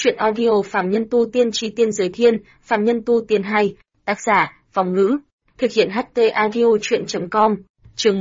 Chuyện audio Phàm Nhân Tu Tiên Chi Tiên Giới Thiên, Phàm Nhân Tu Tiên 2, tác giả, Vong Ngữ, thực hiện HT Audio Chuyện.com, chương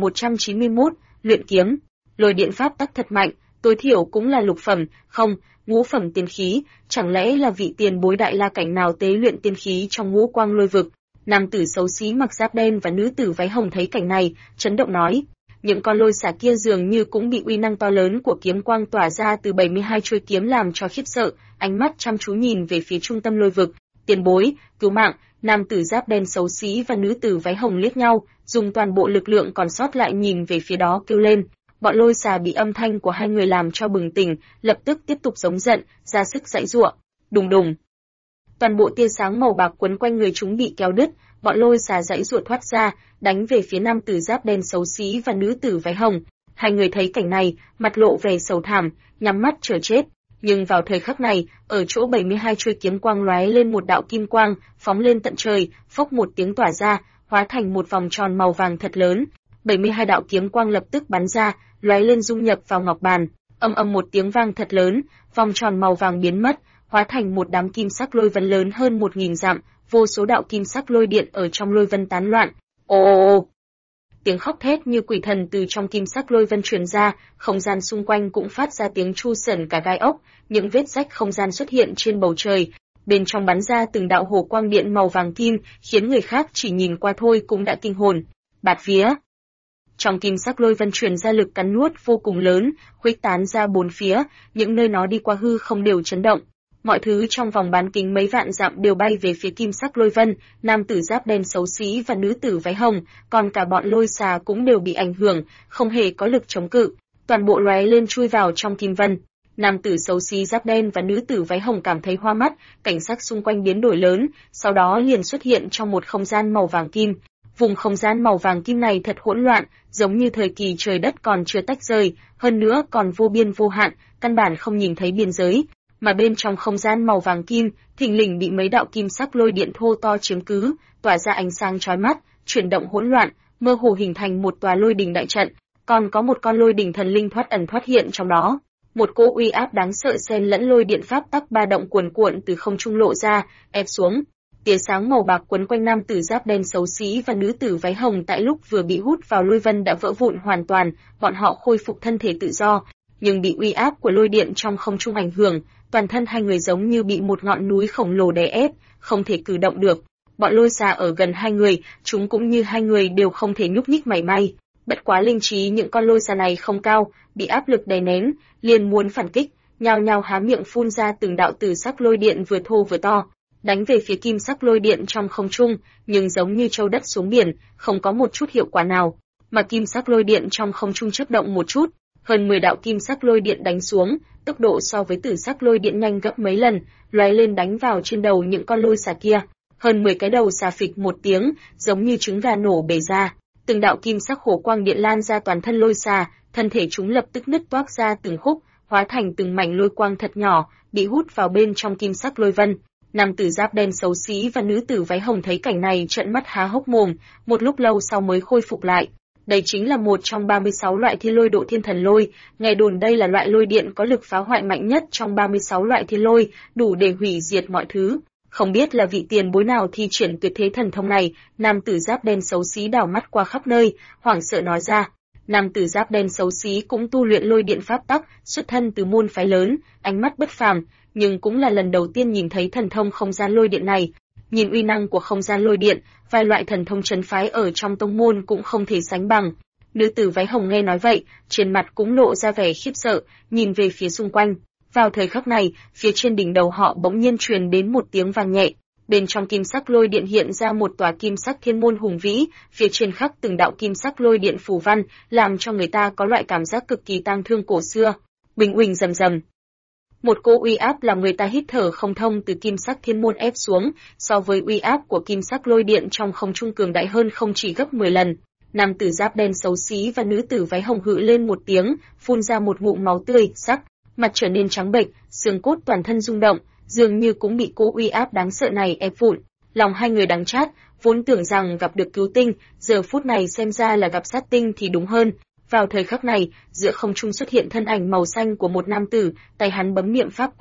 1191, luyện kiếm, lôi điện pháp tắc thật mạnh, tối thiểu cũng là lục phẩm, không, ngũ phẩm tiên khí, chẳng lẽ là vị tiền bối đại la cảnh nào tế luyện tiên khí trong ngũ quang lôi vực. Nam tử xấu xí mặc giáp đen và nữ tử váy hồng thấy cảnh này, chấn động nói. Những con lôi xả kia dường như cũng bị uy năng to lớn của kiếm quang tỏa ra từ 72 chuôi kiếm làm cho khiếp sợ, ánh mắt chăm chú nhìn về phía trung tâm lôi vực. Tiền bối, cứu mạng, nam tử giáp đen xấu xí và nữ tử váy hồng liếc nhau, dùng toàn bộ lực lượng còn sót lại nhìn về phía đó kêu lên. Bọn lôi xà bị âm thanh của hai người làm cho bừng tỉnh, lập tức tiếp tục giống giận, ra sức giãy giụa. Đùng đùng. Toàn bộ tia sáng màu bạc quấn quanh người chúng bị kéo đứt, bọn lôi xà giãy giụa thoát ra, đánh về phía nam tử giáp đen xấu xí và nữ tử váy hồng. Hai người thấy cảnh này, mặt lộ vẻ sầu thảm, nhắm mắt chờ chết. Nhưng vào thời khắc này, ở chỗ 72 chuôi kiếm quang lóe lên một đạo kim quang, phóng lên tận trời, phốc một tiếng tỏa ra, hóa thành một vòng tròn màu vàng thật lớn. 72 đạo kiếm quang lập tức bắn ra, lóe lên dung nhập vào ngọc bàn. Ầm ầm một tiếng vang thật lớn, vòng tròn màu vàng biến mất, hóa thành một đám kim sắc lôi vân lớn hơn 1000 dặm, vô số đạo kim sắc lôi điện ở trong lôi vân tán loạn. Ồ ồ ồ. Tiếng khóc thét như quỷ thần từ trong kim sắc lôi vân truyền ra, không gian xung quanh cũng phát ra tiếng chu sẩn cả gai ốc, những vết rách không gian xuất hiện trên bầu trời, bên trong bắn ra từng đạo hồ quang điện màu vàng kim, khiến người khác chỉ nhìn qua thôi cũng đã kinh hồn. Bạt vía. Trong kim sắc lôi vân truyền ra lực cắn nuốt vô cùng lớn, khuếch tán ra bốn phía, những nơi nó đi qua hư không đều chấn động. Mọi thứ trong vòng bán kính mấy vạn dặm đều bay về phía kim sắc lôi vân, nam tử giáp đen xấu xí và nữ tử váy hồng, còn cả bọn lôi xà cũng đều bị ảnh hưởng, không hề có lực chống cự, toàn bộ lóe lên chui vào trong kim vân. Nam tử xấu xí giáp đen và nữ tử váy hồng cảm thấy hoa mắt, cảnh sắc xung quanh biến đổi lớn, sau đó liền xuất hiện trong một không gian màu vàng kim. Vùng không gian màu vàng kim này thật hỗn loạn, giống như thời kỳ trời đất còn chưa tách rời, hơn nữa còn vô biên vô hạn, căn bản không nhìn thấy biên giới. Mà bên trong không gian màu vàng kim, thình lình bị mấy đạo kim sắc lôi điện thô to chiếm cứ, tỏa ra ánh sáng chói mắt, chuyển động hỗn loạn, mơ hồ hình thành một tòa lôi đình đại trận, còn có một con lôi đình thần linh thoát ẩn thoát hiện trong đó. Một cỗ uy áp đáng sợ xen lẫn lôi điện pháp tắc ba động cuồn cuộn từ không trung lộ ra, ép xuống. Tia sáng màu bạc quấn quanh nam tử giáp đen xấu xí và nữ tử váy hồng tại lúc vừa bị hút vào lôi vân đã vỡ vụn hoàn toàn, bọn họ khôi phục thân thể tự do, nhưng bị uy áp của lôi điện trong không trung ảnh hưởng, toàn thân hai người giống như bị một ngọn núi khổng lồ đè ép, không thể cử động được. Bọn lôi xà ở gần hai người, chúng cũng như hai người đều không thể nhúc nhích mảy may. Bất quá linh trí những con lôi xà này không cao, bị áp lực đè nén, liền muốn phản kích, nhao nhao há miệng phun ra từng đạo tử sắc lôi điện vừa thô vừa to, đánh về phía kim sắc lôi điện trong không trung, nhưng giống như châu đất xuống biển, không có một chút hiệu quả nào. Mà kim sắc lôi điện trong không trung chớp động một chút, hơn 10 đạo kim sắc lôi điện đánh xuống, tốc độ so với tử sắc lôi điện nhanh gấp mấy lần, lóe lên đánh vào trên đầu những con lôi xà kia. Hơn 10 cái đầu xà phịch một tiếng, giống như trứng gà nổ bể ra. Từng đạo kim sắc hổ quang điện lan ra toàn thân lôi xà, thân thể chúng lập tức nứt toác ra từng khúc, hóa thành từng mảnh lôi quang thật nhỏ, bị hút vào bên trong kim sắc lôi vân. Nam tử giáp đen xấu xí và nữ tử váy hồng thấy cảnh này trợn mắt há hốc mồm, một lúc lâu sau mới khôi phục lại. Đây chính là một trong 36 loại thiên lôi độ thiên thần lôi, nghe đồn đây là loại lôi điện có lực phá hoại mạnh nhất trong 36 loại thiên lôi, đủ để hủy diệt mọi thứ. Không biết là vị tiền bối nào thi triển tuyệt thế thần thông này, nam tử giáp đen xấu xí đảo mắt qua khắp nơi, hoảng sợ nói ra. Nam tử giáp đen xấu xí cũng tu luyện lôi điện pháp tắc, xuất thân từ môn phái lớn, ánh mắt bất phàm, nhưng cũng là lần đầu tiên nhìn thấy thần thông không gian lôi điện này. Nhìn uy năng của không gian lôi điện, vài loại thần thông trấn phái ở trong tông môn cũng không thể sánh bằng. Nữ tử váy hồng nghe nói vậy, trên mặt cũng lộ ra vẻ khiếp sợ, nhìn về phía xung quanh. Vào thời khắc này, phía trên đỉnh đầu họ bỗng nhiên truyền đến một tiếng vang nhẹ. Bên trong kim sắc lôi điện hiện ra một tòa kim sắc thiên môn hùng vĩ, phía trên khắc từng đạo kim sắc lôi điện phù văn, làm cho người ta có loại cảm giác cực kỳ tang thương cổ xưa. Bình uỳnh rầm rầm. Một cỗ uy áp làm người ta hít thở không thông từ kim sắc thiên môn ép xuống, so với uy áp của kim sắc lôi điện trong không trung cường đại hơn không chỉ gấp 10 lần. Nam tử giáp đen xấu xí và nữ tử váy hồng hự lên một tiếng, phun ra một ngụm máu tươi, sắc, mặt trở nên trắng bệch, xương cốt toàn thân rung động, dường như cũng bị cỗ uy áp đáng sợ này ép vụn. Lòng hai người đắng chát, vốn tưởng rằng gặp được cứu tinh, giờ phút này xem ra là gặp sát tinh thì đúng hơn. Vào thời khắc này, giữa không trung xuất hiện thân ảnh màu xanh của một nam tử, tay hắn bấm niệm pháp quyết,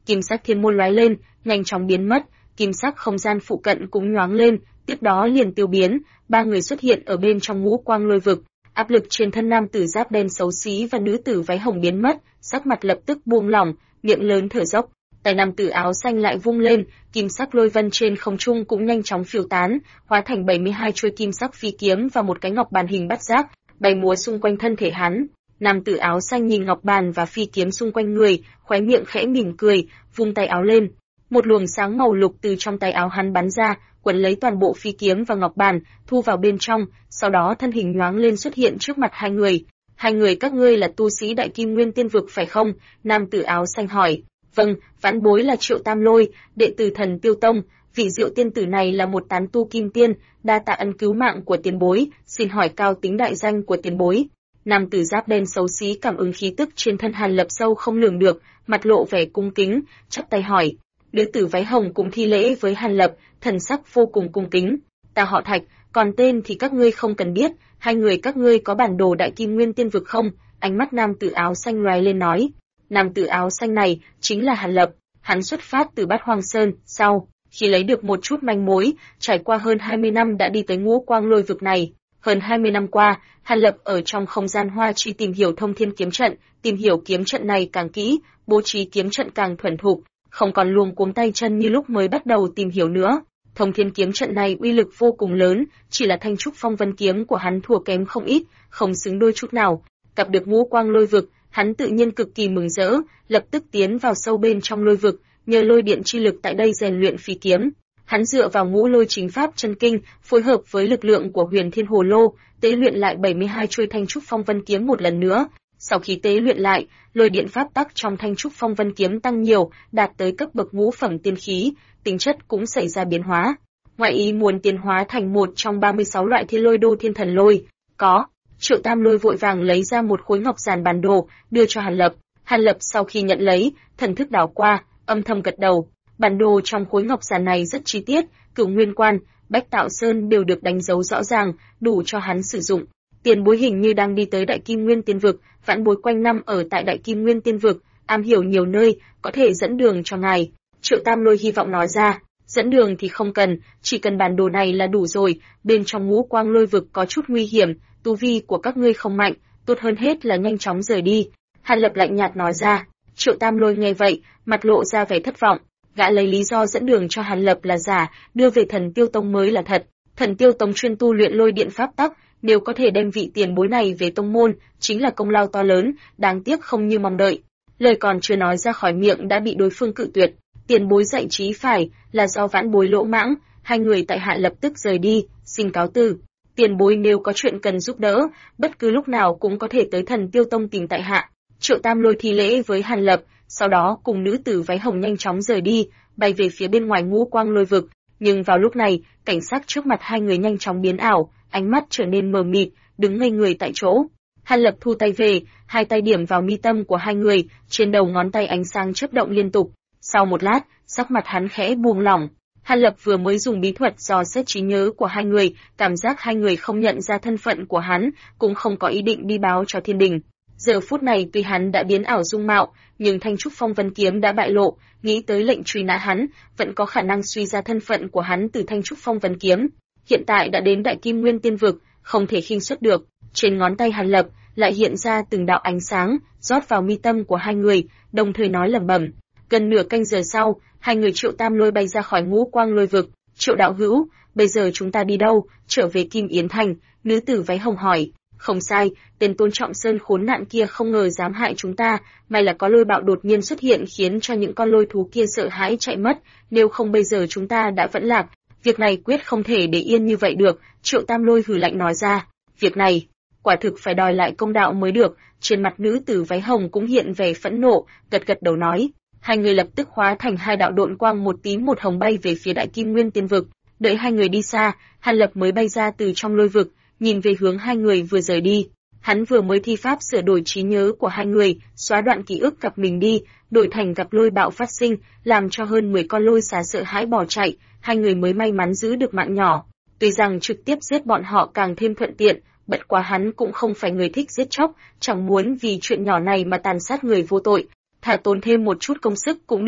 kim sắc thiên môn lóe lên, nhanh chóng biến mất, kim sắc không gian phụ cận cũng nhoáng lên, tiếp đó liền tiêu biến, ba người xuất hiện ở bên trong ngũ quang lôi vực. Áp lực trên thân nam tử giáp đen xấu xí và nữ tử váy hồng biến mất, sắc mặt lập tức buông lỏng, miệng lớn thở dốc. Tay nam tử áo xanh lại vung lên, kim sắc lôi vân trên không trung cũng nhanh chóng phiêu tán, hóa thành 72 chuôi kim sắc phi kiếm và một cái ngọc bàn hình bát giác, bay múa xung quanh thân thể hắn. Nam tử áo xanh nhìn ngọc bàn và phi kiếm xung quanh người, khóe miệng khẽ mỉm cười, vung tay áo lên. Một luồng sáng màu lục từ trong tay áo hắn bắn ra, quấn lấy toàn bộ phi kiếm và ngọc bàn, thu vào bên trong, sau đó thân hình nhoáng lên xuất hiện trước mặt hai người. Hai người các ngươi là tu sĩ Đại Kim Nguyên Tiên vực phải không? Nam tử áo xanh hỏi. Vâng, vãn bối là Triệu Tam Lôi, đệ tử Thần Tiêu Tông, vị Diệu tiên tử này là một tán tu kim tiên, đa tạ ân cứu mạng của tiền bối, xin hỏi cao tính đại danh của tiền bối. Nam tử giáp đen xấu xí cảm ứng khí tức trên thân Hàn Lập sâu không lường được, mặt lộ vẻ cung kính, chắp tay hỏi. Nữ tử váy hồng cũng thi lễ với Hàn Lập, thần sắc vô cùng cung kính. Ta họ Thạch, còn tên thì các ngươi không cần biết, hai người các ngươi có bản đồ Đại Kim Nguyên Tiên vực không? Ánh mắt nam tử áo xanh lóe lên nói. Nam tử áo xanh này chính là Hàn Lập, hắn xuất phát từ Bát Hoang Sơn, sau khi lấy được một chút manh mối, trải qua hơn 20 năm đã đi tới ngũ quang lôi vực này. Hơn 20 năm qua, Hàn Lập ở trong không gian hoa chi tìm hiểu thông thiên kiếm trận, tìm hiểu kiếm trận này càng kỹ, bố trí kiếm trận càng thuần thục, không còn luống cuống tay chân như lúc mới bắt đầu tìm hiểu nữa. Thông thiên kiếm trận này uy lực vô cùng lớn, chỉ là thanh trúc phong vân kiếm của hắn thua kém không ít, không xứng đôi chút nào. Gặp được ngũ quang lôi vực, hắn tự nhiên cực kỳ mừng rỡ, lập tức tiến vào sâu bên trong lôi vực, nhờ lôi điện chi lực tại đây rèn luyện phi kiếm. Hắn dựa vào ngũ lôi chính pháp chân kinh, phối hợp với lực lượng của Huyền Thiên Hồ Lô, tế luyện lại 72 chuôi thanh trúc phong vân kiếm một lần nữa. Sau khi tế luyện lại, lôi điện pháp tắc trong thanh trúc phong vân kiếm tăng nhiều, đạt tới cấp bậc ngũ phẩm tiên khí, tính chất cũng xảy ra biến hóa. Ngoại ý muốn tiến hóa thành một trong 36 loại thiên lôi đô thiên thần lôi. Có. Triệu Tam Lôi vội vàng lấy ra một khối ngọc giản bản đồ, đưa cho Hàn Lập. Hàn Lập sau khi nhận lấy, thần thức đảo qua, âm thầm gật đầu. Bản đồ trong khối ngọc giản này rất chi tiết, Cửu Nguyên Quan, Bách Tạo Sơn đều được đánh dấu rõ ràng, đủ cho hắn sử dụng. Tiền bối hình như đang đi tới Đại Kim Nguyên Tiên vực, vãn bối quanh năm ở tại Đại Kim Nguyên Tiên vực, am hiểu nhiều nơi, có thể dẫn đường cho ngài. Triệu Tam Lôi hy vọng nói ra. Dẫn đường thì không cần, chỉ cần bản đồ này là đủ rồi, bên trong ngũ quang lôi vực có chút nguy hiểm, tu vi của các ngươi không mạnh, tốt hơn hết là nhanh chóng rời đi. Hàn Lập lạnh nhạt nói ra. Triệu Tam Lôi nghe vậy, mặt lộ ra vẻ thất vọng, gã lấy lý do dẫn đường cho Hàn Lập là giả, đưa về Thần Tiêu Tông mới là thật. Thần Tiêu Tông chuyên tu luyện lôi điện pháp tắc, nếu có thể đem vị tiền bối này về tông môn, chính là công lao to lớn, đáng tiếc không như mong đợi. Lời còn chưa nói ra khỏi miệng đã bị đối phương cự tuyệt. Tiền bối dạy trí phải, là do vãn bối lỗ mãng, hai người tại hạ lập tức rời đi, xin cáo từ. Tiền bối nếu có chuyện cần giúp đỡ, bất cứ lúc nào cũng có thể tới Thần Tiêu Tông tìm tại hạ. Triệu Tam Lôi thi lễ với Hàn Lập, sau đó cùng nữ tử váy hồng nhanh chóng rời đi, bay về phía bên ngoài ngũ quang lôi vực. Nhưng vào lúc này, cảnh sắc trước mặt hai người nhanh chóng biến ảo, ánh mắt trở nên mờ mịt, đứng ngây người tại chỗ. Hàn Lập thu tay về, hai tay điểm vào mi tâm của hai người, trên đầu ngón tay ánh sáng chớp động liên tục. Sau một lát, sắc mặt hắn khẽ buông lỏng. Hàn Lập vừa mới dùng bí thuật dò xét trí nhớ của hai người, cảm giác hai người không nhận ra thân phận của hắn, cũng không có ý định đi báo cho thiên đình. Giờ phút này tuy hắn đã biến ảo dung mạo, nhưng thanh trúc phong vân kiếm đã bại lộ, nghĩ tới lệnh truy nã hắn, vẫn có khả năng suy ra thân phận của hắn từ thanh trúc phong vân kiếm. Hiện tại đã đến Đại Kim Nguyên Tiên vực, không thể khinh suất được. Trên ngón tay Hàn Lập lại hiện ra từng đạo ánh sáng, rót vào mi tâm của hai người, đồng thời nói lẩm bẩm. Gần nửa canh giờ sau, hai người Triệu Tam Lôi bay ra khỏi ngũ quang lôi vực. Triệu đạo hữu, bây giờ chúng ta đi đâu? Trở về Kim Yến Thành, nữ tử váy hồng hỏi. Không sai, tên Tôn Trọng Sơn khốn nạn kia không ngờ dám hại chúng ta, may là có lôi bạo đột nhiên xuất hiện khiến cho những con lôi thú kia sợ hãi chạy mất, nếu không bây giờ chúng ta đã vẫn lạc. Việc này quyết không thể để yên như vậy được, Triệu Tam Lôi hừ lạnh nói ra. Việc này, quả thực phải đòi lại công đạo mới được. Trên mặt nữ tử váy hồng cũng hiện vẻ phẫn nộ, gật gật đầu nói. Hai người lập tức hóa thành hai đạo độn quang một tím một hồng bay về phía Đại Kim Nguyên Tiên vực. Đợi hai người đi xa, Hàn Lập mới bay ra từ trong lôi vực, nhìn về hướng hai người vừa rời đi. Hắn vừa mới thi pháp sửa đổi trí nhớ của hai người, xóa đoạn ký ức gặp mình đi, đổi thành gặp lôi bạo phát sinh, làm cho hơn 10 con lôi xà sợ hãi bỏ chạy, hai người mới may mắn giữ được mạng nhỏ. Tuy rằng trực tiếp giết bọn họ càng thêm thuận tiện, bất quá hắn cũng không phải người thích giết chóc, chẳng muốn vì chuyện nhỏ này mà tàn sát người vô tội, thà tốn thêm một chút công sức cũng được.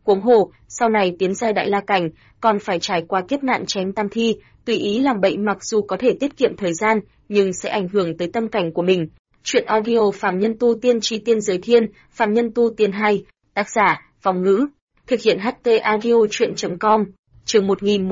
Huống hồ, sau này tiến giai đại la cảnh, còn phải trải qua kiếp nạn chém tam thi, tùy ý làm bậy mặc dù có thể tiết kiệm thời gian, nhưng sẽ ảnh hưởng tới tâm cảnh của mình. Chuyện audio Phàm Nhân Tu Tiên Chi Tiên Giới Thiên, Phàm Nhân Tu Tiên 2, tác giả, Vong Ngữ, thực hiện HT Audio Truyện.com, chương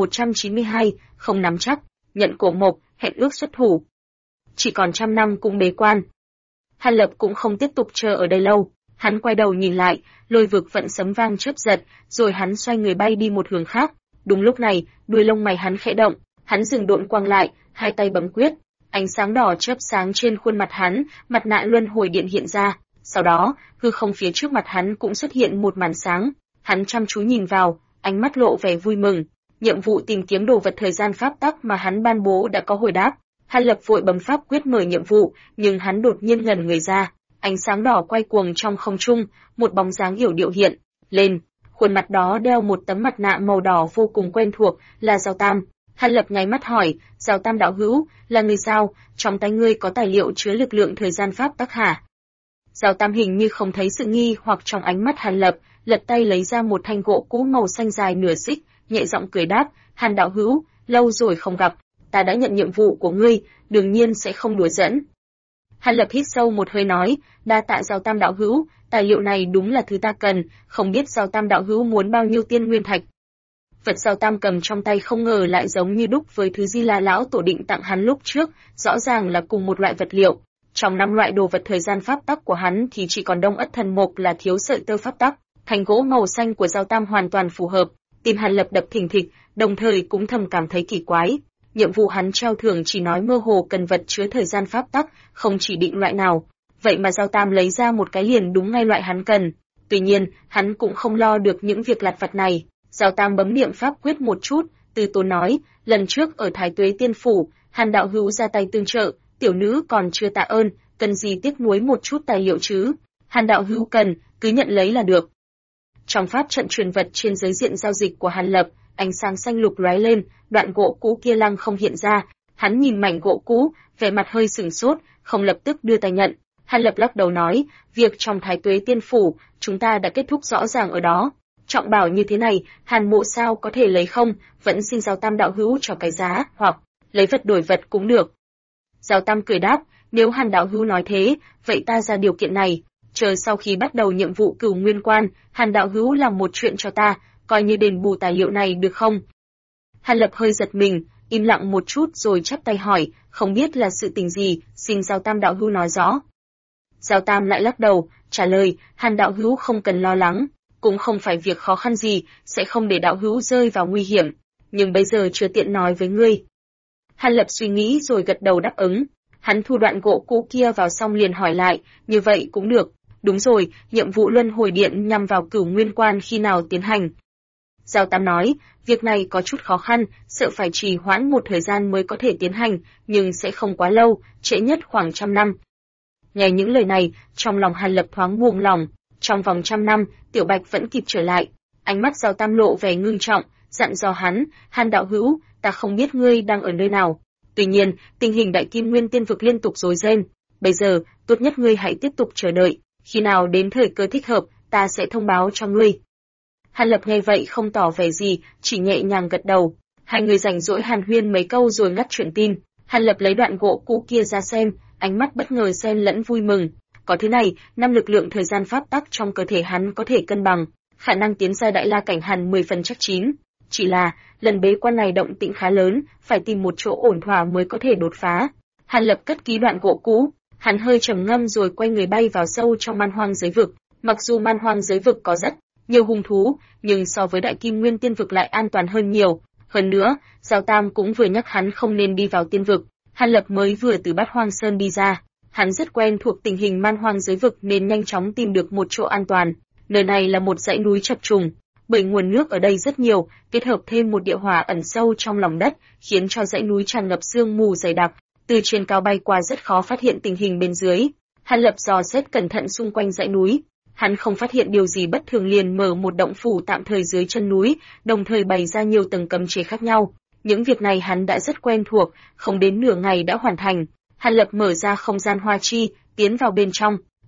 1192, không nắm chắc, nhận cổ mộc, hẹn ước xuất thủ. Chỉ còn 100 năm cũng bế quan. Hàn Lập cũng không tiếp tục chờ ở đây lâu, hắn quay đầu nhìn lại, lôi vực vận sấm vang chớp giật, rồi hắn xoay người bay đi một hướng khác. Đúng lúc này, đuôi lông mày hắn khẽ động, hắn dừng độn quang lại, hai tay bấm quyết, ánh sáng đỏ chớp sáng trên khuôn mặt hắn, mặt nạ luân hồi điện hiện ra. Sau đó, hư không phía trước mặt hắn cũng xuất hiện một màn sáng. Hắn chăm chú nhìn vào, ánh mắt lộ vẻ vui mừng. Nhiệm vụ tìm kiếm đồ vật thời gian pháp tắc mà hắn ban bố đã có hồi đáp. Hàn Lập vội bấm pháp quyết mở nhiệm vụ, nhưng hắn đột nhiên ngẩn người ra. Ánh sáng đỏ quay cuồng trong không trung, một bóng dáng yểu điệu hiện lên. Khuôn mặt đó đeo một tấm mặt nạ màu đỏ vô cùng quen thuộc, là Giao Tam. Hàn Lập nháy mắt hỏi, Giao Tam đạo hữu, là người sao? Trong tay ngươi có tài liệu chứa lực lượng thời gian pháp tắc hả? Giao Tam hình như không thấy sự nghi hoặc trong ánh mắt Hàn Lập, lật tay lấy ra một thanh gỗ cũ màu xanh dài nửa xích, nhẹ giọng cười đáp, Hàn đạo hữu, lâu rồi không gặp, ta đã nhận nhiệm vụ của ngươi, đương nhiên sẽ không đùa giỡn. Hàn Lập hít sâu một hơi nói, đa tạ Giao Tam đạo hữu, tài liệu này đúng là thứ ta cần, không biết Giao Tam đạo hữu muốn bao nhiêu tiên nguyên thạch. Vật Giao Tam cầm trong tay không ngờ lại giống như đúc với thứ Di La lão tổ định tặng hắn lúc trước, rõ ràng là cùng một loại vật liệu. Trong 5 loại đồ vật thời gian pháp tắc của hắn thì chỉ còn Đông Ất Thần Mộc là thiếu sợi tơ pháp tắc, thành gỗ màu xanh của Giao Tam hoàn toàn phù hợp. Tim Hàn Lập đập thình thịch, đồng thời cũng thầm cảm thấy kỳ quái. Nhiệm vụ hắn treo thưởng chỉ nói mơ hồ cần vật chứa thời gian pháp tắc, không chỉ định loại nào. Vậy mà Giao Tam lấy ra một cái liền đúng ngay loại hắn cần. Tuy nhiên, hắn cũng không lo được những việc lặt vặt này. Giao Tam bấm niệm pháp quyết một chút, từ tốn nói, lần trước ở Thái Tuế Tiên Phủ, Hàn đạo hữu ra tay tương trợ, tiểu nữ còn chưa tạ ơn, cần gì tiếc nuối một chút tài liệu chứ? Hàn đạo hữu cần, cứ nhận lấy là được. Trong pháp trận truyền vật trên giới diện giao dịch của Hàn Lập, ánh sáng xanh lục lóe lên, đoạn gỗ cũ kia lăng không hiện ra, hắn nhìn mảnh gỗ cũ, vẻ mặt hơi sửng sốt, không lập tức đưa tay nhận. Hàn Lập lắc đầu nói, việc trong Thái Tuế Tiên Phủ, chúng ta đã kết thúc rõ ràng ở đó. Trọng bảo như thế này, Hàn mộ sao có thể lấy không, vẫn xin Giao Tam đạo hữu cho cái giá, hoặc lấy vật đổi vật cũng được. Giao Tam cười đáp, nếu Hàn đạo hữu nói thế, vậy ta ra điều kiện này, chờ sau khi bắt đầu nhiệm vụ Cửu Nguyên Quan, Hàn đạo hữu làm một chuyện cho ta, coi như đền bù tài liệu này được không? Hàn Lập hơi giật mình, im lặng một chút rồi chắp tay hỏi, không biết là sự tình gì, xin Giao Tam đạo hữu nói rõ. Giao Tam lại lắc đầu, trả lời, Hàn đạo hữu không cần lo lắng, cũng không phải việc khó khăn gì, sẽ không để đạo hữu rơi vào nguy hiểm, nhưng bây giờ chưa tiện nói với ngươi. Hàn Lập suy nghĩ rồi gật đầu đáp ứng. Hắn thu đoạn gỗ cũ kia vào xong liền hỏi lại, như vậy cũng được. Đúng rồi, nhiệm vụ luân hồi điện nhằm vào Cửu Nguyên Quan khi nào tiến hành? Giao Tam nói, việc này có chút khó khăn, sợ phải trì hoãn một thời gian mới có thể tiến hành, nhưng sẽ không quá lâu, trễ nhất khoảng 100 năm. Nghe những lời này, trong lòng Hàn Lập thoáng buông lòng. Trong vòng 100 năm, Tiểu Bạch vẫn kịp trở lại. Ánh mắt Giao Tam lộ vẻ ngưng trọng, dặn dò hắn, Hàn đạo hữu, ta không biết ngươi đang ở nơi nào. Tuy nhiên, tình hình Đại Kim Nguyên Tiên Vực liên tục rối ren. Bây giờ, tốt nhất ngươi hãy tiếp tục chờ đợi. Khi nào đến thời cơ thích hợp, ta sẽ thông báo cho ngươi. Hàn Lập nghe vậy không tỏ vẻ gì, chỉ nhẹ nhàng gật đầu. Hai người rảnh rỗi hàn huyên mấy câu rồi ngắt chuyện tin. Hàn Lập lấy đoạn gỗ cũ kia ra xem, ánh mắt bất ngờ xen lẫn vui mừng. Có thứ này, 5 lực lượng thời gian pháp tắc trong cơ thể hắn có thể cân bằng, khả năng tiến ra đại la cảnh hẳn 10 phần chắc chín. Chỉ là, lần bế quan này động tĩnh khá lớn, phải tìm một chỗ ổn thỏa mới có thể đột phá. Hàn Lập cất ký đoạn gỗ cũ, hắn hơi trầm ngâm rồi quay người bay vào sâu trong man hoang giới vực. Mặc dù man hoang giới vực có rất nhiều hung thú, nhưng so với Đại Kim Nguyên Tiên Vực lại an toàn hơn nhiều. Hơn nữa, Giao Tam cũng vừa nhắc hắn không nên đi vào tiên vực. Hàn Lập mới vừa từ Bát Hoang Sơn đi ra, hắn rất quen thuộc tình hình man hoang giới vực nên nhanh chóng tìm được một chỗ an toàn. Nơi này là một dãy núi chập trùng, bởi nguồn nước ở đây rất nhiều, kết hợp thêm một địa hỏa ẩn sâu trong lòng đất, khiến cho dãy núi tràn ngập sương mù dày đặc. Từ trên cao bay qua rất khó phát hiện tình hình bên dưới. Hàn Lập dò xét cẩn thận xung quanh dãy núi, hắn không phát hiện điều gì bất thường liền mở một động phủ tạm thời dưới chân núi, đồng thời bày ra nhiều tầng cấm chế khác nhau. Những việc này hắn đã rất quen thuộc, không đến nửa ngày đã hoàn thành. Hàn Lập mở ra không gian hoa chi, tiến vào bên trong.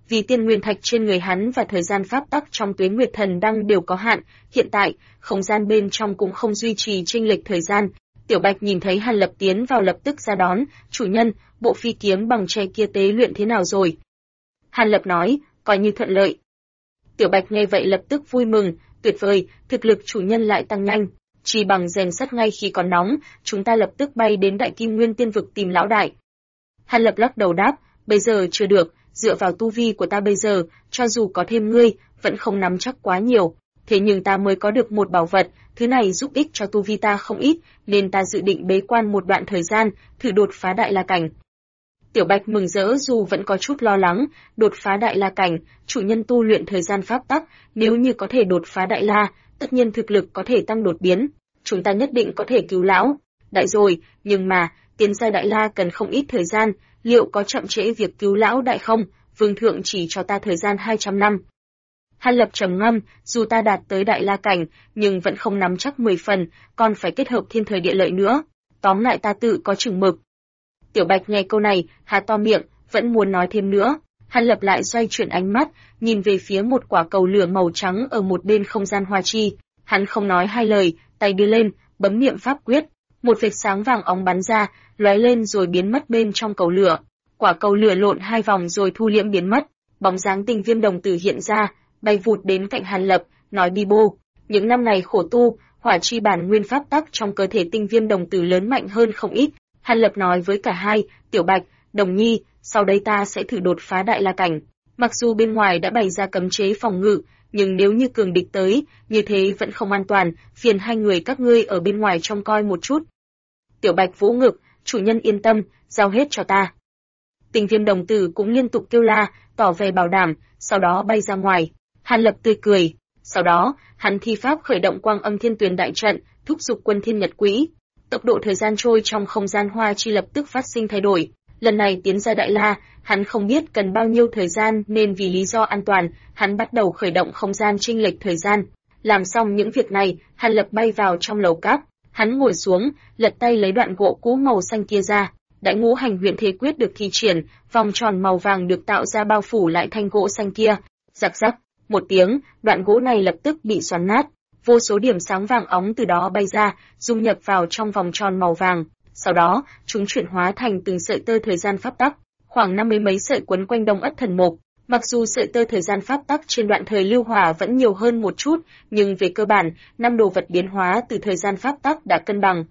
vì tiên nguyên thạch trên người hắn và thời gian pháp tắc trong Tuế Nguyệt Thần Đăng đều có hạn, hiện tại, không gian bên trong cũng không duy trì chênh lệch thời gian. Tiểu Bạch nhìn thấy Hàn Lập tiến vào lập tức ra đón, "Chủ nhân, bộ phi kiếm bằng tre kia tế luyện thế nào rồi?" Hàn Lập nói, "Coi như thuận lợi." Tiểu Bạch nghe vậy lập tức vui mừng, "Tuyệt vời, thực lực chủ nhân lại tăng nhanh. Chỉ bằng rèn sắt ngay khi còn nóng, chúng ta lập tức bay đến Đại Kim Nguyên Tiên vực tìm lão đại." Hàn Lập lắc đầu đáp, "Bây giờ chưa được, dựa vào tu vi của ta bây giờ, cho dù có thêm ngươi, vẫn không nắm chắc quá nhiều. Thế nhưng ta mới có được một bảo vật, thứ này giúp ích cho tu vi ta không ít, nên ta dự định bế quan một đoạn thời gian, thử đột phá Đại La Cảnh." Tiểu Bạch mừng rỡ dù vẫn có chút lo lắng, đột phá Đại La Cảnh, chủ nhân tu luyện thời gian pháp tắc, nếu như có thể đột phá Đại La, tất nhiên thực lực có thể tăng đột biến, chúng ta nhất định có thể cứu lão đại rồi, nhưng mà, tiến giai Đại La cần không ít thời gian, liệu có chậm trễ việc cứu lão đại không? Vương thượng chỉ cho ta thời gian 200 năm. Hàn Lập trầm ngâm, dù ta đạt tới Đại La Cảnh, nhưng vẫn không nắm chắc 10 phần, còn phải kết hợp thiên thời địa lợi nữa. Tóm lại ta tự có chừng mực. Tiểu Bạch nghe câu này, há to miệng, vẫn muốn nói thêm nữa. Hàn Lập lại xoay chuyển ánh mắt, nhìn về phía một quả cầu lửa màu trắng ở một bên không gian hoa chi. Hắn không nói hai lời, tay đưa lên, bấm niệm pháp quyết. Một vệt sáng vàng óng bắn ra, lóe lên rồi biến mất bên trong cầu lửa. Quả cầu lửa lộn 2 vòng rồi thu liễm biến mất. Bóng dáng Tinh Viêm đồng tử hiện ra, bay vụt đến cạnh Hàn Lập, nói bi bô. Những năm này khổ tu, hỏa chi bản nguyên pháp tắc trong cơ thể Tinh Viêm đồng tử lớn mạnh hơn không ít. Hàn Lập nói với cả hai, Tiểu Bạch, Đồng Nhi, sau đây ta sẽ thử đột phá Đại La Cảnh. Mặc dù bên ngoài đã bày ra cấm chế phòng ngự, nhưng nếu như cường địch tới, như thế vẫn không an toàn, phiền hai người các ngươi ở bên ngoài trông coi một chút. Tiểu Bạch vỗ ngực, chủ nhân yên tâm, giao hết cho ta. Tinh Viêm đồng tử cũng liên tục kêu la, tỏ vẻ bảo đảm, sau đó bay ra ngoài. Hàn Lập tươi cười, sau đó, hắn thi pháp khởi động Quang Âm Thiên Tuyền đại trận, thúc giục Quân Thiên Nhật Quỹ. Tốc độ thời gian trôi trong không gian hoa chi lập tức phát sinh thay đổi. Lần này tiến ra Đại La, hắn không biết cần bao nhiêu thời gian nên vì lý do an toàn, hắn bắt đầu khởi động không gian chênh lệch thời gian. Làm xong những việc này, Hàn Lập bay vào trong lầu các. Hắn ngồi xuống, lật tay lấy đoạn gỗ cũ màu xanh kia ra. Đại Ngũ Hành Huyền Thế Quyết được thi triển, vòng tròn màu vàng được tạo ra bao phủ lại thanh gỗ xanh kia. Rắc rắc, một tiếng, đoạn gỗ này lập tức bị xoắn nát. Vô số điểm sáng vàng óng từ đó bay ra, dung nhập vào trong vòng tròn màu vàng. Sau đó, chúng chuyển hóa thành từng sợi tơ thời gian pháp tắc, khoảng 50 mấy sợi quấn quanh Đông Ất Thần Mục. Mặc dù sợi tơ thời gian pháp tắc trên đoạn thời lưu hỏa vẫn nhiều hơn một chút, nhưng về cơ bản, 5 đồ vật biến hóa từ thời gian pháp tắc đã cân bằng.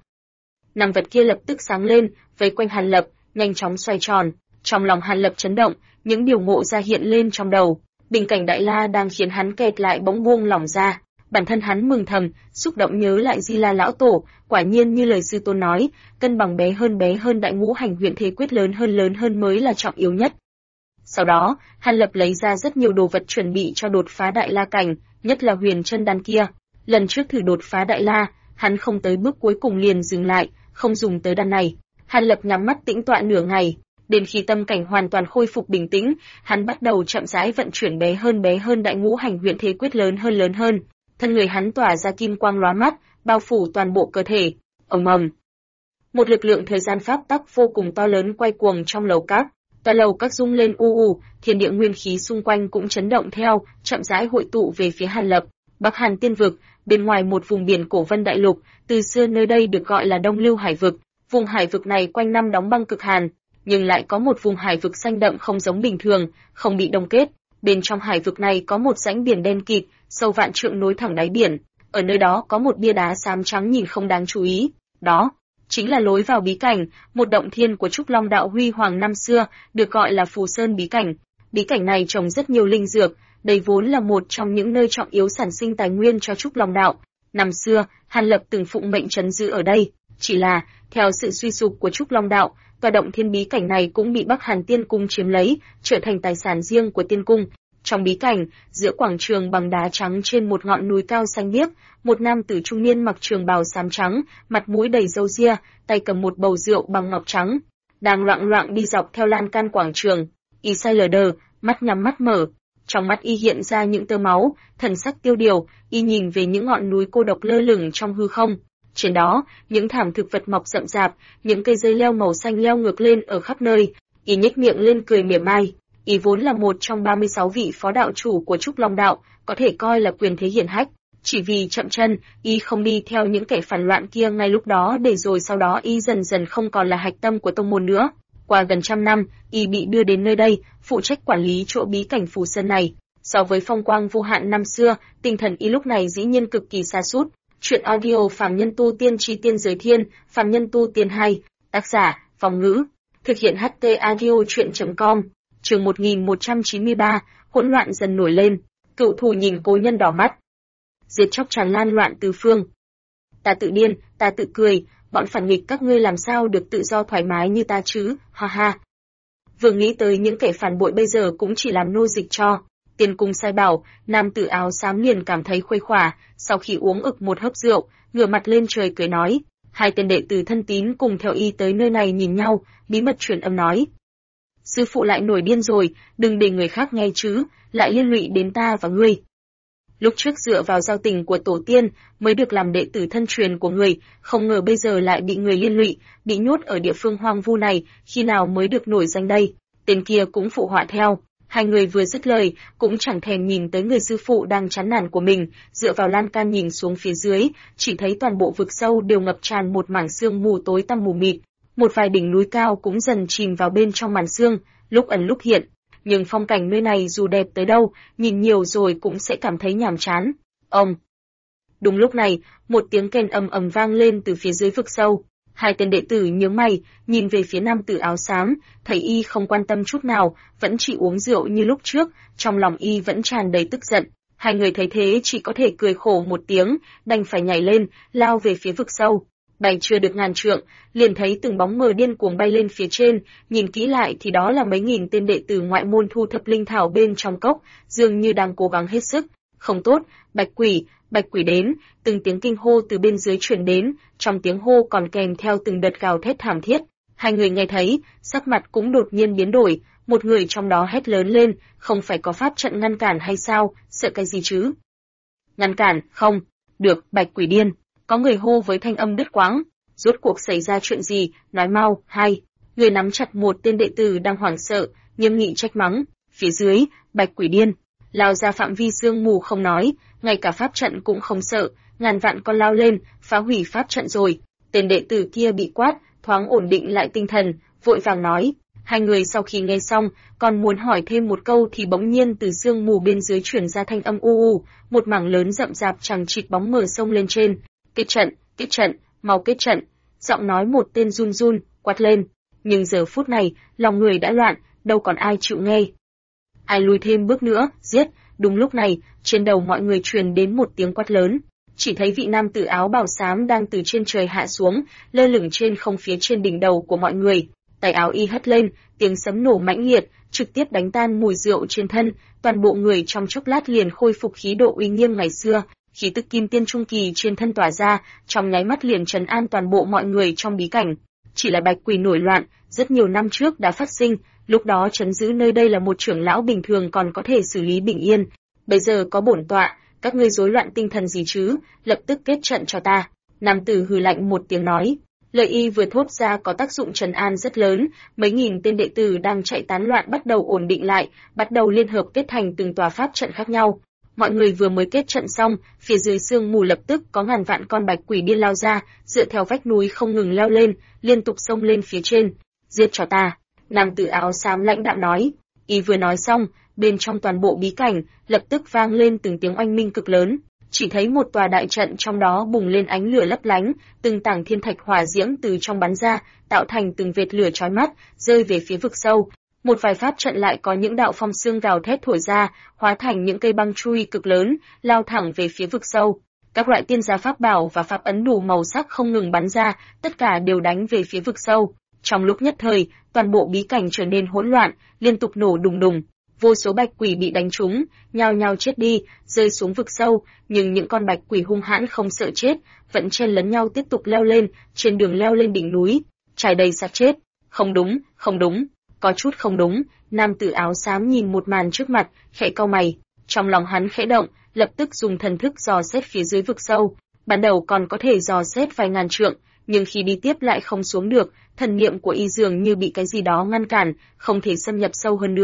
5 vật kia lập tức sáng lên, vây quanh Hàn Lập, nhanh chóng xoay tròn. Trong lòng Hàn Lập chấn động, những điều ngộ ra hiện lên trong đầu. Bình cảnh Đại La đang khiến hắn kẹt lại bỗng buông lỏng ra. Bản thân hắn mừng thầm, xúc động nhớ lại Di La lão tổ, quả nhiên như lời sư tôn nói, cân bằng bé hơn Đại Ngũ Hành Huyền Thế Quyết lớn hơn mới là trọng yếu nhất. Sau đó, Hàn Lập lấy ra rất nhiều đồ vật chuẩn bị cho đột phá Đại La Cảnh, nhất là Huyền Chân Đan kia. Lần trước thử đột phá Đại La, hắn không tới bước cuối cùng liền dừng lại, không dùng tới đan này. Hàn Lập nhắm mắt tĩnh tọa nửa ngày, đến khi tâm cảnh hoàn toàn khôi phục bình tĩnh, hắn bắt đầu chậm rãi vận chuyển bé hơn Đại Ngũ Hành Huyền Thế Quyết lớn hơn. Thân người hắn tỏa ra kim quang lóa mắt, bao phủ toàn bộ cơ thể. Ầm ầm. Một lực lượng thời gian pháp tắc vô cùng to lớn quay cuồng trong lầu các. Tòa lầu các rung lên u u, thiên địa nguyên khí xung quanh cũng chấn động theo, chậm rãi hội tụ về phía Hàn Lập. Bắc Hàn Tiên vực, bên ngoài một vùng biển cổ Vân Đại Lục, từ xưa nơi đây được gọi là Đông Lưu Hải vực. Vùng hải vực này quanh năm đóng băng cực hàn, nhưng lại có một vùng hải vực xanh đậm không giống bình thường, không bị đông kết. Bên trong hải vực này có một rãnh biển đen kịt, sâu vạn trượng nối thẳng đáy biển. Ở nơi đó có một bia đá xám trắng nhìn không đáng chú ý. Đó chính là lối vào bí cảnh, một động thiên của Trúc Long đạo huy hoàng năm xưa, được gọi là Phù Sơn bí cảnh. Bí cảnh này trồng rất nhiều linh dược, đây vốn là một trong những nơi trọng yếu sản sinh tài nguyên cho Trúc Long đạo. Năm xưa, Hàn Lập từng phụng mệnh trấn giữ ở đây, chỉ là theo sự suy sụp của Trúc Long đạo, tòa động thiên bí cảnh này cũng bị Bắc Hàn Tiên cung chiếm lấy, trở thành tài sản riêng của Tiên cung. Trong bí cảnh, giữa quảng trường bằng đá trắng trên một ngọn núi cao xanh biếc, một nam tử trung niên mặc trường bào xám trắng, mặt mũi đầy râu ria, tay cầm một bầu rượu bằng ngọc trắng, đang loạng loạng đi dọc theo lan can quảng trường. Y say lờ đờ, mắt nhắm mắt mở, trong mắt y hiện ra những tơ máu, thần sắc tiêu điều, y nhìn về những ngọn núi cô độc lơ lửng trong hư không. Trên đó, những thảm thực vật mọc rậm rạp, những cây dây leo màu xanh leo ngược lên ở khắp nơi. Y nhếch miệng lên cười mỉa mai. Y vốn là một trong 36 vị phó đạo chủ của Trúc Long đạo, có thể coi là quyền thế hiển hách. Chỉ vì chậm chân, Y không đi theo những kẻ phản loạn kia ngay lúc đó để rồi sau đó Y dần dần không còn là hạch tâm của tông môn nữa. Qua gần trăm năm, Y bị đưa đến nơi đây, phụ trách quản lý chỗ bí cảnh Phù Sơn này. So với phong quang vô hạn năm xưa, tinh thần Y lúc này dĩ nhiên cực kỳ sa sút. Chuyện audio Phàm Nhân Tu Tiên Chi Tiên Giới Thiên, Phàm Nhân Tu Tiên 2, tác giả, Phong Ngữ. Thực hiện HT Audio Chuyện.com. Chương 1193, hỗn loạn dần nổi lên. Cựu thù nhìn cố nhân đỏ mắt. Giết chóc tràn lan loạn tứ phương. Ta tự điên, ta tự cười, bọn phản nghịch các ngươi làm sao được tự do thoải mái như ta chứ, ha ha. Vừa nghĩ tới những kẻ phản bội bây giờ cũng chỉ làm nô dịch cho. Tiên cung sai bảo, nam tử áo xám liền cảm thấy khuây khỏa, sau khi uống ực một hớp rượu, ngửa mặt lên trời cười nói. Hai tên đệ tử thân tín cùng theo Y tới nơi này nhìn nhau, bí mật truyền âm nói. Sư phụ lại nổi điên rồi, đừng để người khác nghe chứ, lại liên lụy đến ta và ngươi. Lúc trước dựa vào giao tình của tổ tiên mới được làm đệ tử thân truyền của người, không ngờ bây giờ lại bị người liên lụy, bị nhốt ở địa phương hoang vu này, khi nào mới được nổi danh đây? Tên kia cũng phụ họa theo. Hai người vừa dứt lời, cũng chẳng thèm nhìn tới người sư phụ đang chán nản của mình, dựa vào lan can nhìn xuống phía dưới, chỉ thấy toàn bộ vực sâu đều ngập tràn một mảng sương mù tối tăm mù mịt, một vài đỉnh núi cao cũng dần chìm vào bên trong màn sương, lúc ẩn lúc hiện. Nhưng phong cảnh nơi này dù đẹp tới đâu, nhìn nhiều rồi cũng sẽ cảm thấy nhàm chán. Ông. Đúng lúc này, một tiếng kèn ầm ầm vang lên từ phía dưới vực sâu. Hai tên đệ tử nhướng mày, nhìn về phía nam tử áo xám, thấy Y không quan tâm chút nào, vẫn chỉ uống rượu như lúc trước, trong lòng Y vẫn tràn đầy tức giận. Hai người thấy thế chỉ có thể cười khổ một tiếng, đành phải nhảy lên, lao về phía vực sâu. Bay chưa được ngàn trượng, liền thấy từng bóng mờ điên cuồng bay lên phía trên, nhìn kỹ lại thì đó là mấy nghìn tên đệ tử ngoại môn thu thập linh thảo bên trong cốc, dường như đang cố gắng hết sức. Không tốt, Bạch quỷ đến, từng tiếng kinh hô từ bên dưới truyền đến, trong tiếng hô còn kèm theo từng đợt gào thét thảm thiết. Hai người nghe thấy, sắc mặt cũng đột nhiên biến đổi, một người trong đó hét lớn lên, không phải có pháp trận ngăn cản hay sao, sợ cái gì chứ? Ngăn cản, không, được, Bạch quỷ điên. Có người hô với thanh âm đứt quãng. Rốt cuộc xảy ra chuyện gì, nói mau, hai. Người nắm chặt một tên đệ tử đang hoảng sợ, nghiêm nghị trách mắng. Phía dưới, Bạch quỷ điên. Lao ra phạm vi sương mù không nói, ngay cả pháp trận cũng không sợ, ngàn vạn con lao lên, phá hủy pháp trận rồi. Tên đệ tử kia bị quát, thoáng ổn định lại tinh thần, vội vàng nói. Hai người sau khi nghe xong, còn muốn hỏi thêm một câu thì bỗng nhiên từ sương mù bên dưới chuyển ra thanh âm u u, một mảng lớn rậm rạp chằng chịt bóng mờ sông lên trên. Kết trận, mau kết trận, giọng nói một tên run run, quát lên. Nhưng giờ phút này, lòng người đã loạn, đâu còn ai chịu nghe. Ai lùi thêm bước nữa, giết, đúng lúc này, trên đầu mọi người truyền đến một tiếng quát lớn. Chỉ thấy vị nam tử áo bào xám đang từ trên trời hạ xuống, lơ lửng trên không phía trên đỉnh đầu của mọi người. Tay áo Y hất lên, tiếng sấm nổ mãnh liệt, trực tiếp đánh tan mùi rượu trên thân, toàn bộ người trong chốc lát liền khôi phục khí độ uy nghiêm ngày xưa. Khí tức kim tiên trung kỳ trên thân tỏa ra, trong nháy mắt liền trấn an toàn bộ mọi người trong bí cảnh. Chỉ là Bạch quỷ nổi loạn, rất nhiều năm trước đã phát sinh, lúc đó trấn giữ nơi đây là một trưởng lão bình thường còn có thể xử lý bình yên. Bây giờ có bổn tọa, các ngươi rối loạn tinh thần gì chứ, lập tức kết trận cho ta. Nam tử hừ lạnh một tiếng nói. Lời Y vừa thốt ra có tác dụng trấn an rất lớn, mấy nghìn tên đệ tử đang chạy tán loạn bắt đầu ổn định lại, bắt đầu liên hợp kết thành từng tòa pháp trận khác nhau. Mọi người vừa mới kết trận xong, phía dưới sương mù lập tức có ngàn vạn con bạch quỷ điên lao ra, dựa theo vách núi không ngừng leo lên, liên tục xông lên phía trên. Giết cho ta, nam tử áo xám lãnh đạm nói. Y vừa nói xong, bên trong toàn bộ bí cảnh, lập tức vang lên từng tiếng oanh minh cực lớn. Chỉ thấy một tòa đại trận trong đó bùng lên ánh lửa lấp lánh, từng tảng thiên thạch hỏa diễm từ trong bắn ra, tạo thành từng vệt lửa chói mắt, rơi về phía vực sâu. Một vài pháp trận lại có những đạo phong xương gào thét thổi ra, hóa thành những cây băng chui cực lớn, lao thẳng về phía vực sâu. Các loại tiên gia pháp bảo và pháp ấn đủ màu sắc không ngừng bắn ra, tất cả đều đánh về phía vực sâu. Trong lúc nhất thời, toàn bộ bí cảnh trở nên hỗn loạn, liên tục nổ đùng đùng. Vô số bạch quỷ bị đánh trúng, nhao nhao chết đi, rơi xuống vực sâu, nhưng những con bạch quỷ hung hãn không sợ chết, vẫn chen lấn nhau tiếp tục leo lên, trên đường leo lên đỉnh núi, trải đầy xác chết. Không đúng, có chút không đúng. Nam tử áo xám nhìn một màn trước mặt, khẽ cau mày, trong lòng hắn khẽ động, lập tức dùng thần thức dò xét phía dưới vực sâu. Ban đầu còn có thể dò xét vài ngàn trượng, nhưng khi đi tiếp lại không xuống được, thần niệm của Y dường như bị cái gì đó ngăn cản, không thể xâm nhập sâu hơn nữa.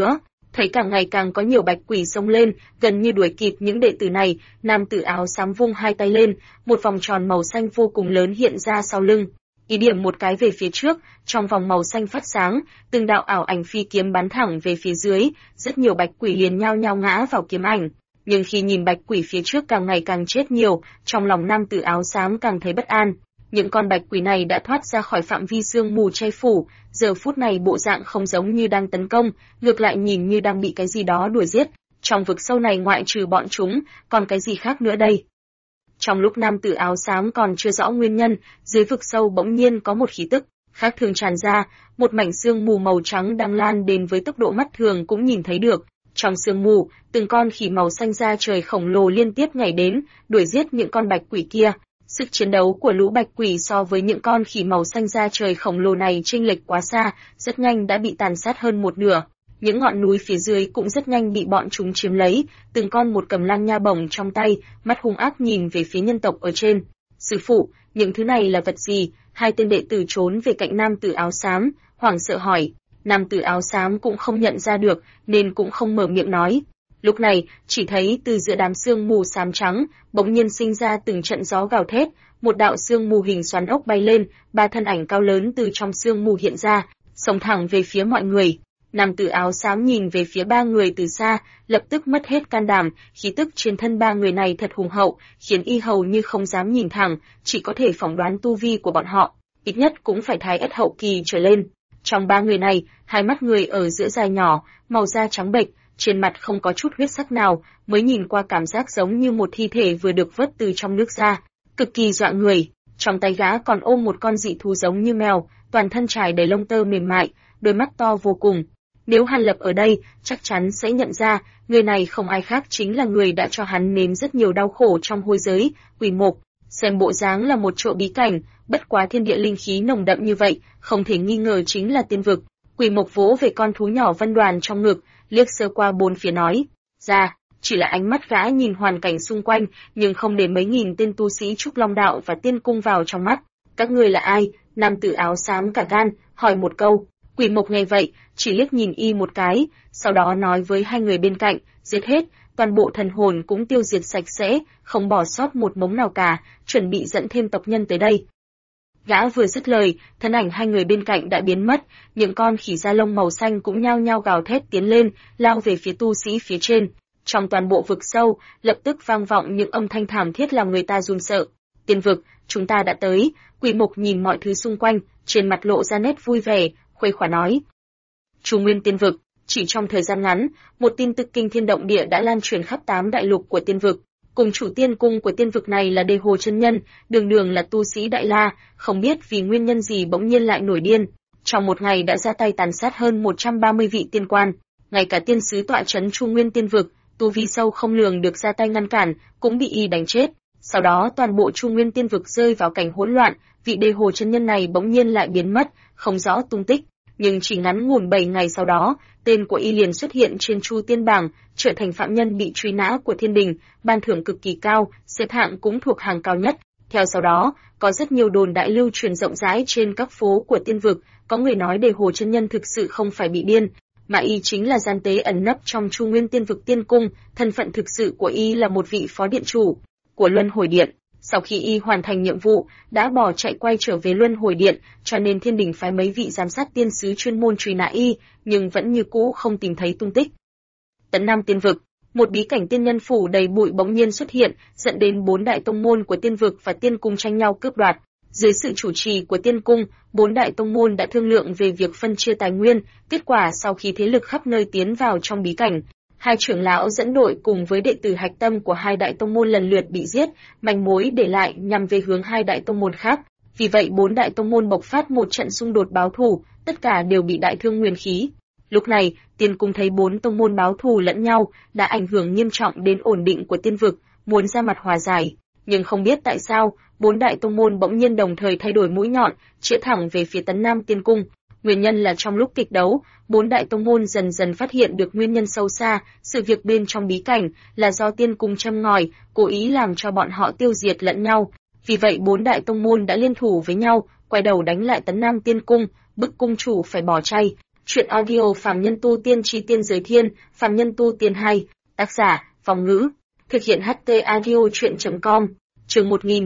Thấy càng ngày càng có nhiều bạch quỷ xông lên, gần như đuổi kịp những đệ tử này, nam tử áo xám vung hai tay lên, một vòng tròn màu xanh vô cùng lớn hiện ra sau lưng. Ý điểm một cái về phía trước, trong vòng màu xanh phát sáng, từng đạo ảo ảnh phi kiếm bắn thẳng về phía dưới, rất nhiều bạch quỷ liền nhao nhao ngã vào kiếm ảnh. Nhưng khi nhìn bạch quỷ phía trước càng ngày càng chết nhiều, trong lòng nam tử áo xám càng thấy bất an. Những con bạch quỷ này đã thoát ra khỏi phạm vi sương mù che phủ, giờ phút này bộ dạng không giống như đang tấn công, ngược lại nhìn như đang bị cái gì đó đuổi giết. Trong vực sâu này ngoại trừ bọn chúng, còn cái gì khác nữa đây? Trong lúc nam tử áo xám còn chưa rõ nguyên nhân, dưới vực sâu bỗng nhiên có một khí tức khác thường tràn ra, một mảnh sương mù màu trắng đang lan đến với tốc độ mắt thường cũng nhìn thấy được. Trong sương mù, từng con khỉ màu xanh da trời khổng lồ liên tiếp nhảy đến, đuổi giết những con bạch quỷ kia. Sức chiến đấu của lũ bạch quỷ so với những con khỉ màu xanh da trời khổng lồ này chênh lệch quá xa, rất nhanh đã bị tàn sát hơn một nửa. Những ngọn núi phía dưới cũng rất nhanh bị bọn chúng chiếm lấy, từng con một cầm lang nha bổng trong tay, mắt hung ác nhìn về phía nhân tộc ở trên. Sư phụ, những thứ này là vật gì? Hai tên đệ tử trốn về cạnh nam tử áo xám, hoảng sợ hỏi. Nam tử áo xám cũng không nhận ra được, nên cũng không mở miệng nói. Lúc này, chỉ thấy từ giữa đám sương mù xám trắng, bỗng nhiên sinh ra từng trận gió gào thét, một đạo sương mù hình xoắn ốc bay lên, ba thân ảnh cao lớn từ trong sương mù hiện ra, xông thẳng về phía mọi người. Nam tử áo xám nhìn về phía ba người từ xa, lập tức mất hết can đảm, khí tức trên thân ba người này thật hùng hậu, khiến y hầu như không dám nhìn thẳng, chỉ có thể phỏng đoán tu vi của bọn họ, ít nhất cũng phải thái ất hậu kỳ trở lên. Trong ba người này, hai mắt người ở giữa dài nhỏ, màu da trắng bệch, trên mặt không có chút huyết sắc nào, mới nhìn qua cảm giác giống như một thi thể vừa được vớt từ trong nước ra, cực kỳ dọa người. Trong tay gã còn ôm một con dị thú giống như mèo, toàn thân trải đầy lông tơ mềm mại, đôi mắt to vô cùng. Nếu Hàn Lập ở đây, chắc chắn sẽ nhận ra, người này không ai khác chính là người đã cho hắn nếm rất nhiều đau khổ trong hôi giới, Quỷ Mộc. Xem bộ dáng là một chỗ bí cảnh, bất quá thiên địa linh khí nồng đậm như vậy, không thể nghi ngờ chính là tiên vực. Quỷ Mộc vỗ về con thú nhỏ Vân Đoàn trong ngực, liếc sơ qua bốn phía nói, ra, chỉ là ánh mắt gã nhìn hoàn cảnh xung quanh, nhưng không để mấy nghìn tên tu sĩ Trúc Long Đạo và Tiên Cung vào trong mắt. Các ngươi là ai? Nam tử áo xám cả gan, hỏi một câu. Quỷ Mộc nghe vậy, chỉ liếc nhìn y một cái, sau đó nói với hai người bên cạnh, giết hết, toàn bộ thần hồn cũng tiêu diệt sạch sẽ, không bỏ sót một mống nào cả, chuẩn bị dẫn thêm tộc nhân tới đây. Gã vừa dứt lời, thân ảnh hai người bên cạnh đã biến mất, những con khỉ da lông màu xanh cũng nhao nhao gào thét tiến lên, lao về phía tu sĩ phía trên. Trong toàn bộ vực sâu, lập tức vang vọng những âm thanh thảm thiết làm người ta run sợ. Tiên vực, chúng ta đã tới. Quỷ Mộc nhìn mọi thứ xung quanh, trên mặt lộ ra nét vui vẻ, khuây khỏa nói. Chu Nguyên Tiên vực, chỉ trong thời gian ngắn, một tin tức kinh thiên động địa đã lan truyền khắp 8 đại lục của tiên vực. Cùng chủ tiên cung của tiên vực này là Đề Hồ chân nhân, đường đường là tu sĩ Đại La, không biết vì nguyên nhân gì bỗng nhiên lại nổi điên. Trong một ngày đã ra tay tàn sát hơn 130 vị tiên quan, ngay cả tiên sứ tọa trấn Chu Nguyên Tiên vực, tu vi sâu không lường được ra tay ngăn cản, cũng bị y đánh chết. Sau đó toàn bộ Chu Nguyên Tiên vực rơi vào cảnh hỗn loạn, vị Đề Hồ chân nhân này bỗng nhiên lại biến mất, không rõ tung tích. Nhưng chỉ ngắn ngủn 7 ngày sau đó, tên của y liền xuất hiện trên Chu Tiên bảng, trở thành phạm nhân bị truy nã của thiên đình, ban thưởng cực kỳ cao, xếp hạng cũng thuộc hàng cao nhất. Theo sau đó, có rất nhiều đồn đại lưu truyền rộng rãi trên các phố của tiên vực, có người nói Đề Hồ chân nhân thực sự không phải bị điên, mà y chính là gian tế ẩn nấp trong Chu Nguyên Tiên vực tiên cung, thân phận thực sự của y là một vị phó điện chủ của Luân Hồi Điện. Sau khi y hoàn thành nhiệm vụ, đã bỏ chạy quay trở về Luân Hồi Điện, cho nên thiên đình phái mấy vị giám sát tiên sứ chuyên môn truy nã y, nhưng vẫn như cũ không tìm thấy tung tích. Tấn Nam Tiên vực, một bí cảnh tiên nhân phủ đầy bụi bỗng nhiên xuất hiện, dẫn đến 4 đại tông môn của tiên vực và tiên cung tranh nhau cướp đoạt. Dưới sự chủ trì của tiên cung, 4 đại tông môn đã thương lượng về việc phân chia tài nguyên, kết quả sau khi thế lực khắp nơi tiến vào trong bí cảnh, hai trưởng lão dẫn đội cùng với đệ tử hạch tâm của hai đại tông môn lần lượt bị giết, manh mối để lại nhằm về hướng hai đại tông môn khác. Vì vậy 4 đại tông môn bộc phát một trận xung đột báo thù, tất cả đều bị đại thương nguyên khí. Lúc này, tiên cung thấy 4 tông môn báo thù lẫn nhau, đã ảnh hưởng nghiêm trọng đến ổn định của tiên vực, muốn ra mặt hòa giải. Nhưng không biết tại sao, 4 đại tông môn bỗng nhiên đồng thời thay đổi mũi nhọn, chĩa thẳng về phía Tấn Nam Tiên cung. Nguyên nhân là trong lúc kịch đấu, 4 đại tông môn dần dần phát hiện được nguyên nhân sâu xa, sự việc bên trong bí cảnh là do tiên cung châm ngòi, cố ý làm cho bọn họ tiêu diệt lẫn nhau. Vì vậy 4 đại tông môn đã liên thủ với nhau, quay đầu đánh lại Tấn Nam Tiên cung, bức cung chủ phải bỏ chay. Truyện audio Phàm Nhân Tu Tiên Chi Tiên Giới Thiên, Phàm Nhân Tu Tiên 2, tác giả, Phong Ngữ, thực hiện HT audio truyện.com, chương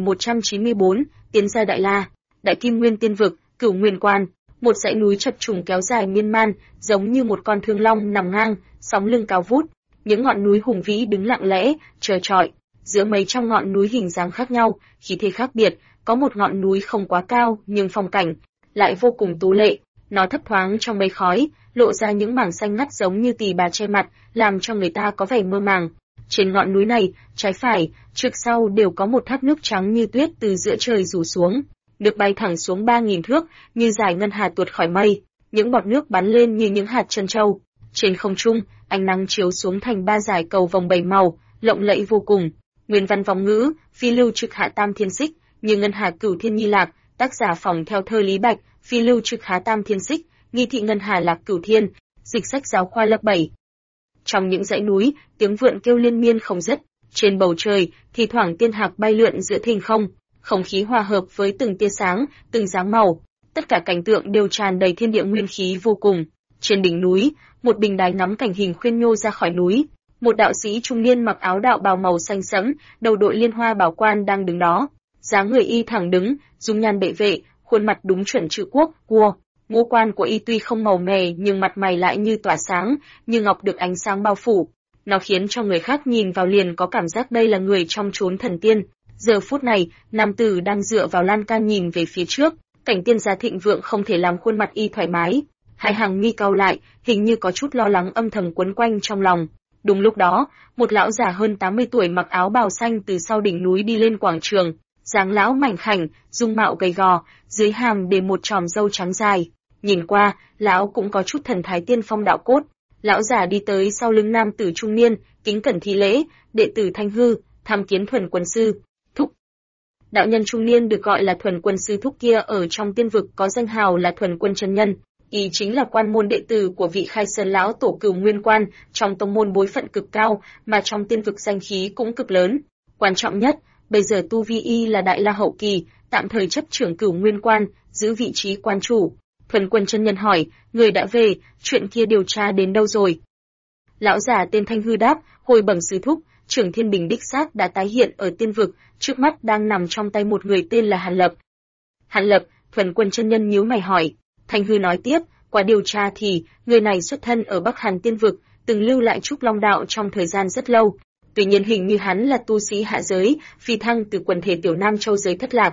1194, tiến gia Đại La, Đại Kim Nguyên Tiên Vực, Cửu Nguyên Quan, một dãy núi chập trùng kéo dài miên man, giống như một con thương long nằm ngang, sóng lưng cao vút, những ngọn núi hùng vĩ đứng lặng lẽ, chờ trọi. Giữa mấy trăm ngọn núi hình dáng khác nhau, khí thế khác biệt, có một ngọn núi không quá cao nhưng phong cảnh lại vô cùng tú lệ. Nó thấp thoáng trong mây khói, lộ ra những mảng xanh ngắt giống như tỳ bà che mặt, làm cho người ta có vẻ mơ màng. Trên ngọn núi này, trái phải, trước sau đều có một thác nước trắng như tuyết từ giữa trời rủ xuống, được bay thẳng xuống 3000 thước, như dải ngân hà tuột khỏi mây, những bọt nước bắn lên như những hạt trân châu. Trên không trung, ánh nắng chiếu xuống thành ba dải cầu vồng bảy màu, lộng lẫy vô cùng. Nguyên văn vòng ngữ, phi lưu trực hạ tam thiên xích, như ngân hà cửu thiên nhi lạc, tác giả phỏng theo thơ Lý Bạch, phi lưu trực há tam thiên xích, nghi thị ngân hà lạc cửu thiên, dịch sách giáo khoa lớp 7. Trong những dãy núi, tiếng vượn kêu liên miên không dứt, trên bầu trời, thì thoảng tiên hạc bay lượn giữa thinh không, không khí hòa hợp với từng tia sáng, từng dáng màu, tất cả cảnh tượng đều tràn đầy thiên địa nguyên khí vô cùng. Trên đỉnh núi, một bình đài nắm cảnh hình khuyên nhô ra khỏi núi, một đạo sĩ trung niên mặc áo đạo bào màu xanh sẫm, đầu đội liên hoa bảo quan đang đứng đó, dáng người y thẳng đứng, dung nhan bệ vệ, khuôn mặt đúng chuẩn chữ quốc, cua. Ngũ quan của y tuy không màu mè nhưng mặt mày lại như tỏa sáng, như ngọc được ánh sáng bao phủ. Nó khiến cho người khác nhìn vào liền có cảm giác đây là người trong chốn thần tiên. Giờ phút này, nam tử đang dựa vào lan can nhìn về phía trước, cảnh tiên gia thịnh vượng không thể làm khuôn mặt y thoải mái. Hai hàng mi cau lại, hình như có chút lo lắng âm thầm quấn quanh trong lòng. Đúng lúc đó, một lão già hơn 80 tuổi mặc áo bào xanh từ sau đỉnh núi đi lên quảng trường. Dáng lão mảnh khảnh, dung mạo gầy gò, dưới hàm để một chòm râu trắng dài. Nhìn qua, lão cũng có chút thần thái tiên phong đạo cốt. Lão già đi tới sau lưng nam tử trung niên, kính cẩn thi lễ, đệ tử Thanh Hư, tham kiến Thuần Quân sư thúc. Đạo nhân trung niên được gọi là Thuần Quân sư thúc kia ở trong tiên vực có danh hào là Thuần Quân chân nhân, y chính là quan môn đệ tử của vị Khai Sơn lão tổ Cửu Nguyên Quan, trong tông môn bối phận cực cao, mà trong tiên vực danh khí cũng cực lớn. Quan trọng nhất, bây giờ tu vi y là Đại La hậu kỳ, tạm thời chấp trưởng Cửu Nguyên Quan, giữ vị trí quan chủ. Thuần Quân chân nhân hỏi, người đã về, chuyện kia điều tra đến đâu rồi? Lão già tên Thanh Hư đáp, hồi bẩm sư thúc, trưởng Thiên Bình đích xác đã tái hiện ở tiên vực, trước mắt đang nằm trong tay một người tên là Hàn Lập. Hàn Lập, Thuần Quân chân nhân nhíu mày hỏi. Thanh Hư nói tiếp, qua điều tra thì, người này xuất thân ở Bắc Hàn tiên vực, từng lưu lại Trúc Long đạo trong thời gian rất lâu. Tuy nhiên hình như hắn là tu sĩ hạ giới, phi thăng từ quần thể Tiểu Nam Châu giới Thất Lạc.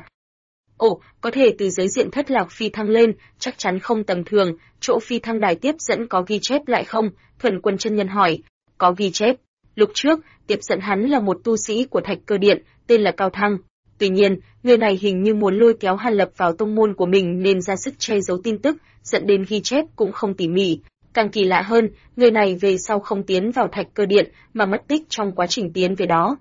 Ồ, có thể từ giới diện Thất Lạc phi thăng lên, chắc chắn không tầm thường, chỗ phi thăng đài tiếp dẫn có ghi chép lại không? Thuần Quân chân nhân hỏi. Có ghi chép. Lúc trước, tiếp dẫn hắn là một tu sĩ của Thạch Cơ Điện, tên là Cao Thăng. Tuy nhiên, người này hình như muốn lôi kéo Hàn Lập vào tông môn của mình nên ra sức che giấu tin tức, dẫn đến ghi chép cũng không tỉ mỉ. Càng kỳ lạ hơn, người này về sau không tiến vào Thạch Cơ Điện mà mất tích trong quá trình tiến về đó.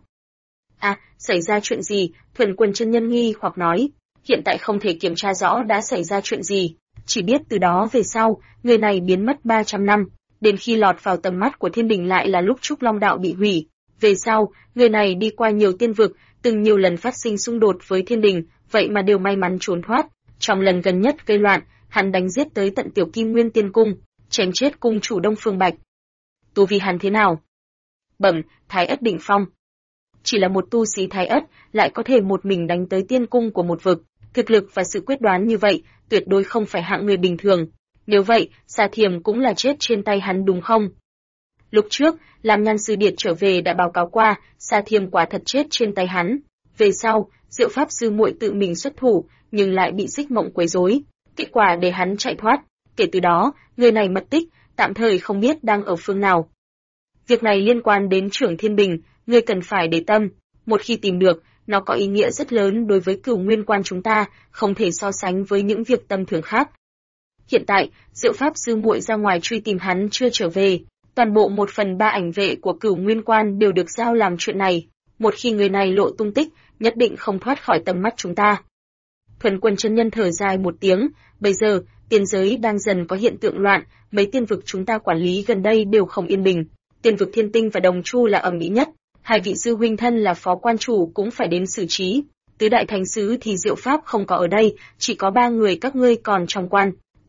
À, xảy ra chuyện gì? Thuần Quân chân nhân nghi hoặc nói. Hiện tại không thể kiểm tra rõ đã xảy ra chuyện gì, chỉ biết từ đó về sau, người này biến mất 300 năm, đến khi lọt vào tầm mắt của Thiên Đình lại là lúc Trúc Long đạo bị hủy. Về sau, người này đi qua nhiều tiên vực, từng nhiều lần phát sinh xung đột với Thiên Đình, vậy mà đều may mắn trốn thoát. Trong lần gần nhất gây loạn, hắn đánh giết tới tận Tiểu Kim Nguyên Tiên Cung, chém chết cung chủ Đông Phương Bạch. Tu vi hắn thế nào? Bẩm, Thái Ất đỉnh phong. Chỉ là một tu sĩ Thái Ất, lại có thể một mình đánh tới tiên cung của một vực. Thực lực và sự quyết đoán như vậy, tuyệt đối không phải hạng người bình thường. Nếu vậy, Sa Thiềm cũng là chết trên tay hắn đúng không? Lúc trước, Lam Nhan Sư Điệt trở về đã báo cáo qua, Sa Thiềm quả thật chết trên tay hắn. Về sau, Diệu Pháp Sư muội tự mình xuất thủ, nhưng lại bị Xích Mộng quấy rối. Kết quả để hắn chạy thoát. Kể từ đó, người này mất tích, tạm thời không biết đang ở phương nào. Việc này liên quan đến trưởng Thiên Bình, ngươi cần phải để tâm. Một khi tìm được, nó có ý nghĩa rất lớn đối với Cửu Nguyên Quan chúng ta, không thể so sánh với những việc tầm thường khác. Hiện tại, Diệu Pháp Sư muội ra ngoài truy tìm hắn chưa trở về, toàn bộ 1/3 ảnh vệ của Cửu Nguyên Quan đều được giao làm chuyện này. Một khi người này lộ tung tích, nhất định không thoát khỏi tầm mắt chúng ta. Thuần Quân chân nhân thở dài một tiếng, bây giờ, tiên giới đang dần có hiện tượng loạn, mấy tiên vực chúng ta quản lý gần đây đều không yên bình. Tiên vực Thiên Tinh và Đồng Chu là ầm ĩ nhất, hai vị sư huynh thân là phó quan chủ cũng phải đến xử trí. Tứ đại thánh sứ thì Diệu Pháp không có ở đây, chỉ có 3 người các ngươi còn trong quan.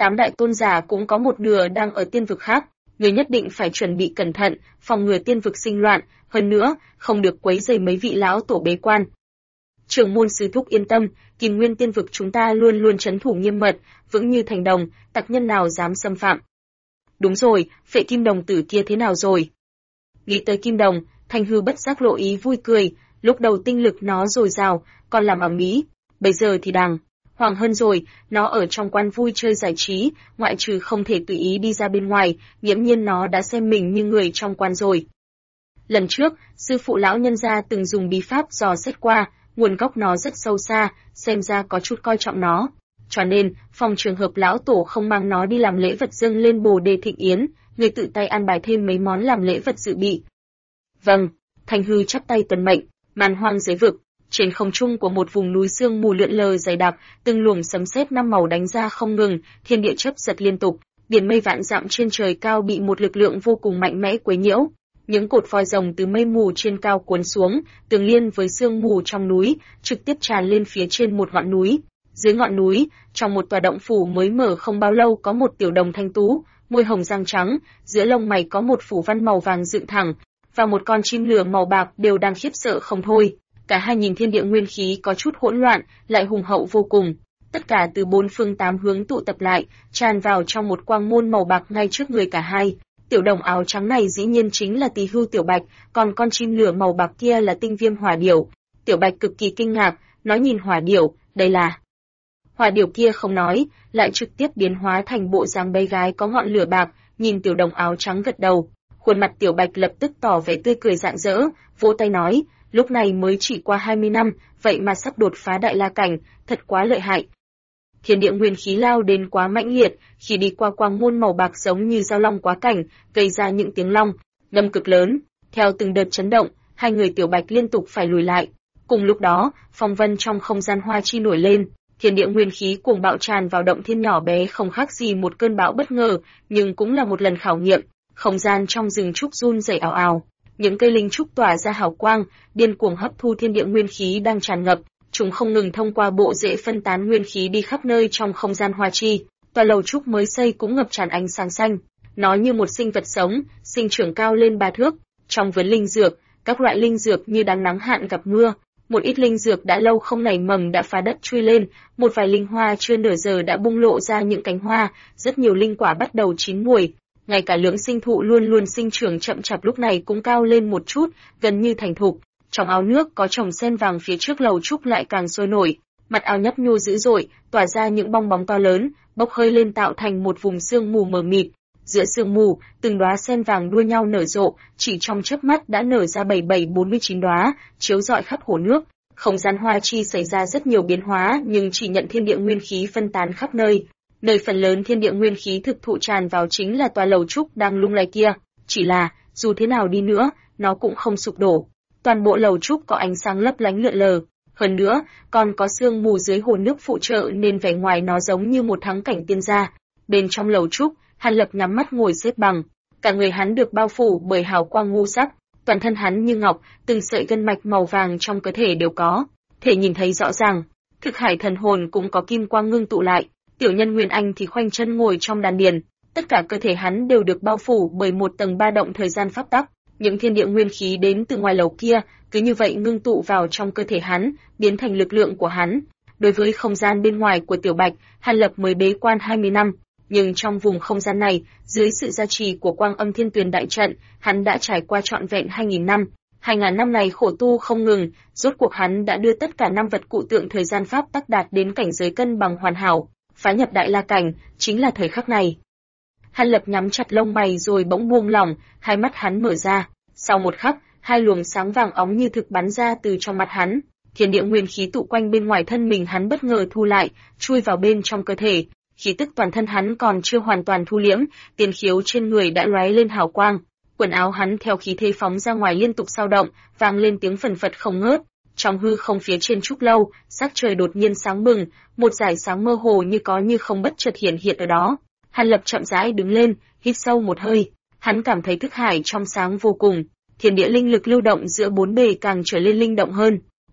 8 đại tôn giả cũng có một nửa đang ở tiên vực khác, người nhất định phải chuẩn bị cẩn thận, phòng ngừa tiên vực sinh loạn, hơn nữa, không được quấy rầy mấy vị lão tổ bế quan. Trưởng môn sư thúc yên tâm, Kim Nguyên tiên vực chúng ta luôn luôn trấn thủ nghiêm mật, vững như thành đồng, tặc nhân nào dám xâm phạm. Đúng rồi, phệ kim đồng tử kia thế nào rồi? Nghĩ tới kim đồng, Thanh Hư bất giác lộ ý vui cười, lúc đầu tinh lực nó dồi dào, còn làm ầm ĩ, bây giờ thì đàng hoàng hơn rồi, nó ở trong quan vui chơi giải trí, ngoại trừ không thể tùy ý đi ra bên ngoài, nghiễm nhiên nó đã xem mình như người trong quan rồi. Lần trước, sư phụ lão nhân gia từng dùng bí pháp dò xét qua, nguồn gốc nó rất sâu xa, xem ra có chút coi trọng nó. Cho nên, phòng trường hợp lão tổ không mang nó đi làm lễ vật dâng lên Bồ Đề Thịnh Yến, người tự tay an bài thêm mấy món làm lễ vật dự bị. Vâng, Thanh Hư chắp tay tuân mệnh, man hoang giới vực. Trên không trung của một vùng núi sương mù lượn lờ dày đặc, từng luồng sấm sét năm màu đánh ra không ngừng, thiên địa chớp giật liên tục, biển mây vạn dặm trên trời cao bị một lực lượng vô cùng mạnh mẽ quấy nhiễu. Những cột voi rồng từ mây mù trên cao cuốn xuống, tương liên với sương mù trong núi, trực tiếp tràn lên phía trên một ngọn núi. Dưới ngọn núi, trong một tòa động phủ mới mở không bao lâu có một tiểu đồng thanh tú, môi hồng răng trắng, giữa lông mày có một phủ văn màu vàng dựng thẳng, và một con chim lửa màu bạc đều đang khiếp sợ không thôi. Cả hai nhìn thiên địa nguyên khí có chút hỗn loạn, lại hùng hậu vô cùng. Tất cả từ bốn phương tám hướng tụ tập lại, tràn vào trong một quang môn màu bạc ngay trước người cả hai. Tiểu đồng áo trắng này dĩ nhiên chính là Tỳ Hưu Tiểu Bạch, còn con chim lửa màu bạc kia là Tinh Viêm Hỏa Điểu. Tiểu Bạch cực kỳ kinh ngạc, nói nhìn Hỏa Điểu, đây là... Hỏa Điểu kia không nói, lại trực tiếp biến hóa thành bộ dáng bé gái có ngọn lửa bạc, nhìn tiểu đồng áo trắng gật đầu. Khuôn mặt Tiểu Bạch lập tức tỏ vẻ tươi cười rạng rỡ, vỗ tay nói, lúc này mới chỉ qua 20 năm, vậy mà sắp đột phá đại la cảnh, thật quá lợi hại. Thiên địa nguyên khí lao đến quá mãnh liệt, khi đi qua quang môn màu bạc giống như dao long quá cảnh, gây ra những tiếng long, ngâm cực lớn. Theo từng đợt chấn động, hai người Tiểu Bạch liên tục phải lùi lại. Cùng lúc đó, phong vân trong không gian hoa chi nổi lên, thiên địa nguyên khí cuồng bạo tràn vào động thiên nhỏ bé không khác gì một cơn bão bất ngờ, nhưng cũng là một lần khảo nghiệm. Không gian trong rừng trúc run rẩy ào ào, những cây linh trúc tỏa ra hào quang, điên cuồng hấp thu thiên địa nguyên khí đang tràn ngập. Chúng không ngừng thông qua bộ rễ phân tán nguyên khí đi khắp nơi trong không gian hoa chi. Tòa lầu trúc mới xây cũng ngập tràn ánh sáng xanh. Nó như một sinh vật sống, sinh trưởng cao lên 3 thước. Trong vườn linh dược, các loại linh dược như đáng nắng hạn gặp mưa. Một ít linh dược đã lâu không nảy mầm đã phá đất chui lên, một vài linh hoa chưa nở giờ đã bung lộ ra những cánh hoa, rất nhiều linh quả bắt đầu chín mùi. Ngay cả lưỡng sinh thụ luôn luôn sinh trưởng chậm chạp lúc này cũng cao lên một chút, gần như thành thục. Trong ao nước có trồng sen vàng phía trước lầu trúc lại càng sôi nổi, mặt ao nhấp nhô dữ dội, tỏa ra những bong bóng to lớn, bốc hơi lên tạo thành một vùng sương mù mờ mịt. Giữa sương mù, từng đóa sen vàng đua nhau nở rộ, chỉ trong chớp mắt đã nở ra 7749 đóa, chiếu rọi khắp hồ nước. Không gian hoa chi xảy ra rất nhiều biến hóa, nhưng chỉ nhận thiên địa nguyên khí phân tán khắp nơi. Nơi phần lớn thiên địa nguyên khí thực thụ tràn vào chính là tòa lầu trúc đang lung lay kia. Chỉ là, dù thế nào đi nữa, nó cũng không sụp đổ. Toàn bộ lầu trúc có ánh sáng lấp lánh lượn lờ. Hơn nữa, còn có sương mù dưới hồ nước phụ trợ nên vẻ ngoài nó giống như một thắng cảnh tiên gia. Bên trong lầu trúc, Hàn Lập nhắm mắt ngồi xếp bằng. Cả người hắn được bao phủ bởi hào quang ngũ sắc. Toàn thân hắn như ngọc, từng sợi gân mạch màu vàng trong cơ thể đều có. Thể nhìn thấy rõ ràng. Thực hải thần hồn cũng có kim quang ngưng tụ lại. Tiểu nhân Nguyên Anh thì khoanh chân ngồi trong đan điền. Tất cả cơ thể hắn đều được bao phủ bởi một tầng ba động thời gian pháp tắc. Những thiên địa nguyên khí đến từ ngoài lầu kia, cứ như vậy ngưng tụ vào trong cơ thể hắn, biến thành lực lượng của hắn. Đối với không gian bên ngoài của Tiểu Bạch, Hàn Lập mới bế quan 20 năm, nhưng trong vùng không gian này, dưới sự gia trì của Quang Âm Thiên Tuyền đại trận, hắn đã trải qua trọn vẹn 2000 năm. 2000 năm này khổ tu không ngừng, rốt cuộc hắn đã đưa tất cả năm vật cụ tượng thời gian pháp tắc đạt đến cảnh giới cân bằng hoàn hảo, phá nhập đại la cảnh, chính là thời khắc này. Hàn Lập nhắm chặt lông mày rồi bỗng buông lỏng, hai mắt hắn mở ra. Sau một khắc, hai luồng sáng vàng óng như thực bắn ra từ trong mặt hắn. Thiên địa nguyên khí tụ quanh bên ngoài thân mình hắn bất ngờ thu lại, chui vào bên trong cơ thể. Khí tức toàn thân hắn còn chưa hoàn toàn thu liễm, tiền khiếu trên người đã lóe lên hào quang. Quần áo hắn theo khí thế phóng ra ngoài liên tục dao động, vang lên tiếng phần phật không ngớt. Trong hư không phía trên trúc lâu, sắc trời đột nhiên sáng bừng, một dải sáng mơ hồ như có như không bất chợt hiện ở đó. Hàn Lập chậm rãi đứng lên, hít sâu một hơi. Hắn cảm thấy thức hải trong sáng vô cùng, thiên địa linh lực lưu động giữa bốn bề càng trở lên linh động hơn.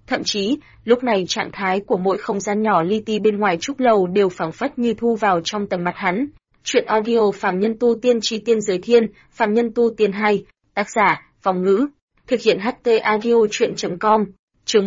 Thậm chí, lúc này trạng thái của mỗi không gian nhỏ li ti bên ngoài trúc lầu đều phảng phất như thu vào trong tầm mắt hắn. Truyện audio Phàm Nhân Tu Tiên Chi Tiên Giới Thiên, Phàm Nhân Tu Tiên 2, tác giả, Vong Ngữ, thực hiện HT Audio Truyện.com, chương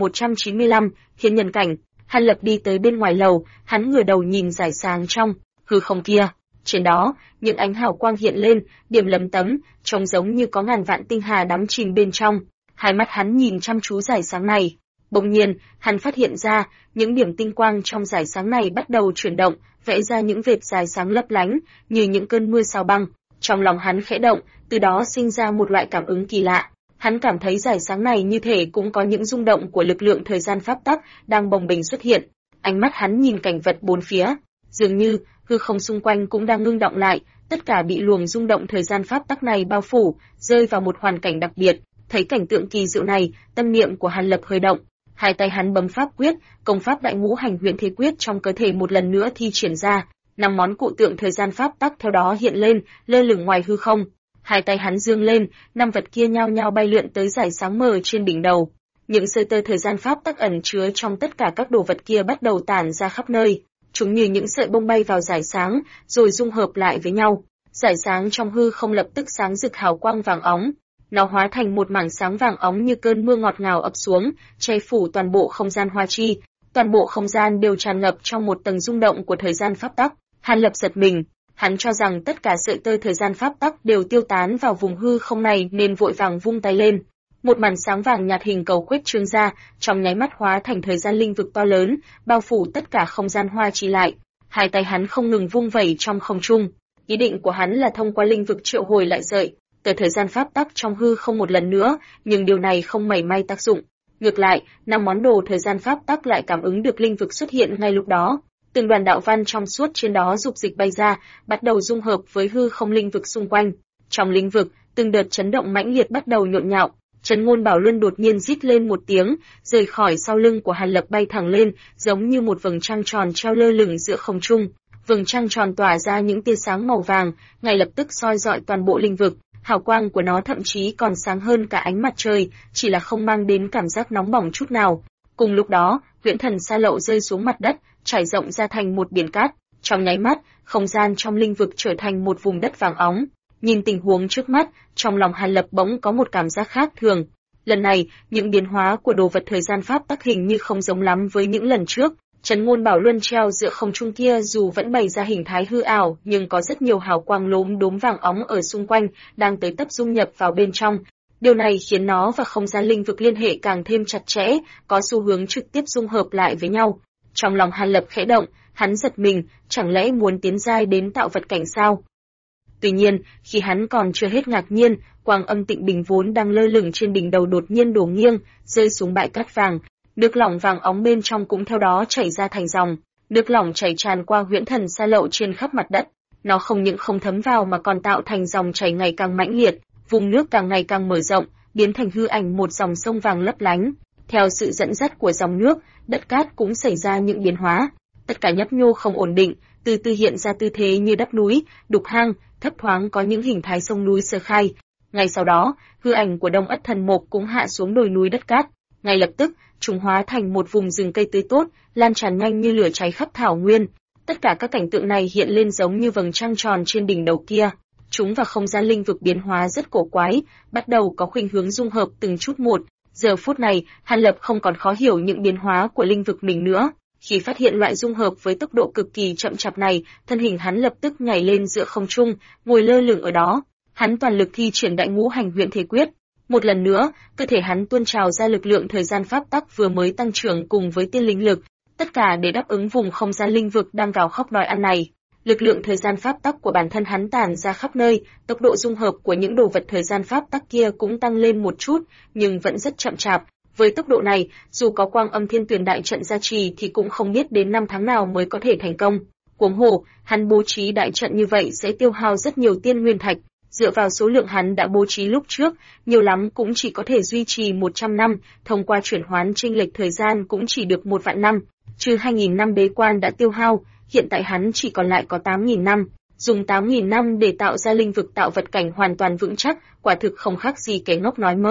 1195, Thiên Nhân Cảnh. Hàn Lập đi tới bên ngoài lầu, hắn ngửa đầu nhìn rải sáng trong hư không kia. Trên đó, những ánh hào quang hiện lên, điểm lấm tấm, trông giống như có ngàn vạn tinh hà đắm chìm bên trong. Hai mắt hắn nhìn chăm chú rải sáng này. Bỗng nhiên, hắn phát hiện ra, những điểm tinh quang trong rải sáng này bắt đầu chuyển động, vẽ ra những vệt dài sáng lấp lánh, như những cơn mưa sao băng. Trong lòng hắn khẽ động, từ đó sinh ra một loại cảm ứng kỳ lạ. Hắn cảm thấy rải sáng này như thể cũng có những rung động của lực lượng thời gian pháp tắc đang bồng bềnh xuất hiện. Ánh mắt hắn nhìn cảnh vật bốn phía, dường như hư không xung quanh cũng đang ngưng động lại, tất cả bị luồng rung động thời gian pháp tắc này bao phủ, rơi vào một hoàn cảnh đặc biệt. Thấy cảnh tượng kỳ diệu này, tâm niệm của Hàn Lập hơi động, hai tay hắn bấm pháp quyết, công pháp Đại Ngũ Hành Huyễn Thế Quyết trong cơ thể một lần nữa thi triển ra, 5 món cụ tượng thời gian pháp tắc theo đó hiện lên, lơ lửng ngoài hư không. Hai tay hắn dương lên, 5 vật kia nhao nhao bay lượn tới dải sáng mờ trên đỉnh đầu. Những sợi tơ thời gian pháp tắc ẩn chứa trong tất cả các đồ vật kia bắt đầu tản ra khắp nơi. Chúng như những sợi bông bay vào dải sáng, rồi dung hợp lại với nhau. Dải sáng trong hư không lập tức sáng rực hào quang vàng óng. Nó hóa thành một mảng sáng vàng óng như cơn mưa ngọt ngào ập xuống, che phủ toàn bộ không gian hoa chi. Toàn bộ không gian đều tràn ngập trong một tầng rung động của thời gian pháp tắc. Hàn Lập giật mình, hắn cho rằng tất cả sợi tơ thời gian pháp tắc đều tiêu tán vào vùng hư không này nên vội vàng vung tay lên. Một màn sáng vàng nhạt hình cầu khuếch trương ra, trong nháy mắt hóa thành thời gian linh vực to lớn, bao phủ tất cả không gian hoa chi lại. Hai tay hắn không ngừng vung vẩy trong không trung. Ý định của hắn là thông qua linh vực triệu hồi lại sợi tờ thời gian pháp tắc trong hư không một lần nữa, nhưng điều này không mảy may tác dụng. Ngược lại, 5 món đồ thời gian pháp tắc lại cảm ứng được linh vực xuất hiện ngay lúc đó. Từng đoàn đạo văn trong suốt trên đó dục dịch bay ra, bắt đầu dung hợp với hư không linh vực xung quanh. Trong linh vực, từng đợt chấn động mãnh liệt bắt đầu nhộn nhạo. Trấn Ngôn Bảo Luân đột nhiên rít lên một tiếng, rời khỏi sau lưng của Hàn Lập bay thẳng lên, giống như một vầng trăng tròn treo lơ lửng giữa không trung. Vầng trăng tròn tỏa ra những tia sáng màu vàng, ngay lập tức soi rọi toàn bộ linh vực. Hào quang của nó thậm chí còn sáng hơn cả ánh mặt trời, chỉ là không mang đến cảm giác nóng bỏng chút nào. Cùng lúc đó, Huyễn Thần Sa Lậu rơi xuống mặt đất, trải rộng ra thành một biển cát. Trong nháy mắt, không gian trong linh vực trở thành một vùng đất vàng óng. Nhìn tình huống trước mắt, trong lòng Hàn Lập bỗng có một cảm giác khác thường. Lần này, những biến hóa của đồ vật thời gian pháp tắc hình như không giống lắm với những lần trước. Trấn Ngôn Bảo Luân treo giữa không trung kia dù vẫn bày ra hình thái hư ảo, nhưng có rất nhiều hào quang lốm đốm vàng óng ở xung quanh, đang tới tấp dung nhập vào bên trong. Điều này khiến nó và không gian linh vực liên hệ càng thêm chặt chẽ, có xu hướng trực tiếp dung hợp lại với nhau. Trong lòng Hàn Lập khẽ động, hắn giật mình, chẳng lẽ muốn tiến giai đến tạo vật cảnh sao? Tuy nhiên, khi hắn còn chưa hết ngạc nhiên, quang âm tịnh bình vốn đang lơ lửng trên đỉnh đầu đột nhiên đổ nghiêng, rơi xuống bãi cát vàng. Nước lỏng vàng óng bên trong cũng theo đó chảy ra thành dòng, nước lỏng chảy tràn qua Huyễn Thần Sa Lậu trên khắp mặt đất. Nó không những không thấm vào mà còn tạo thành dòng chảy ngày càng mãnh liệt, vùng nước càng ngày càng mở rộng, biến thành hư ảnh một dòng sông vàng lấp lánh. Theo sự dẫn dắt của dòng nước, đất cát cũng xảy ra những biến hóa. Tất cả nhấp nhô không ổn định, từ từ hiện ra tư thế như đắp núi, đục hang, thấp thoáng có những hình thái sông núi sơ khai. Ngay sau đó, hư ảnh của Đông Ất Thần Mộc cũng hạ xuống đồi núi đất cát. Ngay lập tức, chúng hóa thành một vùng rừng cây tươi tốt, lan tràn nhanh như lửa cháy khắp thảo nguyên. Tất cả các cảnh tượng này hiện lên giống như vầng trăng tròn trên đỉnh đầu kia. Chúng và không gian linh vực biến hóa rất cổ quái, bắt đầu có khuynh hướng dung hợp từng chút một. Giờ phút này, Hàn Lập không còn khó hiểu những biến hóa của linh vực mình nữa. Khi phát hiện loại dung hợp với tốc độ cực kỳ chậm chạp này, thân hình hắn lập tức nhảy lên giữa không trung, ngồi lơ lửng ở đó. Hắn toàn lực thi triển Đại Ngũ Hành Huyễn Thế Quyết. Một lần nữa, cơ thể hắn tuôn trào ra lực lượng thời gian pháp tắc vừa mới tăng trưởng cùng với tiên linh lực, tất cả để đáp ứng vùng không gian linh vực đang gào khóc đòi ăn này. Lực lượng thời gian pháp tắc của bản thân hắn tản ra khắp nơi, tốc độ dung hợp của những đồ vật thời gian pháp tắc kia cũng tăng lên một chút, nhưng vẫn rất chậm chạp. Với tốc độ này, dù có Quang Âm Thiên Tuyền đại trận gia trì thì cũng không biết đến 5 tháng nào mới có thể thành công. Huống hồ, hắn bố trí đại trận như vậy sẽ tiêu hao rất nhiều tiên nguyên thạch. Dựa vào số lượng hắn đã bố trí lúc trước, nhiều lắm cũng chỉ có thể duy trì 100 năm, thông qua chuyển hoán chênh lệch thời gian cũng chỉ được 1 vạn năm, trừ 2.000 năm bế quan đã tiêu hao, hiện tại hắn chỉ còn lại có 8.000 năm. Dùng 8.000 năm để tạo ra linh vực tạo vật cảnh hoàn toàn vững chắc, quả thực không khác gì kẻ ngốc nói mơ.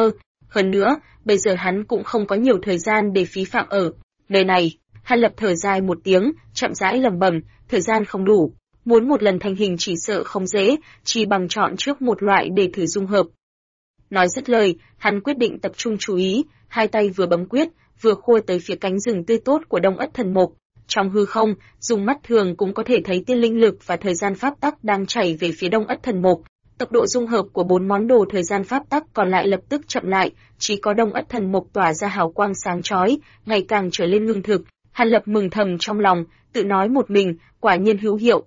Hơn nữa, bây giờ hắn cũng không có nhiều thời gian để phí phạm ở nơi này. Hàn Lập thở dài một tiếng, chậm rãi lẩm bẩm, thời gian không đủ, muốn một lần thành hình chỉ sợ không dễ, chỉ bằng chọn trước một loại để thử dung hợp. Nói dứt lời, hắn quyết định tập trung chú ý, hai tay vừa bấm quyết, vừa khua tới phía cánh rừng tươi tốt của Đông Ất Thần Mục. Trong hư không, dùng mắt thường cũng có thể thấy tiên linh lực và thời gian pháp tắc đang chảy về phía Đông Ất Thần Mục. Tốc độ dung hợp của 4 món đồ thời gian pháp tắc còn lại lập tức chậm lại, chỉ có Đông Ất Thần Mục tỏa ra hào quang sáng chói, ngày càng trở lên ngưng thực. Hàn Lập mừng thầm trong lòng, tự nói một mình, quả nhiên hữu hiệu.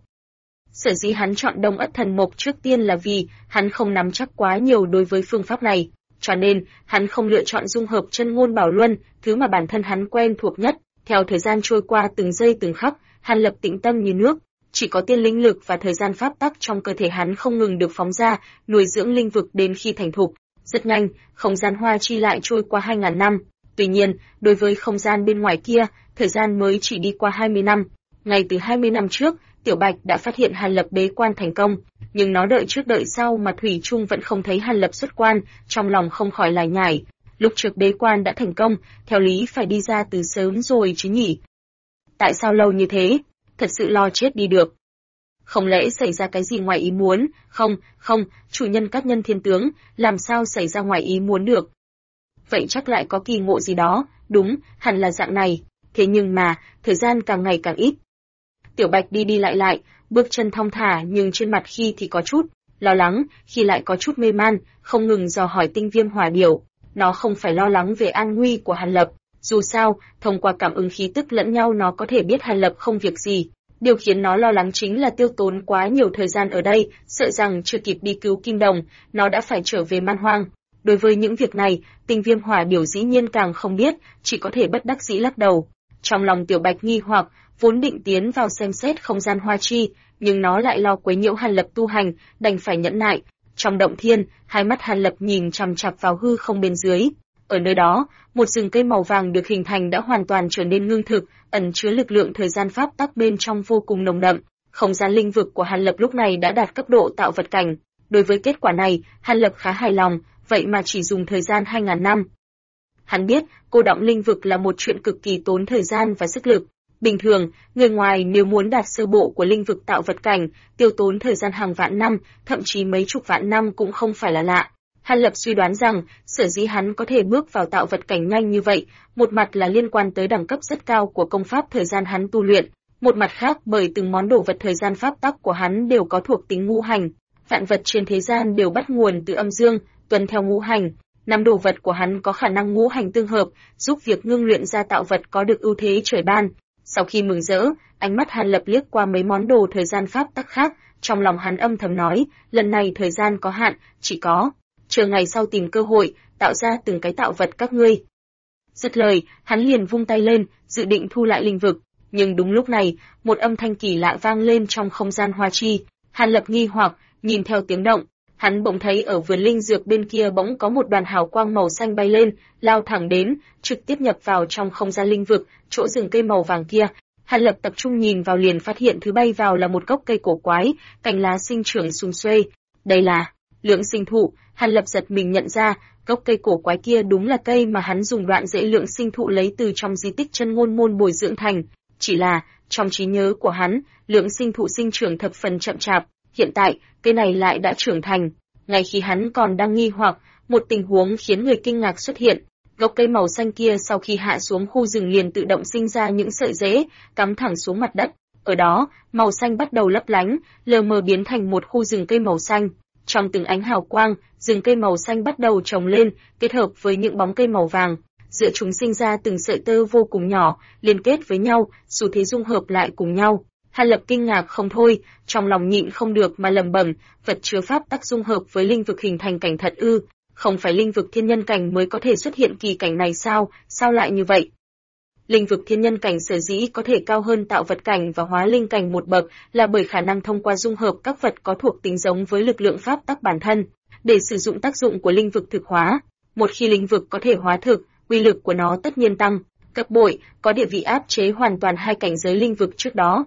Sở dĩ hắn chọn Đông Ất Thần Mục trước tiên là vì hắn không nắm chắc quá nhiều đối với phương pháp này, cho nên hắn không lựa chọn dung hợp chân ngôn bảo luân, thứ mà bản thân hắn quen thuộc nhất. Theo thời gian trôi qua từng giây từng khắc, Hàn Lập tĩnh tâm như nước, chỉ có tiên linh lực và thời gian pháp tắc trong cơ thể hắn không ngừng được phóng ra, nuôi dưỡng linh vực đến khi thành thục. Rất nhanh, không gian hoa chi lại trôi qua 2000 năm. Tuy nhiên, đối với không gian bên ngoài kia, thời gian mới chỉ đi qua 20 năm. Ngay từ 20 năm trước, Tiểu Bạch đã phát hiện Hàn Lập bế quan thành công, nhưng nó đợi trước đợi sau mà thủy chung vẫn không thấy Hàn Lập xuất quan, trong lòng không khỏi lải nhải. Lúc trước bế quan đã thành công, theo lý phải đi ra từ sớm rồi chứ nhỉ? Tại sao lâu như thế? Thật sự lo chết đi được. Không lẽ xảy ra cái gì ngoài ý muốn? Không, chủ nhân các nhân thiên tướng, làm sao xảy ra ngoài ý muốn được? Vậy chắc lại có kỳ ngộ gì đó, đúng, hẳn là dạng này. Thế nhưng mà, thời gian càng ngày càng ít. Tiểu Bạch đi đi lại, bước chân thong thả nhưng trên mặt khi thì có chút lo lắng, khi lại có chút mê man, không ngừng dò hỏi Tinh Viêm Hỏa Điểu. Nó không phải lo lắng về an nguy của Hàn Lập, dù sao, thông qua cảm ứng khí tức lẫn nhau nó có thể biết Hàn Lập không việc gì. Điều khiến nó lo lắng chính là tiêu tốn quá nhiều thời gian ở đây, sợ rằng chưa kịp đi cứu Kim Đồng, nó đã phải trở về Man Hoang. Đối với những việc này, Tinh Viêm Hỏa Điểu dĩ nhiên càng không biết, chỉ có thể bất đắc dĩ lắc đầu. Trong lòng Tiểu Bạch nghi hoặc, vốn định tiến vào xem xét không gian hoa chi, nhưng nó lại lo quấy nhiễu Hàn Lập tu hành, đành phải nhẫn nại. Trong động thiên, hai mắt Hàn Lập nhìn chằm chằm vào hư không bên dưới. Ở nơi đó, một rừng cây màu vàng được hình thành đã hoàn toàn trở nên ngưng thực, ẩn chứa lực lượng thời gian pháp tắc bên trong vô cùng nồng đậm. Không gian linh vực của Hàn Lập lúc này đã đạt cấp độ tạo vật cảnh. Đối với kết quả này, Hàn Lập khá hài lòng, vậy mà chỉ dùng thời gian 2000 năm. Hắn biết, cô đọng linh vực là một chuyện cực kỳ tốn thời gian và sức lực. Bình thường, người ngoài nếu muốn đạt sơ bộ của linh vực tạo vật cảnh, tiêu tốn thời gian hàng vạn năm, thậm chí mấy chục vạn năm cũng không phải là lạ. Hàn Lập suy đoán rằng, sở dĩ hắn có thể bước vào tạo vật cảnh nhanh như vậy, một mặt là liên quan tới đẳng cấp rất cao của công pháp thời gian hắn tu luyện, một mặt khác bởi từng món đồ vật thời gian pháp tắc của hắn đều có thuộc tính ngũ hành. Vạn vật trên thế gian đều bắt nguồn từ âm dương, tuân theo ngũ hành. Năm đồ vật của hắn có khả năng ngũ hành tương hợp, giúp việc ngưng luyện ra tạo vật có được ưu thế trời ban. Sau khi mừng rỡ, ánh mắt Hàn Lập liếc qua mấy món đồ thời gian pháp tắc khác, trong lòng hắn âm thầm nói, lần này thời gian có hạn, chỉ có chờ ngày sau tìm cơ hội, tạo ra từng cái tạo vật các ngươi. Dứt lời, hắn liền vung tay lên, dự định thu lại linh vực, nhưng đúng lúc này, một âm thanh kỳ lạ vang lên trong không gian hoa chi. Hàn Lập nghi hoặc, nhìn theo tiếng động, hắn bỗng thấy ở vườn linh dược bên kia bỗng có một đoàn hào quang màu xanh bay lên, lao thẳng đến, trực tiếp nhập vào trong không gian linh vực, chỗ rừng cây màu vàng kia. Hàn Lập tập trung nhìn vào liền phát hiện thứ bay vào là một gốc cây cổ quái, cành lá sinh trưởng xum xuê. Đây là Lượng Sinh Thụ. Hàn Lập giật mình nhận ra, gốc cây cổ quái kia đúng là cây mà hắn dùng đoạn rễ Lượng Sinh Thụ lấy từ trong di tích Chân Ngôn môn bồi dưỡng thành. Chỉ là, trong trí nhớ của hắn, Lượng Sinh Thụ sinh trưởng thập phần chậm chạp, hiện tại, cây này lại đã trưởng thành. Ngay khi hắn còn đang nghi hoặc, một tình huống khiến người kinh ngạc xuất hiện. Gốc cây màu xanh kia sau khi hạ xuống khu rừng liền tự động sinh ra những sợi rễ, cắm thẳng xuống mặt đất. Ở đó, màu xanh bắt đầu lấp lánh, lờ mờ biến thành một khu rừng cây màu xanh. Trong từng ánh hào quang, rừng cây màu xanh bắt đầu trồng lên, kết hợp với những bóng cây màu vàng. Giữa chúng sinh ra từng sợi tơ vô cùng nhỏ, liên kết với nhau, xu thế dung hợp lại cùng nhau. Hàn Lập kinh ngạc không thôi, trong lòng nhịn không được mà lẩm bẩm, vật chứa pháp tắc dung hợp với linh vực hình thành cảnh thật ư? Không phải linh vực thiên nhân cảnh mới có thể xuất hiện kỳ cảnh này sao? Sao lại như vậy? Linh vực thiên nhân cảnh sở dĩ có thể cao hơn tạo vật cảnh và hóa linh cảnh một bậc là bởi khả năng thông qua dung hợp các vật có thuộc tính giống với lực lượng pháp tắc bản thân, để sử dụng tác dụng của linh vực thực hóa. Một khi linh vực có thể hóa thực, uy lực của nó tất nhiên tăng, gấp bội, có địa vị áp chế hoàn toàn hai cảnh giới linh vực trước đó.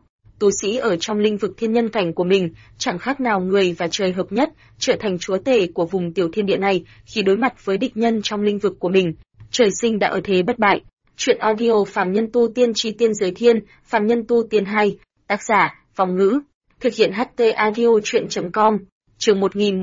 tu sĩ ở trong lĩnh vực thiên nhân cảnh của mình, chẳng khác nào người và trời hợp nhất, trở thành chúa tể của vùng tiểu thiên địa này khi đối mặt với địch nhân trong lĩnh vực của mình. Trời sinh đã ở thế bất bại. Truyện audio Phàm Nhân Tu Tiên Chi Tiên Giới Thiên, Phàm Nhân Tu Tiên 2, tác giả, Vong Ngữ, thực hiện HT Audio Truyện.com, chương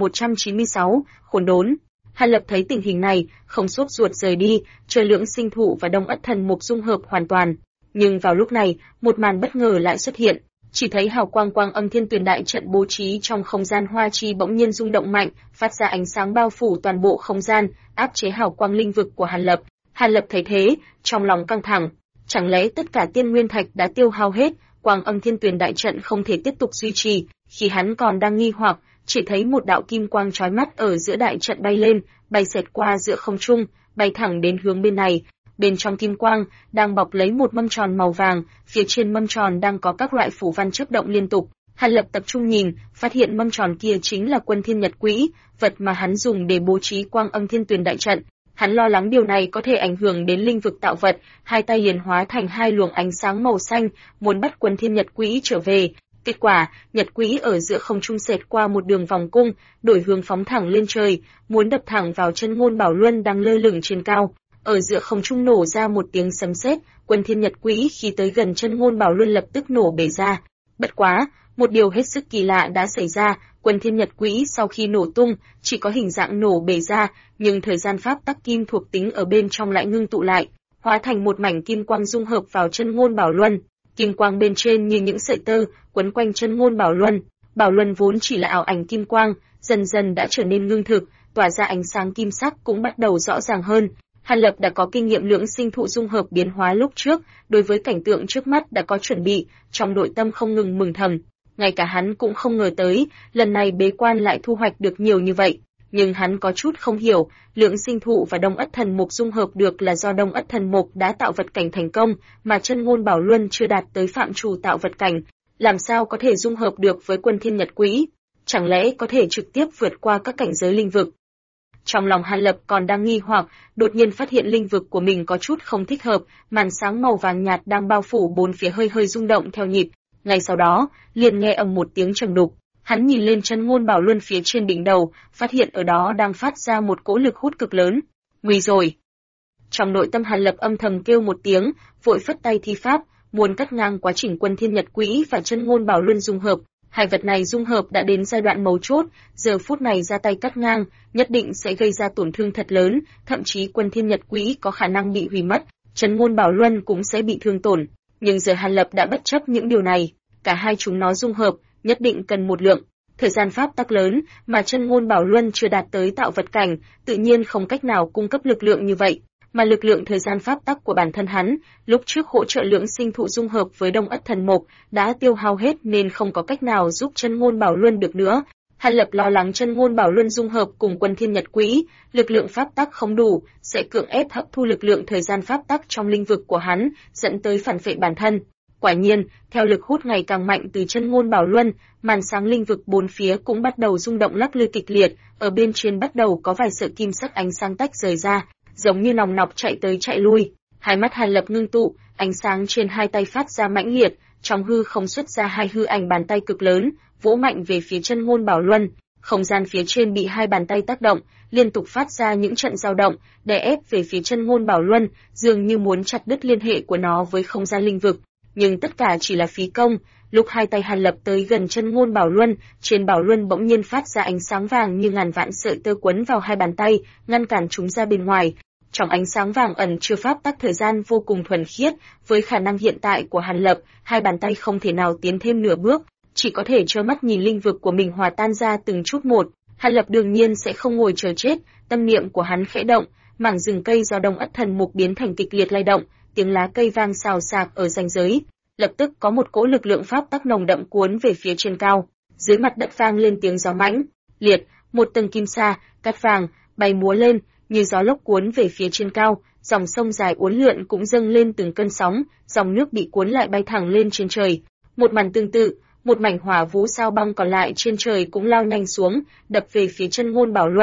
1196, Khốn Đốn. Hàn Lập thấy tình hình này, không sốt ruột rời đi, chờ Lưỡng Sinh Thụ và Đông Ất Thần Mục dung hợp hoàn toàn. Nhưng vào lúc này, một màn bất ngờ lại xuất hiện, chỉ thấy hào quang quang âm thiên tuyển đại trận bố trí trong không gian hoa chi bỗng nhiên rung động mạnh, phát ra ánh sáng bao phủ toàn bộ không gian, áp chế hào quang linh vực của Hàn Lập. Hàn Lập thấy thế, trong lòng căng thẳng, chẳng lẽ tất cả tiên nguyên thạch đã tiêu hao hết, quang âm thiên tuyển đại trận không thể tiếp tục duy trì? Khi hắn còn đang nghi hoặc, chỉ thấy một đạo kim quang chói mắt ở giữa đại trận bay lên, bay xẹt qua giữa không trung, bay thẳng đến hướng bên này. Bên trong kim quang đang bọc lấy một mâm tròn màu vàng, phía trên mâm tròn đang có các loại phù văn chớp động liên tục. Hàn Lập tập trung nhìn, phát hiện mâm tròn kia chính là Quân Thiên Nhật Quỹ, vật mà hắn dùng để bố trí quang âm thiên tuyển đại trận. Hắn lo lắng điều này có thể ảnh hưởng đến linh vực tạo vật, hai tay liền hóa thành hai luồng ánh sáng màu xanh, muốn bắt Quân Thiên Nhật Quỹ trở về. Kết quả, Nhật Quỹ ở giữa không trung xẹt qua một đường vòng cung, đổi hướng phóng thẳng lên trời, muốn đập thẳng vào chân ngôn bảo luân đang lơ lửng trên cao. Ở giữa không trung nổ ra một tiếng sấm sét, Quân Thiên Nhật Quỹ khi tới gần chân ngôn bảo luân lập tức nổ bể ra. Bất quá, một điều hết sức kỳ lạ đã xảy ra, Quân Thiên Nhật Quỹ sau khi nổ tung, chỉ có hình dạng nổ bể ra, nhưng thời gian pháp tắc kim thuộc tính ở bên trong lại ngưng tụ lại, hóa thành một mảnh kim quang dung hợp vào chân ngôn bảo luân. Kim quang bên trên như những sợi tơ quấn quanh chân ngôn bảo luân. Bảo luân vốn chỉ là ảo ảnh kim quang, dần dần đã trở nên ngưng thực, tỏa ra ánh sáng kim sắc cũng bắt đầu rõ ràng hơn. Hàn Lập đã có kinh nghiệm Lưỡng Sinh Thụ dung hợp biến hóa lúc trước, đối với cảnh tượng trước mắt đã có chuẩn bị, trong nội tâm không ngừng mừng thầm. Ngay cả hắn cũng không ngờ tới, lần này bế quan lại thu hoạch được nhiều như vậy. Nhưng hắn có chút không hiểu, Lưỡng Sinh Thụ và Đông Ất Thần Mục dung hợp được là do Đông Ất Thần Mục đã tạo vật cảnh thành công, mà chân ngôn bảo luân chưa đạt tới phạm trù tạo vật cảnh, làm sao có thể dung hợp được với Quân Thiên Nhật Quỹ? Chẳng lẽ có thể trực tiếp vượt qua các cảnh giới linh vực? Trong lòng Hàn Lập còn đang nghi hoặc, đột nhiên phát hiện linh vực của mình có chút không thích hợp, màn sáng màu vàng nhạt đang bao phủ bốn phía hơi hơi rung động theo nhịp. Ngay sau đó, liền nghe ầm một tiếng trầm đục. Hắn nhìn lên chân ngôn bảo luân phía trên đỉnh đầu, phát hiện ở đó đang phát ra một cỗ lực hút cực lớn. Nguy rồi! Trong nội tâm Hàn Lập âm thầm kêu một tiếng, vội phất tay thi pháp, muốn cắt ngang quá trình Quân Thiên Nhật Quỹ và chân ngôn bảo luân dung hợp. Hai vật này dung hợp đã đến giai đoạn mấu chốt, giờ phút này ra tay cắt ngang, nhất định sẽ gây ra tổn thương thật lớn, thậm chí Quân Thiên Nhật Quỹ có khả năng bị hủy mất, chân ngôn bảo luân cũng sẽ bị thương tổn. Nhưng giờ Hàn Lập đã bất chấp những điều này, cả hai chúng nó dung hợp, nhất định cần một lượng thời gian pháp tắc lớn, mà chân ngôn bảo luân chưa đạt tới tạo vật cảnh, tự nhiên không cách nào cung cấp lực lượng như vậy. Mà lực lượng thời gian pháp tắc của bản thân hắn, lúc trước hỗ trợ Lưỡng Sinh Thụ dung hợp với Đông Ất Thần Mục, đã tiêu hao hết nên không có cách nào giúp chân ngôn bảo luân được nữa. Hàn Lập lo lắng chân ngôn bảo luân dung hợp cùng Quân Thiên Nhật Quỹ, lực lượng pháp tắc không đủ, sẽ cưỡng ép hấp thu lực lượng thời gian pháp tắc trong linh vực của hắn, dẫn tới phản phệ bản thân. Quả nhiên, theo lực hút ngày càng mạnh từ chân ngôn bảo luân, màn sáng linh vực bốn phía cũng bắt đầu rung động lắc lư kịch liệt, ở bên trên bắt đầu có vài sợi kim sắc ánh sáng tách rời ra, giống như nòng nọc chạy tới chạy lui. Hai mắt Hàn Lập ngưng tụ, ánh sáng trên hai tay phát ra mãnh liệt, trong hư không xuất ra hai hư ảnh bàn tay cực lớn, vỗ mạnh về phía chân ngôn bảo luân. Không gian phía trên bị hai bàn tay tác động, liên tục phát ra những trận dao động, đè ép về phía chân ngôn bảo luân, dường như muốn chặt đứt liên hệ của nó với không gian linh vực. Nhưng tất cả chỉ là phí công. Lúc hai tay Hàn Lập tới gần chân ngôn bảo luân, trên bảo luân bỗng nhiên phát ra ánh sáng vàng như ngàn vạn sợi tơ quấn vào hai bàn tay, ngăn cản chúng ra bên ngoài. Trong ánh sáng vàng ẩn chứa pháp tắc thời gian vô cùng thuần khiết, với khả năng hiện tại của Hàn Lập, hai bàn tay không thể nào tiến thêm nửa bước, chỉ có thể trơ mắt nhìn linh vực của mình hòa tan ra từng chút một. Hàn Lập đương nhiên sẽ không ngồi chờ chết, tâm niệm của hắn khẽ động, mảng rừng cây do Đông Ất Thần Mục biến thành kịch liệt lay động, tiếng lá cây vang xào xạc ở ranh giới. Lập tức có một cỗ lực lượng pháp tắc nồng đậm cuốn về phía trên cao. Dưới mặt đất vang lên tiếng gió mãnh liệt, một tầng kim sa, cát vàng bay múa lên, như gió lốc cuốn về phía trên cao. Dòng sông dài uốn lượn cũng dâng lên từng cơn sóng, dòng nước bị cuốn lại bay thẳng lên trên trời. Một màn tương tự, một mảnh hỏa vũ sao băng còn lại trên trời cũng lao nhanh xuống, đập về phía chân ngôn bảo luân.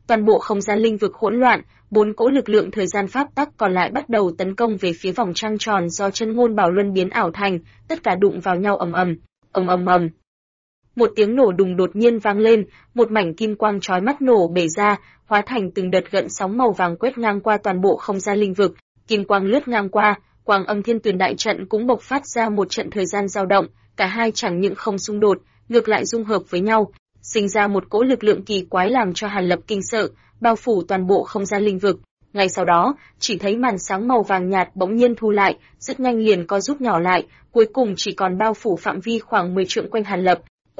toàn bộ không gian linh vực hỗn loạn, 4 cỗ lực lượng thời gian pháp tắc còn lại bắt đầu tấn công về phía vòng trăng tròn do chân ngôn bảo luân biến ảo thành, tất cả đụng vào nhau ầm ầm, ầm ầm ầm. Một tiếng nổ đùng đột nhiên vang lên, một mảnh kim quang chói mắt nổ bể ra, hóa thành từng đợt gợn sóng màu vàng quét ngang qua toàn bộ không gian linh vực, kim quang lướt ngang qua, Quang Âm Thiên Tuyền đại trận cũng bộc phát ra một trận thời gian dao động, cả hai chẳng những không xung đột, ngược lại dung hợp với nhau, sinh ra một cỗ lực lượng kỳ quái làm cho Hàn Lập kinh sợ, bao phủ toàn bộ không gian linh vực. Ngay sau đó, chỉ thấy màn sáng màu vàng nhạt bỗng nhiên thu lại, rất nhanh liền co rút nhỏ lại, cuối cùng chỉ còn bao phủ phạm vi khoảng 10 trượng quanh Hàn Lập.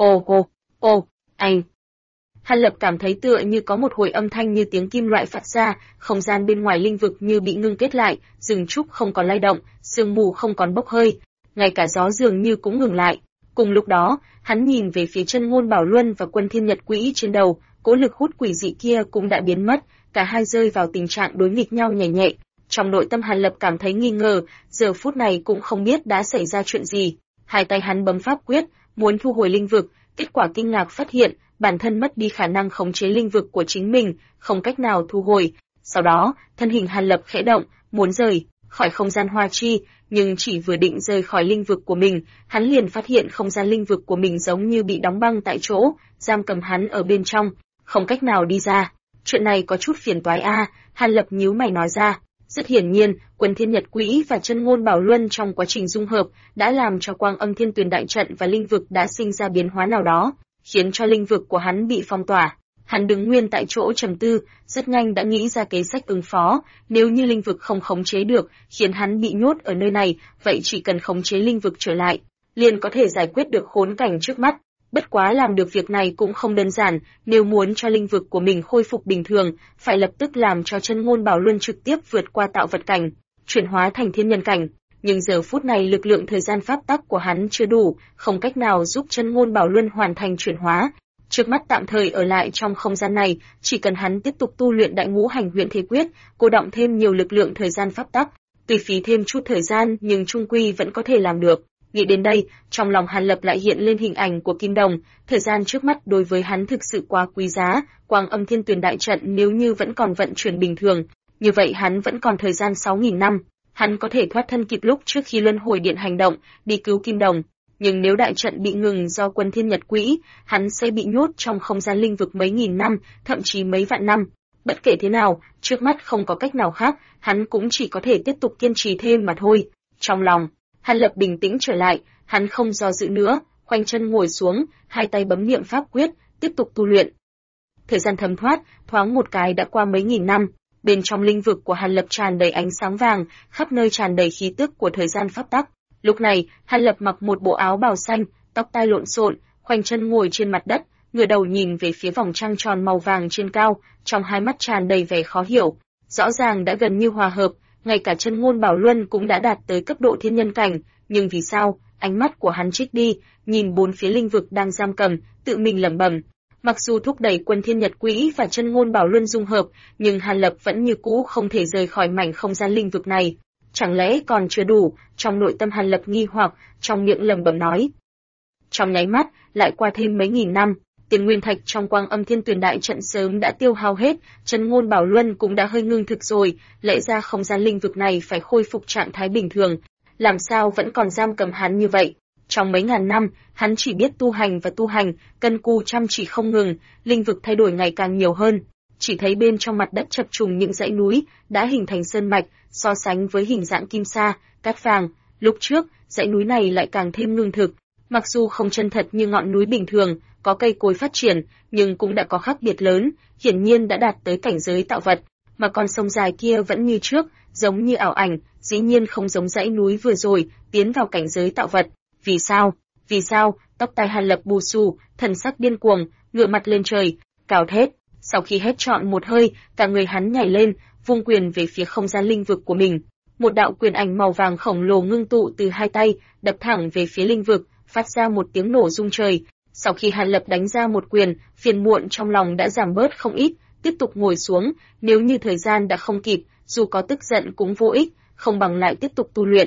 Anh. Hàn Lập cảm thấy tựa như có một hồi âm thanh như tiếng kim loại phát ra, không gian bên ngoài linh vực như bị ngưng kết lại, rừng trúc không còn lay động, sương mù không còn bốc hơi, ngay cả gió dường như cũng ngừng lại. Cùng lúc đó, hắn nhìn về phía chân ngôn bảo luân và quân thiên nhật quỹ trên đầu, cỗ lực hút quỷ dị kia cũng đã biến mất, cả hai rơi vào tình trạng đối nghịch nhau nhẹ nhẹ. Trong nội tâm Hàn Lập cảm thấy nghi ngờ, giờ phút này cũng không biết đã xảy ra chuyện gì. Hai tay hắn bấm pháp quyết, muốn thu hồi linh vực, kết quả kinh ngạc phát hiện, bản thân mất đi khả năng khống chế linh vực của chính mình, không cách nào thu hồi. Sau đó, thân hình Hàn Lập khẽ động, muốn rời khỏi không gian hoa chi, nhưng chỉ vừa định rời khỏi linh vực của mình, hắn liền phát hiện không gian linh vực của mình giống như bị đóng băng tại chỗ, giam cầm hắn ở bên trong, không cách nào đi ra. Chuyện này có chút phiền toái a, Hàn Lập nhíu mày nói ra. Rất hiển nhiên, Quân Thiên Nhật Quỹ và Chân Ngôn Bảo Luân trong quá trình dung hợp đã làm cho Quang Âm Thiên Tuyền đại trận và linh vực đã sinh ra biến hóa nào đó, khiến cho linh vực của hắn bị phong tỏa. Hắn đứng nguyên tại chỗ trầm tư, rất nhanh đã nghĩ ra kế sách ứng phó, nếu như linh vực không khống chế được, khiến hắn bị nhốt ở nơi này, vậy chỉ cần khống chế linh vực trở lại, liền có thể giải quyết được khốn cảnh trước mắt. Bất quá làm được việc này cũng không đơn giản, nếu muốn cho linh vực của mình khôi phục bình thường, phải lập tức làm cho Chân Ngôn Bảo Luân trực tiếp vượt qua tạo vật cảnh, chuyển hóa thành thiên nhân cảnh. Nhưng giờ phút này lực lượng thời gian pháp tắc của hắn chưa đủ, không cách nào giúp Chân Ngôn Bảo Luân hoàn thành chuyển hóa. Trước mắt tạm thời ở lại trong không gian này, chỉ cần hắn tiếp tục tu luyện Đại Ngũ Hành Huyền Thế Quyết, cô động thêm nhiều lực lượng thời gian pháp tắc, tuy phí thêm chút thời gian nhưng chung quy vẫn có thể làm được. Nghĩ đến đây, trong lòng Hàn Lập lại hiện lên hình ảnh của Kim Đồng, thời gian trước mắt đối với hắn thực sự quá quý giá, Quang Âm Thiên Tuyền đại trận nếu như vẫn còn vận chuyển bình thường, như vậy hắn vẫn còn thời gian 6.000 năm, hắn có thể thoát thân kịp lúc trước khi Luân Hồi Điện hành động, đi cứu Kim Đồng. Nhưng nếu đại trận bị ngừng do Quân Thiên Nhật Quỹ, hắn sẽ bị nhốt trong không gian linh vực mấy nghìn năm, thậm chí mấy vạn năm. Bất kể thế nào, trước mắt không có cách nào khác, hắn cũng chỉ có thể tiếp tục kiên trì thêm mà thôi. Trong lòng, Hàn Lập bình tĩnh trở lại, hắn không do dự nữa, khoanh chân ngồi xuống, hai tay bấm niệm pháp quyết, tiếp tục tu luyện. Thời gian thấm thoát, thoáng một cái đã qua mấy nghìn năm, bên trong linh vực của Hàn Lập tràn đầy ánh sáng vàng, khắp nơi tràn đầy khí tức của thời gian pháp tắc. Lúc này, Hàn Lập mặc một bộ áo bào xanh, tóc tai lộn xộn, khoanh chân ngồi trên mặt đất, ngửa đầu nhìn về phía vòng trăng tròn màu vàng trên cao, trong hai mắt tràn đầy vẻ khó hiểu. Rõ ràng đã gần như hòa hợp, ngay cả Chân Ngôn Bảo Luân cũng đã đạt tới cấp độ thiên nhân cảnh, nhưng vì sao? Ánh mắt của hắn trích đi, nhìn bốn phía linh vực đang giam cầm, tự mình lẩm bẩm. Mặc dù thúc đẩy Quân Thiên Nhật Quỹ và Chân Ngôn Bảo Luân dung hợp, nhưng Hàn Lập vẫn như cũ không thể rời khỏi mảnh không gian linh vực này. Chẳng lẽ còn chưa đủ? Trong nội tâm Hàn Lập nghi hoặc, trong miệng lẩm bẩm nói. Trong nháy mắt, lại qua thêm mấy nghìn năm, tiền nguyên thạch trong Quang Âm Thiên Tuyền đại trận sớm đã tiêu hao hết, Chân Ngôn Bảo Luân cũng đã hơi ngưng thực rồi, lẽ ra không gian linh vực này phải khôi phục trạng thái bình thường, làm sao vẫn còn giam cầm hắn như vậy? Trong mấy ngàn năm, hắn chỉ biết tu hành và tu hành, cân cù chăm chỉ không ngừng, linh vực thay đổi ngày càng nhiều hơn. Chỉ thấy bên trong mặt đất chập trùng những dãy núi đã hình thành sơn mạch, so sánh với hình dạng kim sa, cát vàng, lúc trước, dãy núi này lại càng thêm ngưng thực. Mặc dù không chân thật như ngọn núi bình thường, có cây cối phát triển, nhưng cũng đã có khác biệt lớn, hiển nhiên đã đạt tới cảnh giới tạo vật. Mà con sông dài kia vẫn như trước, giống như ảo ảnh, dĩ nhiên không giống dãy núi vừa rồi, tiến vào cảnh giới tạo vật. Vì sao? Vì sao? Tóc tai Hàn Lập bù xù, thần sắc điên cuồng, ngửa mặt lên trời, gào thét. Sau khi hét trọn một hơi, cả người hắn nhảy lên, vung quyền về phía không gian linh vực của mình. Một đạo quyền ảnh màu vàng khổng lồ ngưng tụ từ hai tay, đập thẳng về phía linh vực, phát ra một tiếng nổ rung trời. Sau khi Hàn Lập đánh ra một quyền, phiền muộn trong lòng đã giảm bớt không ít, tiếp tục ngồi xuống, nếu như thời gian đã không kịp, dù có tức giận cũng vô ích, không bằng lại tiếp tục tu luyện.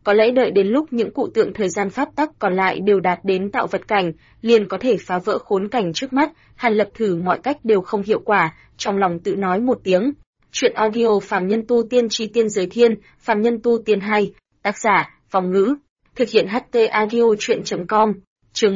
Có lẽ đợi đến lúc những cụ tượng thời gian pháp tắc còn lại đều đạt đến tạo vật cảnh, liền có thể phá vỡ khốn cảnh trước mắt. Hàn Lập thử mọi cách đều không hiệu quả, trong lòng tự nói một tiếng. Chuyện audio Phàm Nhân Tu Tiên Chi Tiên Giới Thiên, Phàm Nhân Tu Tiên 2, tác giả, Vong Ngữ, thực hiện HT audio chuyện.com, chương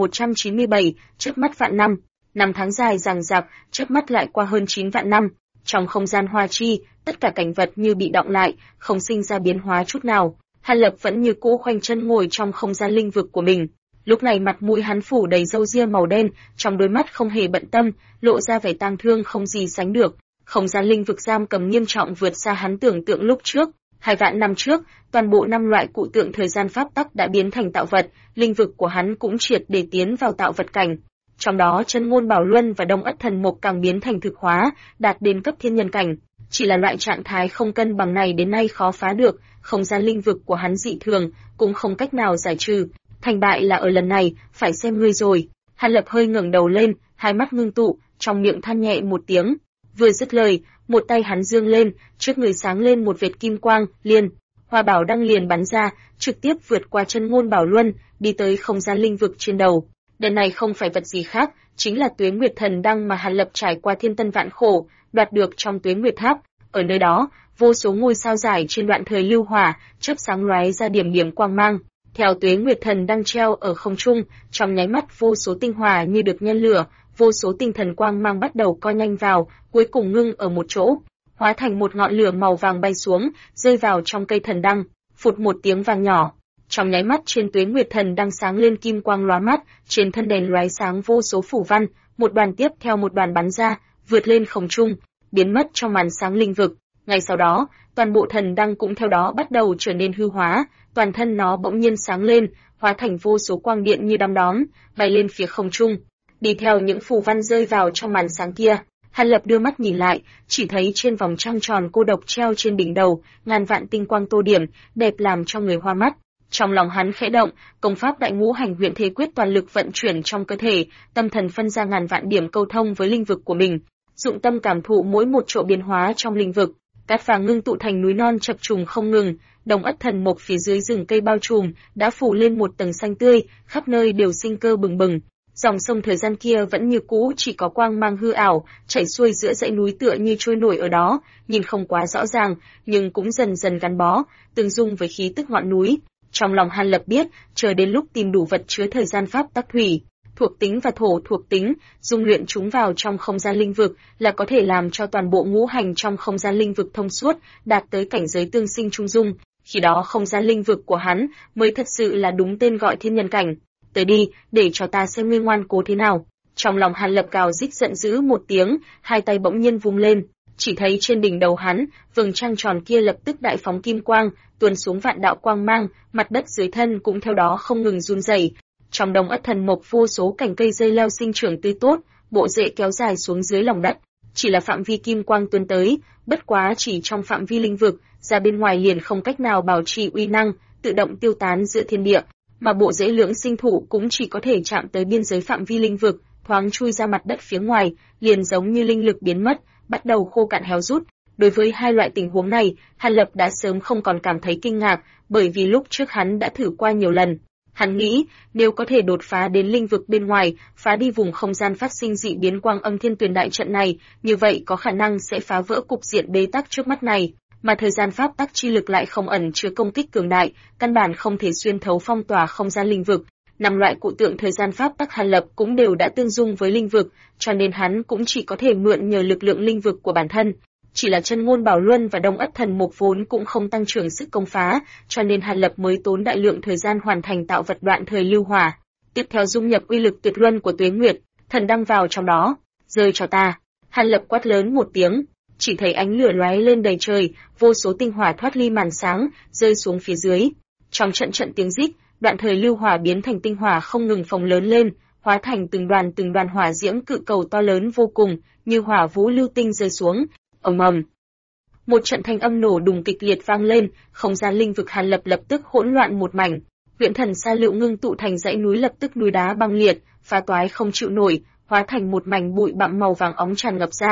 1197, trước mắt vạn năm. Năm tháng dài dằng dặc, chớp mắt lại qua hơn 9 vạn năm. Trong không gian hoa chi, tất cả cảnh vật như bị đọng lại, không sinh ra biến hóa chút nào. Hàn Lập vẫn như cũ khoanh chân ngồi trong không gian linh vực của mình. Lúc này mặt mũi hắn phủ đầy râu ria màu đen, trong đôi mắt không hề bận tâm, lộ ra vẻ tang thương không gì sánh được. Không gian linh vực giam cầm nghiêm trọng vượt xa hắn tưởng tượng lúc trước. 2 vạn năm trước, toàn bộ 5 loại cụ tượng thời gian pháp tắc đã biến thành tạo vật, linh vực của hắn cũng triệt để tiến vào tạo vật cảnh. Trong đó Chân Ngôn Bảo Luân và Đông Ất Thần Mộc càng biến thành thực hóa, đạt đến cấp thiên nhân cảnh. Chỉ là loại trạng thái không cân bằng này đến nay khó phá được, không gian linh vực của hắn dị thường, cũng không cách nào giải trừ. Thành bại là ở lần này, phải xem ngươi rồi. Hàn Lập hơi ngẩng đầu lên, hai mắt ngưng tụ, trong miệng than nhẹ một tiếng. Vừa dứt lời, một tay hắn giương lên, trước người sáng lên một vệt kim quang, hoa bảo đăng liền bắn ra, trực tiếp vượt qua Chân Ngôn Bảo Luân, đi tới không gian linh vực trên đầu. Đợt này không phải vật gì khác, chính là Tuế Nguyệt Thần Đăng mà Hàn Lập trải qua thiên tân vạn khổ, đoạt được trong Tuế Nguyệt Tháp. Ở nơi đó, vô số ngôi sao rải trên đoạn thời lưu hỏa, chớp sáng lóe ra điểm điểm quang mang. Theo Tuế Nguyệt Thần Đăng treo ở không trung, trong nháy mắt vô số tinh hỏa như được nhen lửa, vô số tinh thần quang mang bắt đầu co nhanh vào, cuối cùng ngưng ở một chỗ, hóa thành một ngọn lửa màu vàng bay xuống, rơi vào trong cây thần đăng. Phụt một tiếng vang nhỏ. Trong nháy mắt trên Tuế Nguyệt Thần Đăng sáng lên kim quang lóa mắt, trên thân đèn lóe sáng vô số phủ văn, một đoàn tiếp theo một đoàn bắn ra, vượt lên không trung, biến mất trong màn sáng linh vực. Ngay sau đó, toàn bộ thần đăng cũng theo đó bắt đầu trở nên hư hóa, toàn thân nó bỗng nhiên sáng lên, hóa thành vô số quang điện như đom đóm, bay lên phía không trung. Đi theo những phù văn rơi vào trong màn sáng kia, Hàn Lập đưa mắt nhìn lại, chỉ thấy trên vòng trăng tròn cô độc treo trên đỉnh đầu, ngàn vạn tinh quang tô điểm, đẹp làm cho người hoa mắt. Trong lòng hắn khẽ động, công pháp Đại Ngũ Hành Huyền Thế Quyết toàn lực vận chuyển trong cơ thể, tâm thần phân ra ngàn vạn điểm câu thông với linh vực của mình, dụng tâm cảm thụ mỗi một chỗ biến hóa trong linh vực. Cát vàng ngưng tụ thành núi non chập trùng không ngừng, Đông Ất Thần Mộc phía dưới rừng cây bao trùm đã phủ lên một tầng xanh tươi, khắp nơi đều sinh cơ bừng bừng. Dòng sông thời gian kia vẫn như cũ, chỉ có quang mang hư ảo, chảy xuôi giữa dãy núi tựa như trôi nổi ở đó, nhìn không quá rõ ràng, nhưng cũng dần dần gắn bó, tương dung với khí tức ngọn núi. Trong lòng Hàn Lập biết, chờ đến lúc tìm đủ vật chứa thời gian pháp tắc thủy, thuộc tính và thổ thuộc tính, dung luyện chúng vào trong không gian linh vực là có thể làm cho toàn bộ ngũ hành trong không gian linh vực thông suốt, đạt tới cảnh giới tương sinh trung dung. Khi đó không gian linh vực của hắn mới thật sự là đúng tên gọi thiên nhân cảnh. Tới đi, để cho ta xem ngươi ngoan cố thế nào. Trong lòng Hàn Lập cào rít giận dữ một tiếng, hai tay bỗng nhiên vung lên, chỉ thấy trên đỉnh đầu hắn, vầng trăng tròn kia lập tức đại phóng kim quang, tuôn xuống vạn đạo quang mang, mặt đất dưới thân cũng theo đó không ngừng run rẩy. Trong Đông Ất Thần Mộc vô số cành cây dây leo sinh trưởng tươi tốt, bộ rễ kéo dài xuống dưới lòng đất. Chỉ là phạm vi kim quang tuôn tới, bất quá chỉ trong phạm vi linh vực, ra bên ngoài liền không cách nào bảo trì uy năng, tự động tiêu tán giữa thiên địa, mà bộ rễ lưỡng sinh thụ cũng chỉ có thể chạm tới biên giới phạm vi linh vực, thoáng chui ra mặt đất phía ngoài, liền giống như linh lực biến mất, bắt đầu khô cạn héo rút. Đối với hai loại tình huống này, Hàn Lập đã sớm không còn cảm thấy kinh ngạc, bởi vì lúc trước hắn đã thử qua nhiều lần. Hắn nghĩ, nếu có thể đột phá đến linh vực bên ngoài, phá đi vùng không gian phát sinh dị biến quang âm thiên tuyền đại trận này, như vậy có khả năng sẽ phá vỡ cục diện bế tắc trước mắt này, mà thời gian pháp tắc chi lực lại không ẩn chứa công kích cường đại, căn bản không thể xuyên thấu phong tỏa không gian linh vực. 5 loại cụ tượng thời gian pháp tắc Hàn Lập cũng đều đã tương dung với linh vực, cho nên hắn cũng chỉ có thể mượn nhờ lực lượng linh vực của bản thân. Chỉ là Chân Ngôn Bảo Luân và Đông Ất Thần Mộc vốn cũng không tăng trưởng sức công phá, cho nên Hàn Lập mới tốn đại lượng thời gian hoàn thành tạo vật đoạn thời lưu hỏa. Tiếp theo dung nhập uy lực tuyệt luân của Tuế Nguyệt Thần Đăng vào trong đó. Rơi cho ta! Hàn Lập quát lớn một tiếng, chỉ thấy ánh lửa lóe lên đầy trời, vô số tinh hỏa thoát ly màn sáng, rơi xuống phía dưới. Trong trận tiếng rít, đoạn thời lưu hỏa biến thành tinh hỏa không ngừng phồng lớn lên, hóa thành từng đoàn hỏa diễm cự cầu to lớn vô cùng, như hỏa vũ lưu tinh rơi xuống. Ầm ầm. Một trận thanh âm nổ đùng kịch liệt vang lên, không gian linh vực Hàn Lập lập tức hỗn loạn một mảnh. Huyễn Thần Sa Lựu ngưng tụ thành dãy núi lập tức núi đá băng liệt, phá toái không chịu nổi, hóa thành một mảnh bụi bặm màu vàng óng tràn ngập ra.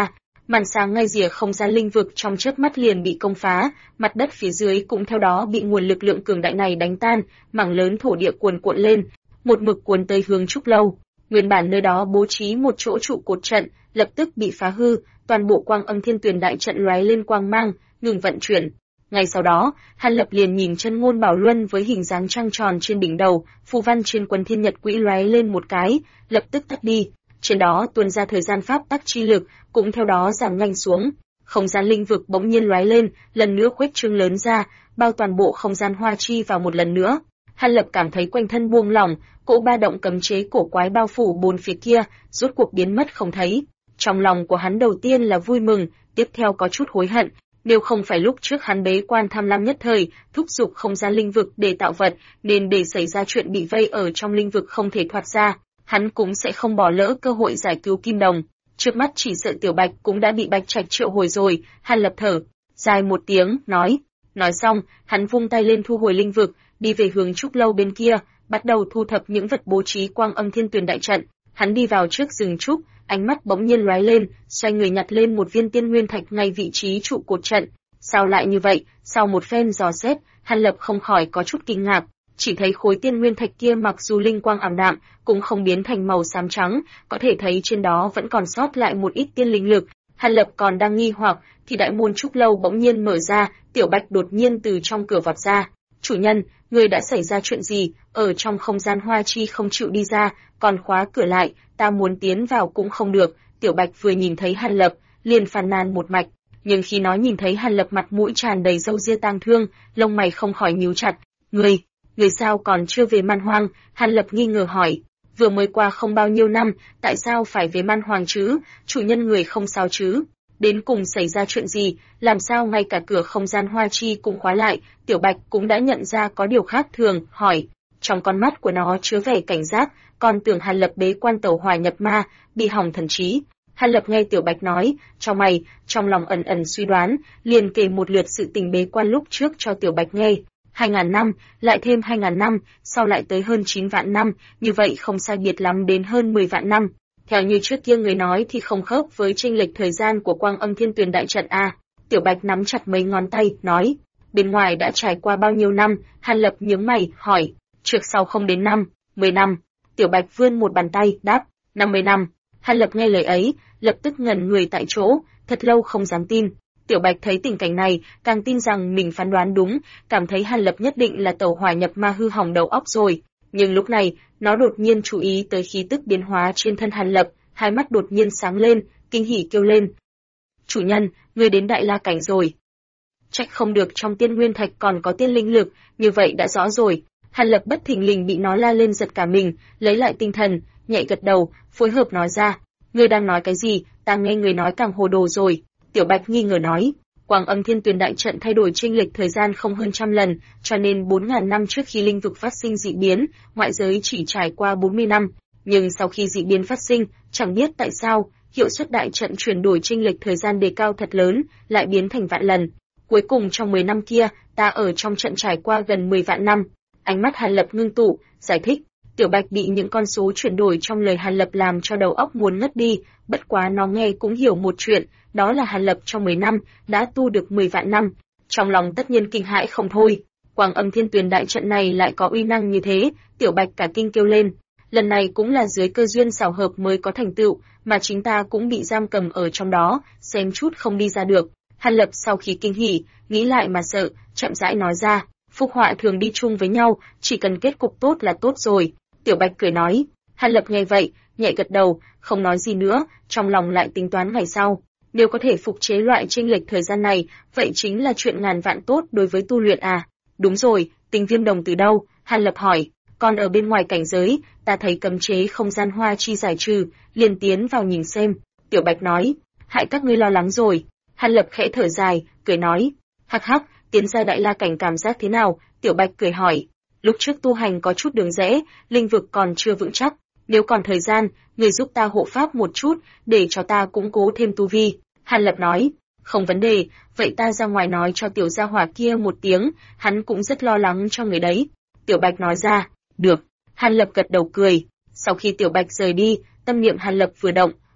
Màn sáng ngay rìa không gian linh vực trong chớp mắt liền bị công phá, mặt đất phía dưới cũng theo đó bị nguồn lực lượng cường đại này đánh tan, mảng lớn thổ địa cuồn cuộn lên, một mực cuốn tới hướng trúc lâu. Nguyên bản nơi đó bố trí một chỗ trụ cột trận, lập tức bị phá hư, toàn bộ Quang Âm Thiên Tuyền đại trận lóe lên quang mang, ngừng vận chuyển. Ngay sau đó, Hàn Lập liền nhìn chân ngôn bảo luân với hình dáng trăng tròn trên đỉnh đầu, phù văn trên quần thiên nhật quỹ lóe lên một cái, lập tức tắt đi. Trên đó tuôn ra thời gian pháp tắc chi lực, cũng theo đó giảm nhanh xuống. Không gian linh vực bỗng nhiên lóe lên, lần nữa khuếch trương lớn ra, bao toàn bộ không gian hoa chi vào một lần nữa. Hàn Lập cảm thấy quanh thân buông lỏng, cỗ ba động cấm chế cổ quái bao phủ bốn phía kia, rốt cuộc biến mất không thấy. Trong lòng của hắn đầu tiên là vui mừng, tiếp theo có chút hối hận. Nếu không phải lúc trước hắn bế quan tham lam nhất thời, thúc giục không gian linh vực để tạo vật, nên để xảy ra chuyện bị vây ở trong linh vực không thể thoát ra, hắn cũng sẽ không bỏ lỡ cơ hội giải cứu Kim Đồng. Trước mắt chỉ sợ Tiểu Bạch cũng đã bị Bạch Trạch triệu hồi rồi. Hàn Lập thở dài một tiếng, nói xong, hắn vung tay lên thu hồi linh vực, đi về hướng trúc lâu bên kia, bắt đầu thu thập những vật bố trí Quang Âm Thiên Tuyền đại trận. Hắn đi vào trước rừng trúc, ánh mắt bỗng nhiên lóe lên, xoay người nhặt lên một viên tiên nguyên thạch ngay vị trí trụ cột trận. Sao lại như vậy? Sau một phen dò xét, Hàn Lập không khỏi có chút kinh ngạc, chỉ thấy khối tiên nguyên thạch kia mặc dù linh quang ảm đạm, cũng không biến thành màu xám trắng, có thể thấy trên đó vẫn còn sót lại một ít tiên linh lực. Hàn Lập còn đang nghi hoặc, thì đại môn trúc lâu bỗng nhiên mở ra, Tiểu Bạch đột nhiên từ trong cửa vọt ra. "Chủ nhân, người đã xảy ra chuyện gì? Ở trong không gian hoa chi không chịu đi ra, còn khóa cửa lại, ta muốn tiến vào cũng không được." Tiểu Bạch vừa nhìn thấy Hàn Lập, liền phàn nàn một mạch, nhưng khi nó nhìn thấy Hàn Lập mặt mũi tràn đầy râu ria tang thương, lông mày không khỏi nhíu chặt. Người sao còn chưa về Man Hoang?" Hàn Lập nghi ngờ hỏi. "Vừa mới qua không bao nhiêu năm, tại sao phải về Man Hoang chứ? Chủ nhân người không sao chứ? Đến cùng xảy ra chuyện gì, làm sao ngay cả cửa không gian hoa chi cũng khóa lại?" Tiểu Bạch cũng đã nhận ra có điều khác thường, hỏi. Trong con mắt của nó chứa vẻ cảnh giác, còn tưởng Hàn Lập bế quan tẩu hỏa nhập ma, bị hỏng thần trí. Hàn Lập nghe Tiểu Bạch nói, trong lòng ẩn ẩn suy đoán, liền kể một lượt sự tình bế quan lúc trước cho Tiểu Bạch nghe. 2.000 năm, lại thêm 2.000 năm, sau lại tới hơn 9 vạn năm, như vậy không sai biệt lắm đến hơn 10 vạn năm. Theo như trước kia người nói thì không khớp với chênh lệch thời gian của Quang Âm Thiên Tuyền đại trận a. Tiểu Bạch nắm chặt mấy ngón tay, nói, bên ngoài đã trải qua bao nhiêu năm? Hàn Lập nhướng mày, hỏi, trước sau không đến 10 năm. Tiểu Bạch vươn một bàn tay, đáp, 50 năm. Hàn Lập nghe lời ấy, lập tức ngẩn người tại chỗ, thật lâu không dám tin. Tiểu Bạch thấy tình cảnh này, càng tin rằng mình phán đoán đúng, cảm thấy Hàn Lập nhất định là tẩu hỏa nhập ma hư hỏng đầu óc rồi. Nhưng lúc này, nó đột nhiên chú ý tới khí tức biến hóa trên thân Hàn Lập, hai mắt đột nhiên sáng lên, kinh hỉ kêu lên. "Chủ nhân, ngươi đến Đại La cảnh rồi." Trách không được trong tiên nguyên thạch còn có tiên linh lực, như vậy đã rõ rồi. Hàn Lập bất thình lình bị nó la lên giật cả mình, lấy lại tinh thần, nhẹ gật đầu, phối hợp nói ra. "Ngươi đang nói cái gì? Ta nghe ngươi nói càng hồ đồ rồi." Tiểu Bạch nghi ngờ nói. Quang Âm Thiên Tuyền đại trận thay đổi chênh lệch thời gian không hơn 100 lần, cho nên 4.000 năm trước khi linh vực phát sinh dị biến, ngoại giới chỉ trải qua 40 năm. Nhưng sau khi dị biến phát sinh, chẳng biết tại sao, hiệu suất đại trận chuyển đổi chênh lệch thời gian đề cao thật lớn, lại biến thành vạn lần. Cuối cùng trong 10 năm kia, ta ở trong trận trải qua gần 10 vạn năm. Ánh mắt Hàn Lập ngưng tụ, giải thích. Tiểu Bạch bị những con số chuyển đổi trong lời Hàn Lập làm cho đầu óc muốn ngất đi, bất quá nó nghe cũng hiểu một chuyện, đó là Hàn Lập trong 10 năm đã tu được 10 vạn năm. Trong lòng tất nhiên kinh hãi không thôi. Quang Âm Thiên Tuyền đại trận này lại có uy năng như thế, Tiểu Bạch cả kinh kêu lên. Lần này cũng là dưới cơ duyên xảo hợp mới có thành tựu, mà chính ta cũng bị giam cầm ở trong đó, xem chút không đi ra được. Hàn Lập sau khi kinh hỉ, nghĩ lại mà sợ, chậm rãi nói ra, phúc họa thường đi chung với nhau, chỉ cần kết cục tốt là tốt rồi. Tiểu Bạch cười nói. Hàn Lập nghe vậy, nhẹ gật đầu, không nói gì nữa, trong lòng lại tính toán ngày sau. Nếu có thể phục chế loại chênh lệch thời gian này, vậy chính là chuyện ngàn vạn tốt đối với tu luyện à. Đúng rồi, Tình Viêm Đồng từ đâu? Hàn Lập hỏi. Còn ở bên ngoài cảnh giới, ta thấy cấm chế không gian hoa chi giải trừ, liền tiến vào nhìn xem. Tiểu Bạch nói. Hại các ngươi lo lắng rồi. Hàn Lập khẽ thở dài, cười nói. Hắc hắc, tiến ra Đại La cảnh cảm giác thế nào? Tiểu Bạch cười hỏi. Lúc trước tu hành có chút đường rẽ, linh vực còn chưa vững chắc. Nếu còn thời gian, người giúp ta hộ pháp một chút, để cho ta củng cố thêm tu vi. Hàn Lập nói, không vấn đề, vậy ta ra ngoài nói cho tiểu gia hỏa kia một tiếng, hắn cũng rất lo lắng cho người đấy. Tiểu Bạch nói ra, được. Hàn Lập gật đầu cười. Sau khi Tiểu Bạch rời đi, tâm niệm Hàn Lập vừa động,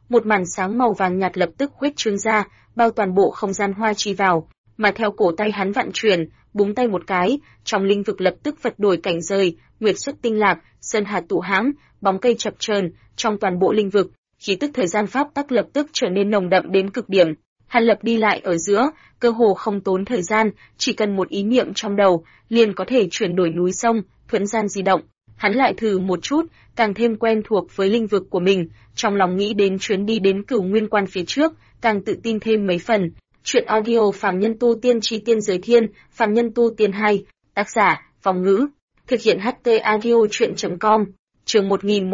một màn sáng màu vàng nhạt lập tức khuếch trương ra, bao toàn bộ không gian hoa chi vào, mà theo cổ tay hắn vặn chuyển, búng tay một cái, trong linh vực lập tức vật đổi cảnh rời, nguyệt xuất tinh lạc, sơn hà tụ hãm, bóng cây chập chờn, trong toàn bộ linh vực, khí tức thời gian pháp tắc lập tức trở nên nồng đậm đến cực điểm. Hàn Lập đi lại ở giữa, cơ hồ không tốn thời gian, chỉ cần một ý niệm trong đầu, liền có thể chuyển đổi núi sông, thuận gian di động. Hắn lại thử một chút, càng thêm quen thuộc với linh vực của mình, trong lòng nghĩ đến chuyến đi đến Cửu Nguyên Quan phía trước, càng tự tin thêm mấy phần. Chuyện audio Phàm Nhân Tu Tiên Chi Tiên Giới Thiên, Phàm Nhân Tu Tiên 2, tác giả, Phong Ngữ, thực hiện HT audio chuyện.com, chương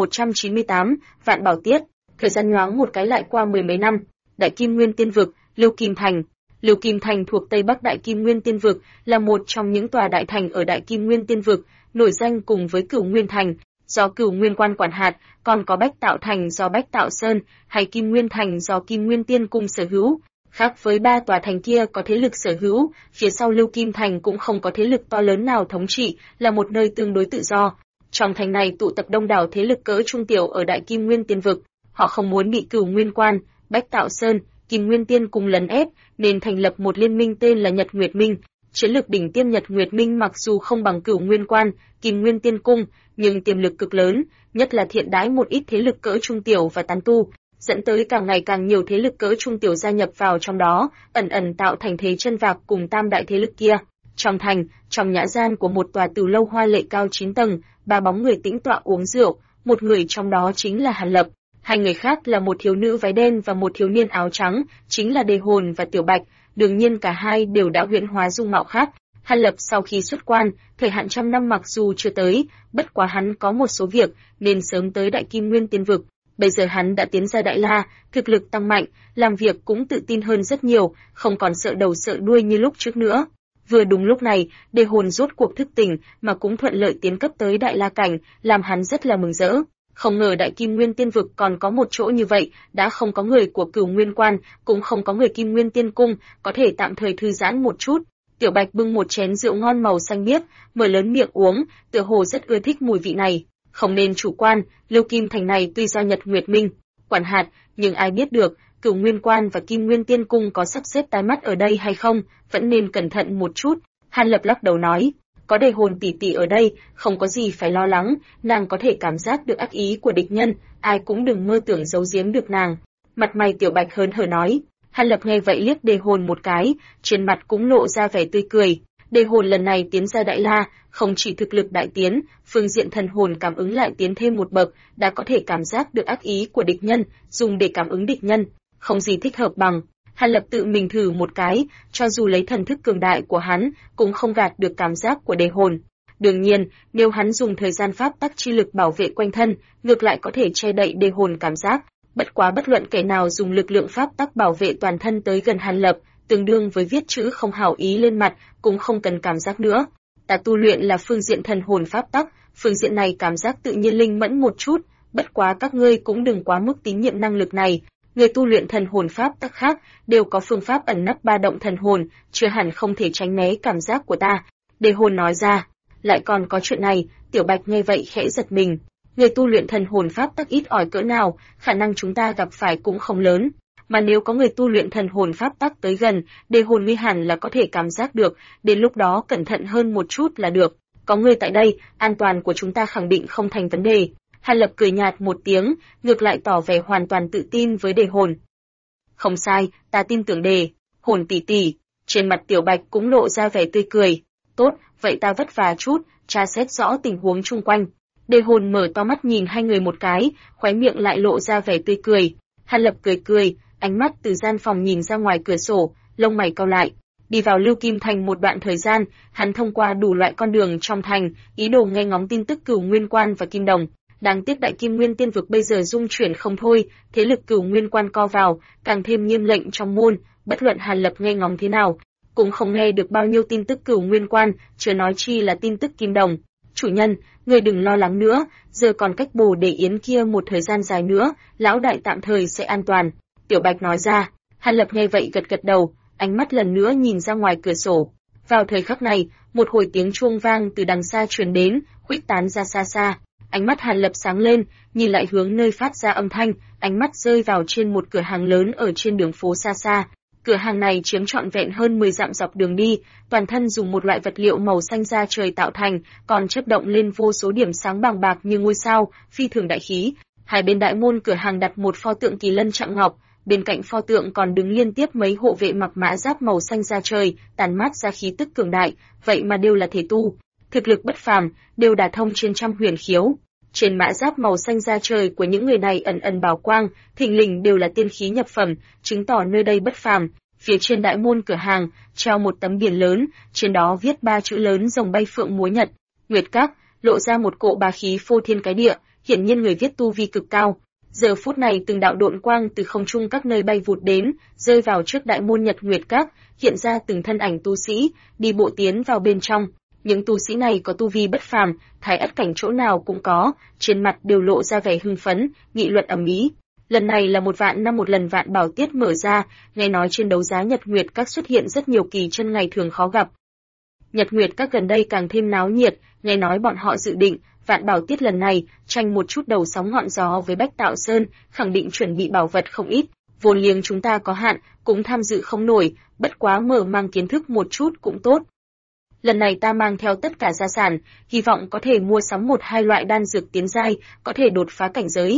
1198, Vạn Bảo Tiết. Thời gian nhoáng một cái lại qua mười mấy năm, Đại Kim Nguyên Tiên Vực, Lưu Kim Thành. Lưu Kim Thành thuộc Tây Bắc Đại Kim Nguyên Tiên Vực, là một trong những tòa đại thành ở Đại Kim Nguyên Tiên Vực, nổi danh cùng với Cửu Nguyên Thành, do Cửu Nguyên Quan quản hạt, còn có Bách Tạo Thành do Bách Tạo Sơn, hay Kim Nguyên Thành do Kim Nguyên Tiên Cung sở hữu. Khác với ba tòa thành kia có thế lực sở hữu, phía sau Lưu Kim Thành cũng không có thế lực to lớn nào thống trị, là một nơi tương đối tự do. Trong thành này tụ tập đông đảo thế lực cỡ trung tiểu ở Đại Kim Nguyên Tiên Vực, họ không muốn bị Cửu Nguyên Quan, Bách Tạo Sơn, Kim Nguyên Tiên Cung lấn ép, nên thành lập một liên minh tên là Nhật Nguyệt Minh. Chiến lược đỉnh tiêm Nhật Nguyệt Minh mặc dù không bằng Cửu Nguyên Quan, Kim Nguyên Tiên Cung, nhưng tiềm lực cực lớn, nhất là thiện đãi một ít thế lực cỡ trung tiểu và tán tu, dẫn tới càng ngày càng nhiều thế lực cỡ trung tiểu gia nhập vào trong đó, ẩn ẩn tạo thành thế chân vạc cùng tam đại thế lực kia. Trong thành, trong nhã gian của một tòa từ lâu hoa lệ cao 9 tầng, ba bóng người tĩnh tọa uống rượu, một người trong đó chính là Hàn Lập, hai người khác là một thiếu nữ váy đen và một thiếu niên áo trắng, chính là Đề Hồn và Tiểu Bạch. Đương nhiên cả hai đều đã huyễn hóa dung mạo khác. Hàn Lập sau khi xuất quan, thời hạn 100 năm mặc dù chưa tới, bất quá hắn có một số việc nên sớm tới Đại Kim Nguyên Tiên Vực. Bây giờ hắn đã tiến ra Đại La, thực lực tăng mạnh, làm việc cũng tự tin hơn rất nhiều, không còn sợ đầu sợ đuôi như lúc trước nữa. Vừa đúng lúc này, Đề Hồn rốt cuộc thức tỉnh, mà cũng thuận lợi tiến cấp tới Đại La cảnh, làm hắn rất là mừng rỡ. Không ngờ Đại Kim Nguyên Tiên Vực còn có một chỗ như vậy, đã không có người của Cửu Nguyên Quan, cũng không có người Kim Nguyên Tiên Cung, có thể tạm thời thư giãn một chút. Tiểu Bạch bưng một chén rượu ngon màu xanh biếc, mở lớn miệng uống, tựa hồ rất ưa thích mùi vị này. Không nên chủ quan, Lưu Kim Thành này tuy do Nhật Nguyệt Minh quản hạt, nhưng ai biết được, Cửu Nguyên Quan và Kim Nguyên Tiên Cung có sắp xếp tai mắt ở đây hay không, vẫn nên cẩn thận một chút. Hàn Lập lắc đầu nói, có Đề Hồn tỷ tỷ ở đây, không có gì phải lo lắng, nàng có thể cảm giác được ác ý của địch nhân, ai cũng đừng mơ tưởng giấu giếm được nàng. Mặt mày Tiểu Bạch hớn hở nói. Hàn Lập nghe vậy liếc Đề Hồn một cái, trên mặt cũng lộ ra vẻ tươi cười. Đề Hồn lần này tiến ra Đại La, không chỉ thực lực đại tiến, phương diện thần hồn cảm ứng lại tiến thêm một bậc, đã có thể cảm giác được ác ý của địch nhân, dùng để cảm ứng địch nhân, không gì thích hợp bằng. Hàn Lập tự mình thử một cái, cho dù lấy thần thức cường đại của hắn, cũng không gạt được cảm giác của Đề Hồn. Đương nhiên, nếu hắn dùng thời gian pháp tắc chi lực bảo vệ quanh thân, ngược lại có thể che đậy Đề Hồn cảm giác. Bất quá bất luận kẻ nào dùng lực lượng pháp tắc bảo vệ toàn thân tới gần Hàn Lập, tương đương với viết chữ không hảo ý lên mặt, cũng không cần cảm giác nữa. Ta tu luyện là phương diện thần hồn pháp tắc, phương diện này cảm giác tự nhiên linh mẫn một chút, bất quá các ngươi cũng đừng quá mức tín nhiệm năng lực này. Người tu luyện thần hồn pháp tắc khác đều có phương pháp ẩn nấp ba động thần hồn, chưa hẳn không thể tránh né cảm giác của ta. Đề Hồn nói ra, lại còn có chuyện này. Tiểu Bạch nghe vậy khẽ giật mình. Người tu luyện thần hồn pháp tắc ít ỏi cỡ nào, khả năng chúng ta gặp phải cũng không lớn. Mà nếu có người tu luyện thần hồn pháp tắc tới gần, Đề Hồn nguy hẳn là có thể cảm giác được, đến lúc đó cẩn thận hơn một chút là được. Có người tại đây, an toàn của chúng ta khẳng định không thành vấn đề. Hàn Lập cười nhạt một tiếng, ngược lại tỏ vẻ hoàn toàn tự tin với Đề Hồn. Không sai, ta tin tưởng Đề Hồn tỷ tỷ. Trên mặt Tiểu Bạch cũng lộ ra vẻ tươi cười. Tốt, vậy ta vất vả chút, tra xét rõ tình huống chung quanh. Đề Hồn mở to mắt nhìn hai người một cái, khóe miệng lại lộ ra vẻ tươi cười. Hàn Lập cười cười, ánh mắt từ gian phòng nhìn ra ngoài cửa sổ, lông mày cau lại. Đi vào Lưu Kim Thành một đoạn thời gian, hắn thông qua đủ loại con đường trong thành, ý đồ nghe ngóng tin tức Cửu Nguyên Quan và Kim Đồng. Đáng tiếc Đại Kim Nguyên Tiên Vực bây giờ dung chuyển không thôi, thế lực Cửu Nguyên Quan co vào, càng thêm nghiêm lệnh trong môn, bất luận Hàn Lập nghe ngóng thế nào, cũng không nghe được bao nhiêu tin tức Cửu Nguyên Quan, chưa nói chi là tin tức Kim Đồng. Chủ nhân, người đừng lo lắng nữa, giờ còn cách Bồ Đề Yến kia một thời gian dài nữa, lão đại tạm thời sẽ an toàn. Tiểu Bạch nói ra. Hàn Lập nghe vậy gật gật đầu, ánh mắt lần nữa nhìn ra ngoài cửa sổ. Vào thời khắc này, một hồi tiếng chuông vang từ đằng xa truyền đến, khuếch tán ra xa xa. Ánh mắt Hàn Lập sáng lên, nhìn lại hướng nơi phát ra âm thanh, ánh mắt rơi vào trên một cửa hàng lớn ở trên đường phố xa xa. Cửa hàng này chiếm trọn vẹn hơn 10 dặm dọc đường đi, toàn thân dùng một loại vật liệu màu xanh da trời tạo thành, còn chớp động lên vô số điểm sáng bằng bạc như ngôi sao, phi thường đại khí. Hai bên đại môn cửa hàng đặt một pho tượng kỳ lân chạm ngọc, bên cạnh pho tượng còn đứng liên tiếp mấy hộ vệ mặc mã giáp màu xanh da trời, tản mát ra khí tức cường đại, vậy mà đều là thể tu, thực lực bất phàm, đều đả thông trên trăm huyền khiếu. Trên mã giáp màu xanh da trời của những người này ẩn ẩn bảo quang, thình lình đều là tiên khí nhập phẩm, chứng tỏ nơi đây bất phàm. Phía trên đại môn cửa hàng treo một tấm biển lớn, trên đó viết 3 chữ lớn rồng bay phượng múa nhật, Nguyệt Các, lộ ra một cỗ bá khí phô thiên cái địa, hiển nhiên người viết tu vi cực cao. Giờ phút này từng đạo độn quang từ không trung các nơi bay vụt đến, rơi vào trước đại môn Nhật Nguyệt Các, hiện ra từng thân ảnh tu sĩ, đi bộ tiến vào bên trong. Những tu sĩ này có tu vi bất phàm, thái ất cảnh chỗ nào cũng có, trên mặt đều lộ ra vẻ hưng phấn, nghị luận ầm ĩ. Lần này là 1 vạn năm một lần Vạn Bảo Tiết mở ra, nghe nói trên đấu giá Nhật Nguyệt Các xuất hiện rất nhiều kỳ chân ngày thường khó gặp. Nhật Nguyệt Các gần đây càng thêm náo nhiệt, nghe nói bọn họ dự định Vạn Bảo Tiết lần này tranh một chút đầu sóng ngọn gió với Bách Tạo Sơn, khẳng định chuẩn bị bảo vật không ít. Vốn liếng chúng ta có hạn, cũng tham dự không nổi, bất quá mở mang kiến thức một chút cũng tốt. Lần này ta mang theo tất cả gia sản, hy vọng có thể mua sắm 1-2 loại đan dược tiến giai, có thể đột phá cảnh giới.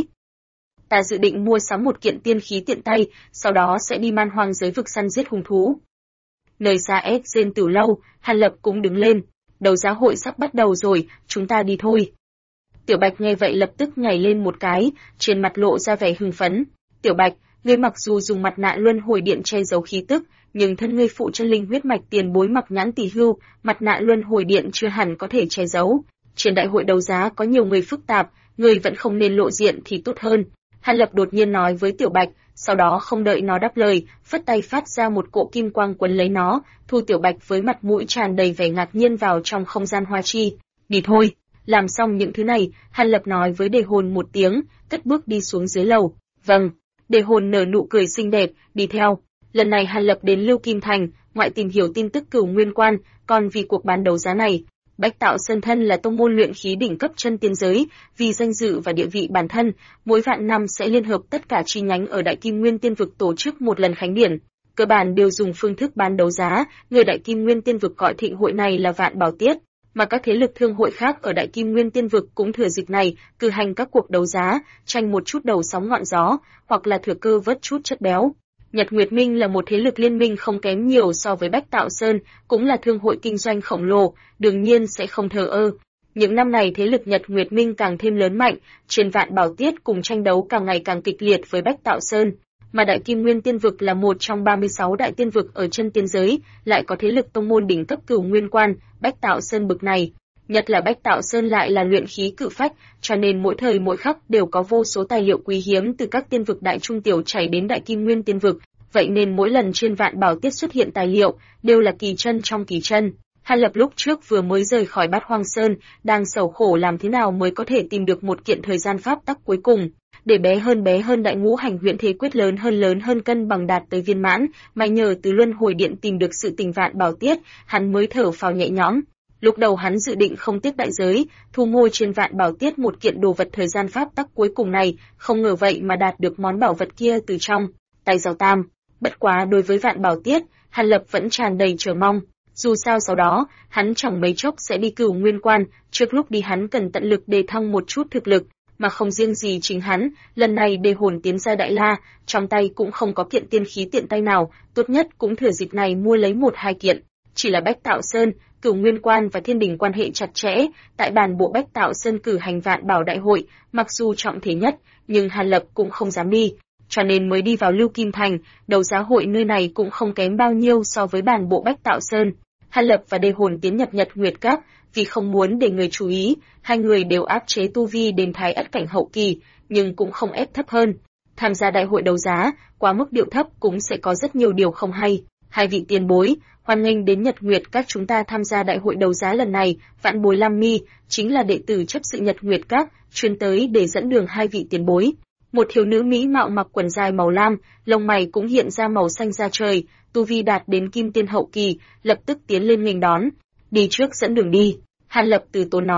Ta dự định mua sắm một kiện tiên khí tiện tay, sau đó sẽ đi man hoang giới vực săn giết hung thú. Nơi xa ép trên Tử Lâu, Hàn Lập cũng đứng lên. Đấu giá hội sắp bắt đầu rồi, chúng ta đi thôi. Tiểu Bạch nghe vậy lập tức nhảy lên một cái, trên mặt lộ ra vẻ hưng phấn. Tiểu Bạch, ngươi mặc dù dùng mặt nạ luân hồi điện che giấu khí tức, nhưng thân ngươi phụ chân linh huyết mạch tiền bối mặc nhãn tỷ hưu, mặt nạ luân hồi điện chưa hẳn có thể che giấu. Trên đại hội đấu giá có nhiều người phức tạp, ngươi vẫn không nên lộ diện thì tốt hơn. Hàn Lập đột nhiên nói với Tiểu Bạch, sau đó không đợi nó đáp lời, phất tay phát ra một cỗ kim quang quấn lấy nó, thu Tiểu Bạch với mặt mũi tràn đầy vẻ ngạc nhiên vào trong không gian hoa chi. Đi thôi. Làm xong những thứ này, Hàn Lập nói với Đề Hồn một tiếng, cất bước đi xuống dưới lầu. Vâng. Đề Hồn nở nụ cười xinh đẹp, đi theo. Lần này Hàn Lập đến Lưu Kim Thành, ngoại tìm hiểu tin tức Cửu Nguyên Quan, còn vì cuộc bán đấu giá này, Bách Tạo Sơn thân là tông môn luyện khí đỉnh cấp chân tiên giới, vì danh dự và địa vị bản thân, mỗi vạn năm sẽ liên hợp tất cả chi nhánh ở Đại Kim Nguyên Tiên vực tổ chức một lần khánh điển. Cơ bản đều dùng phương thức bán đấu giá, người Đại Kim Nguyên Tiên vực gọi thịnh hội này là Vạn Bảo Tiết, mà các thế lực thương hội khác ở Đại Kim Nguyên Tiên vực cũng thừa dịp này cử hành các cuộc đấu giá, tranh một chút đầu sóng ngọn gió, hoặc là thừa cơ vớt chút chất béo. Nhật Nguyệt Minh là một thế lực liên minh không kém nhiều so với Bách Tạo Sơn, cũng là thương hội kinh doanh khổng lồ, đương nhiên sẽ không thờ ơ. Những năm này thế lực Nhật Nguyệt Minh càng thêm lớn mạnh, trên Vạn Bảo Tiết cùng tranh đấu càng ngày càng kịch liệt với Bách Tạo Sơn, mà Đại Kim Nguyên Tiên vực là một trong 36 đại tiên vực ở chân tiên giới, lại có thế lực tông môn đỉnh cấp Cửu Nguyên Quan, Bách Tạo Sơn bực này. Nhất là Bách Tạo Sơn lại là luyện khí cự phách, cho nên mỗi thời mỗi khắc đều có vô số tài liệu quý hiếm từ các tiên vực đại trung tiểu chảy đến Đại Kim Nguyên Tiên vực, vậy nên mỗi lần trên Vạn Bảo Tiết xuất hiện tài liệu đều là kỳ chân trong kỳ chân. Hàn Lập lúc trước vừa mới rời khỏi Bát Hoang Sơn, đang sầu khổ làm thế nào mới có thể tìm được một kiện thời gian pháp tắc cuối cùng, để bé hơn đại ngũ hành huyễn thế quyết lớn hơn cân bằng đạt tới viên mãn, mà nhờ từ luân hồi điện tìm được sự tình Vạn Bảo Tiết, hắn mới thở phào nhẹ nhõm. Lúc đầu hắn dự định không tiếc đại giới, thu mua trên Vạn Bảo Tiết một kiện đồ vật thời gian pháp tắc cuối cùng này, không ngờ vậy mà đạt được món bảo vật kia từ trong tay giàu tam. Bất quá đối với Vạn Bảo Tiết, Hàn Lập vẫn tràn đầy chờ mong. Dù sao sau đó, hắn chẳng mấy chốc sẽ đi Cửu Nguyên Quan, trước lúc đi hắn cần tận lực đề thăng một chút thực lực, mà không riêng gì chính hắn, lần này Đề Hồn tiến ra Đại La, trong tay cũng không có kiện tiên khí tiện tay nào, tốt nhất cũng thừa dịp này mua lấy 1-2 kiện. Chỉ là Bách Tạo Sơn, Cửu Nguyên Quan và Thiên Đình quan hệ chặt chẽ, tại bản bộ Bách Tạo Sơn cử hành Vạn Bảo đại hội, mặc dù trọng thế nhất, nhưng Hàn Lập cũng không dám đi, cho nên mới đi vào Lưu Kim Thành, đấu giá hội nơi này cũng không kém bao nhiêu so với bản bộ Bách Tạo Sơn. Hàn Lập và Đề Hồn tiến nhập Nhật Nguyệt Các, vì không muốn để người chú ý, hai người đều áp chế tu vi đến thái ất cảnh hậu kỳ, nhưng cũng không ép thấp hơn. Tham gia đại hội đấu giá, quá mức điệu thấp cũng sẽ có rất nhiều điều không hay. Hai vị tiền bối, hoan nghênh đến Nhật Nguyệt Các chúng ta tham gia đại hội đấu giá lần này, Vạn Bối Lam Mi, chính là đệ tử chấp sự Nhật Nguyệt Các, chuyên tới để dẫn đường hai vị tiền bối. Một thiếu nữ mỹ mạo mặc quần dài màu lam, lông mày cũng hiện ra màu xanh da trời, tu vi đạt đến kim tiên hậu kỳ, lập tức tiến lên nghênh đón. Đi trước dẫn đường đi. Hàn Lập từ tốn nói.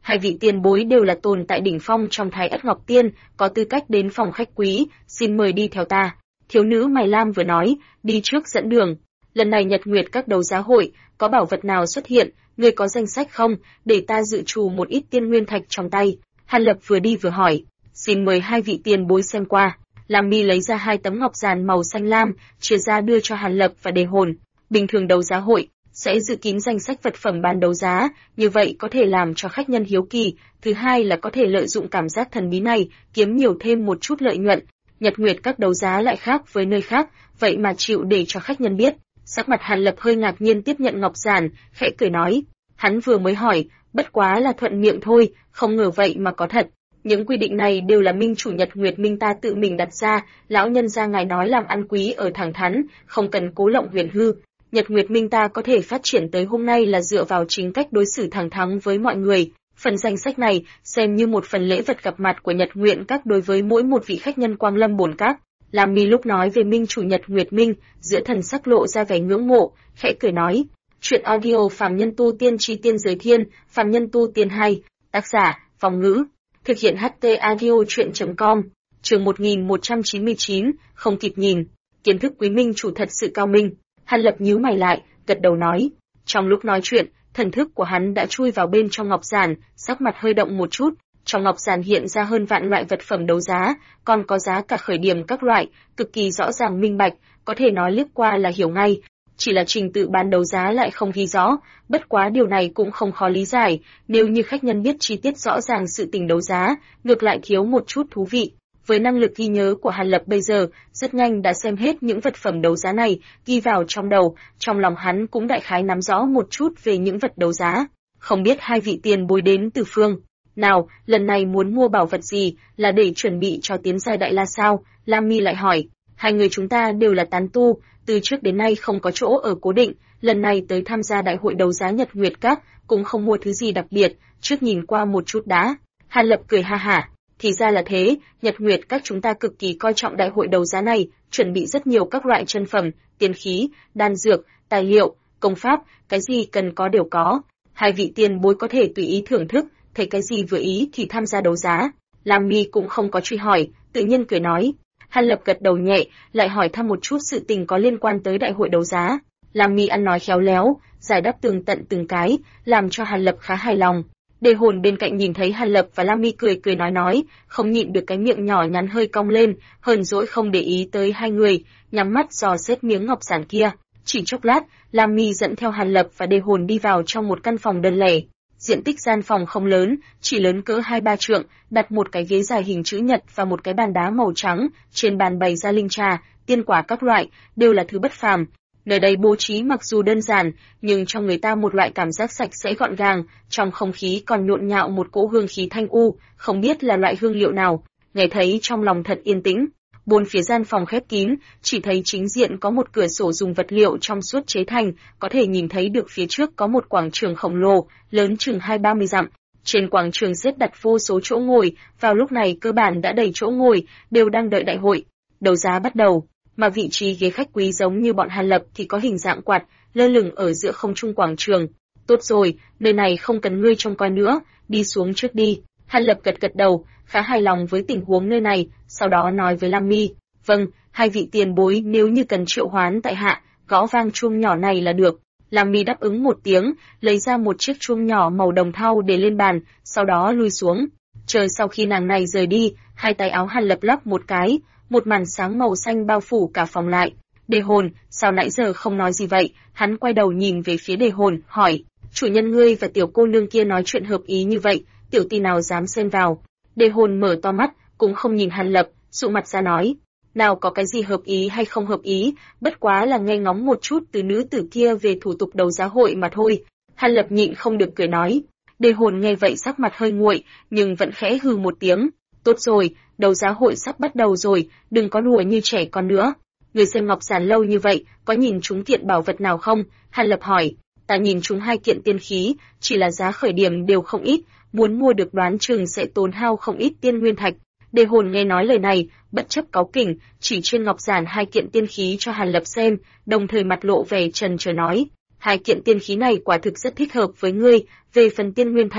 Hai vị tiền bối đều là tồn tại đỉnh phong trong Thái Ất Ngọc Tiên, có tư cách đến phòng khách quý, xin mời đi theo ta. Thiếu nữ mày lam vừa nói, đi trước dẫn đường. Lần này Nhật Nguyệt các đấu giá hội, có bảo vật nào xuất hiện, ngươi có danh sách không, để ta dự trù một ít tiên nguyên thạch trong tay. Hàn Lập vừa đi vừa hỏi, xin mời hai vị tiền bối xem qua. Lam Mi lấy ra 2 tấm ngọc giản màu xanh lam, chia ra đưa cho Hàn Lập và Đề Hồn. Bình thường đấu giá hội sẽ dự kín danh sách vật phẩm bán đấu giá, như vậy có thể làm cho khách nhân hiếu kỳ, thứ hai là có thể lợi dụng cảm giác thần bí này, kiếm nhiều thêm một chút lợi nhuận. Nhật Nguyệt các đấu giá lại khác với nơi khác, vậy mà chịu để cho khách nhân biết. Sắc mặt Hàn Lập hơi ngạc nhiên tiếp nhận ngọc giản, khẽ cười nói, hắn vừa mới hỏi, bất quá là thuận miệng thôi, không ngờ vậy mà có thật. Những quy định này đều là minh chủ Nhật Nguyệt Minh ta tự mình đặt ra, lão nhân gia ngài nói làm ăn quý ở thẳng thắn, không cần cố lộng huyền hư. Nhật Nguyệt Minh ta có thể phát triển tới hôm nay là dựa vào chính cách đối xử thẳng thắn với mọi người. Phần danh sách này xem như một phần lễ vật gặp mặt của Nhật Nguyện các đối với mỗi một vị khách nhân quang lâm bổn các. Lam Mi lúc nói về minh chủ Nhật Nguyệt Minh, giữa thần sắc lộ ra vẻ ngưỡng mộ, khẽ cười nói: "Truyện audio Phàm Nhân Tu Tiên Chi Tiên Giới Thiên, Phàm Nhân Tu Tiên 2, tác giả: Phong Ngữ, thực hiện HT audio truyện.com." Chương 1199, không kịp nhìn, kiến thức quý minh chủ thật sự cao minh. Hàn Lập nhíu mày lại, gật đầu nói. Trong lúc nói chuyện, thần thức của hắn đã chui vào bên trong ngọc giản, sắc mặt hơi động một chút. Trong ngọc giản hiện ra hơn vạn loại vật phẩm đấu giá, còn có giá cả khởi điểm các loại, cực kỳ rõ ràng minh bạch, có thể nói liếc qua là hiểu ngay. Chỉ là trình tự bán đấu giá lại không ghi rõ, bất quá điều này cũng không khó lý giải, nếu như khách nhân biết chi tiết rõ ràng sự tình đấu giá, ngược lại thiếu một chút thú vị. Với năng lực ghi nhớ của Hàn Lập bây giờ, rất nhanh đã xem hết những vật phẩm đấu giá này, ghi vào trong đầu, trong lòng hắn cũng đại khái nắm rõ một chút về những vật đấu giá. Không biết hai vị tiền bối đến từ phương nào, lần này muốn mua bảo vật gì, là để chuẩn bị cho tiến giai đại la sao? Lam Mi lại hỏi. Hai người chúng ta đều là tán tu, từ trước đến nay không có chỗ ở cố định, lần này tới tham gia đại hội đấu giá Nhật Nguyệt Các, cũng không mua thứ gì đặc biệt, trước nhìn qua một chút đã. Hàn Lập cười ha hả. Thì ra là thế, Nhật Nguyệt các chúng ta cực kỳ coi trọng đại hội đấu giá này, chuẩn bị rất nhiều các loại chân phẩm, tiên khí, đan dược, tài liệu, công pháp, cái gì cần có đều có. Hai vị tiền bối có thể tùy ý thưởng thức, thấy cái gì vừa ý thì tham gia đấu giá. Lam Mi cũng không có truy hỏi, tự nhiên cười nói. Hàn Lập gật đầu nhẹ, lại hỏi thăm một chút sự tình có liên quan tới đại hội đấu giá. Lam Mi ăn nói khéo léo, giải đáp tường tận từng cái, làm cho Hàn Lập khá hài lòng. Đề Hồn bên cạnh nhìn thấy Hàn Lập và Lam Mi cười cười nói, không nhịn được cái miệng nhỏ nhắn hơi cong lên, hờn dỗi không để ý tới hai người, nhắm mắt dò xét miếng ngọc giản kia. Chỉ chốc lát, Lam Mi dẫn theo Hàn Lập và Đề Hồn đi vào trong một căn phòng đơn lẻ. Diện tích gian phòng không lớn, chỉ lớn cỡ 2-3 trượng, đặt một cái ghế dài hình chữ nhật và một cái bàn đá màu trắng, trên bàn bày ra linh trà, tiên quả các loại, đều là thứ bất phàm. Nơi đây bố trí mặc dù đơn giản, nhưng cho người ta một loại cảm giác sạch sẽ gọn gàng, trong không khí còn nhộn nhạo một cỗ hương khí thanh u, không biết là loại hương liệu nào. Nghe thấy trong lòng thật yên tĩnh. Bốn phía gian phòng khép kín, chỉ thấy chính diện có một cửa sổ dùng vật liệu trong suốt chế thành, có thể nhìn thấy được phía trước có một quảng trường khổng lồ, lớn chừng 20-30 dặm. Trên quảng trường xếp đặt vô số chỗ ngồi, vào lúc này cơ bản đã đầy chỗ ngồi, đều đang đợi đại hội. Đấu giá bắt đầu. Mà vị trí ghế khách quý giống như bọn Hàn Lập thì có hình dạng quạt, lơ lửng ở giữa không trung quảng trường. Tốt rồi, nơi này không cần ngươi trông coi nữa, đi xuống trước đi. Hàn Lập gật gật đầu, khá hài lòng với tình huống nơi này, sau đó nói với Lam Mi, vâng, hai vị tiền bối nếu như cần triệu hoán tại hạ, gõ vang chuông nhỏ này là được. Lam Mi đáp ứng một tiếng, lấy ra một chiếc chuông nhỏ màu đồng thau để lên bàn, sau đó lui xuống. Chờ sau khi nàng này rời đi, hai tay áo Hàn Lập lắp một cái, một màn sáng màu xanh bao phủ cả phòng lại. Đề Hồn, sao nãy giờ không nói gì vậy? Hắn quay đầu nhìn về phía Đề Hồn, hỏi, chủ nhân ngươi và tiểu cô nương kia nói chuyện hợp ý như vậy, tiểu tỷ nào dám xen vào? Đề Hồn mở to mắt, cũng không nhìn Hàn Lập, dụ mặt ra nói, nào có cái gì hợp ý hay không hợp ý, bất quá là nghe ngóng một chút từ nữ tử kia về thủ tục đấu giá hội mà thôi. Hàn Lập nhịn không được cười nói. Đề Hồn nghe vậy sắc mặt hơi nguội, nhưng vẫn khẽ hừ một tiếng. Tốt rồi, đấu giá hội sắp bắt đầu rồi, đừng có đùa như trẻ con nữa. Người xem ngọc giản lâu như vậy, có nhìn chúng kiện bảo vật nào không? Hàn Lập hỏi. Ta nhìn chúng 2 kiện tiên khí, chỉ là giá khởi điểm đều không ít, muốn mua được đoán chừng sẽ tốn hao không ít tiên nguyên thạch. Đề Hồn nghe nói lời này, bất chấp cáu kỉnh, chỉ trên ngọc giản 2 kiện tiên khí cho Hàn Lập xem, đồng thời mặt lộ vẻ trần trờ nói. 2 kiện tiên khí này quả thực rất thích hợp với ngươi, về phần tiên nguyên thạch,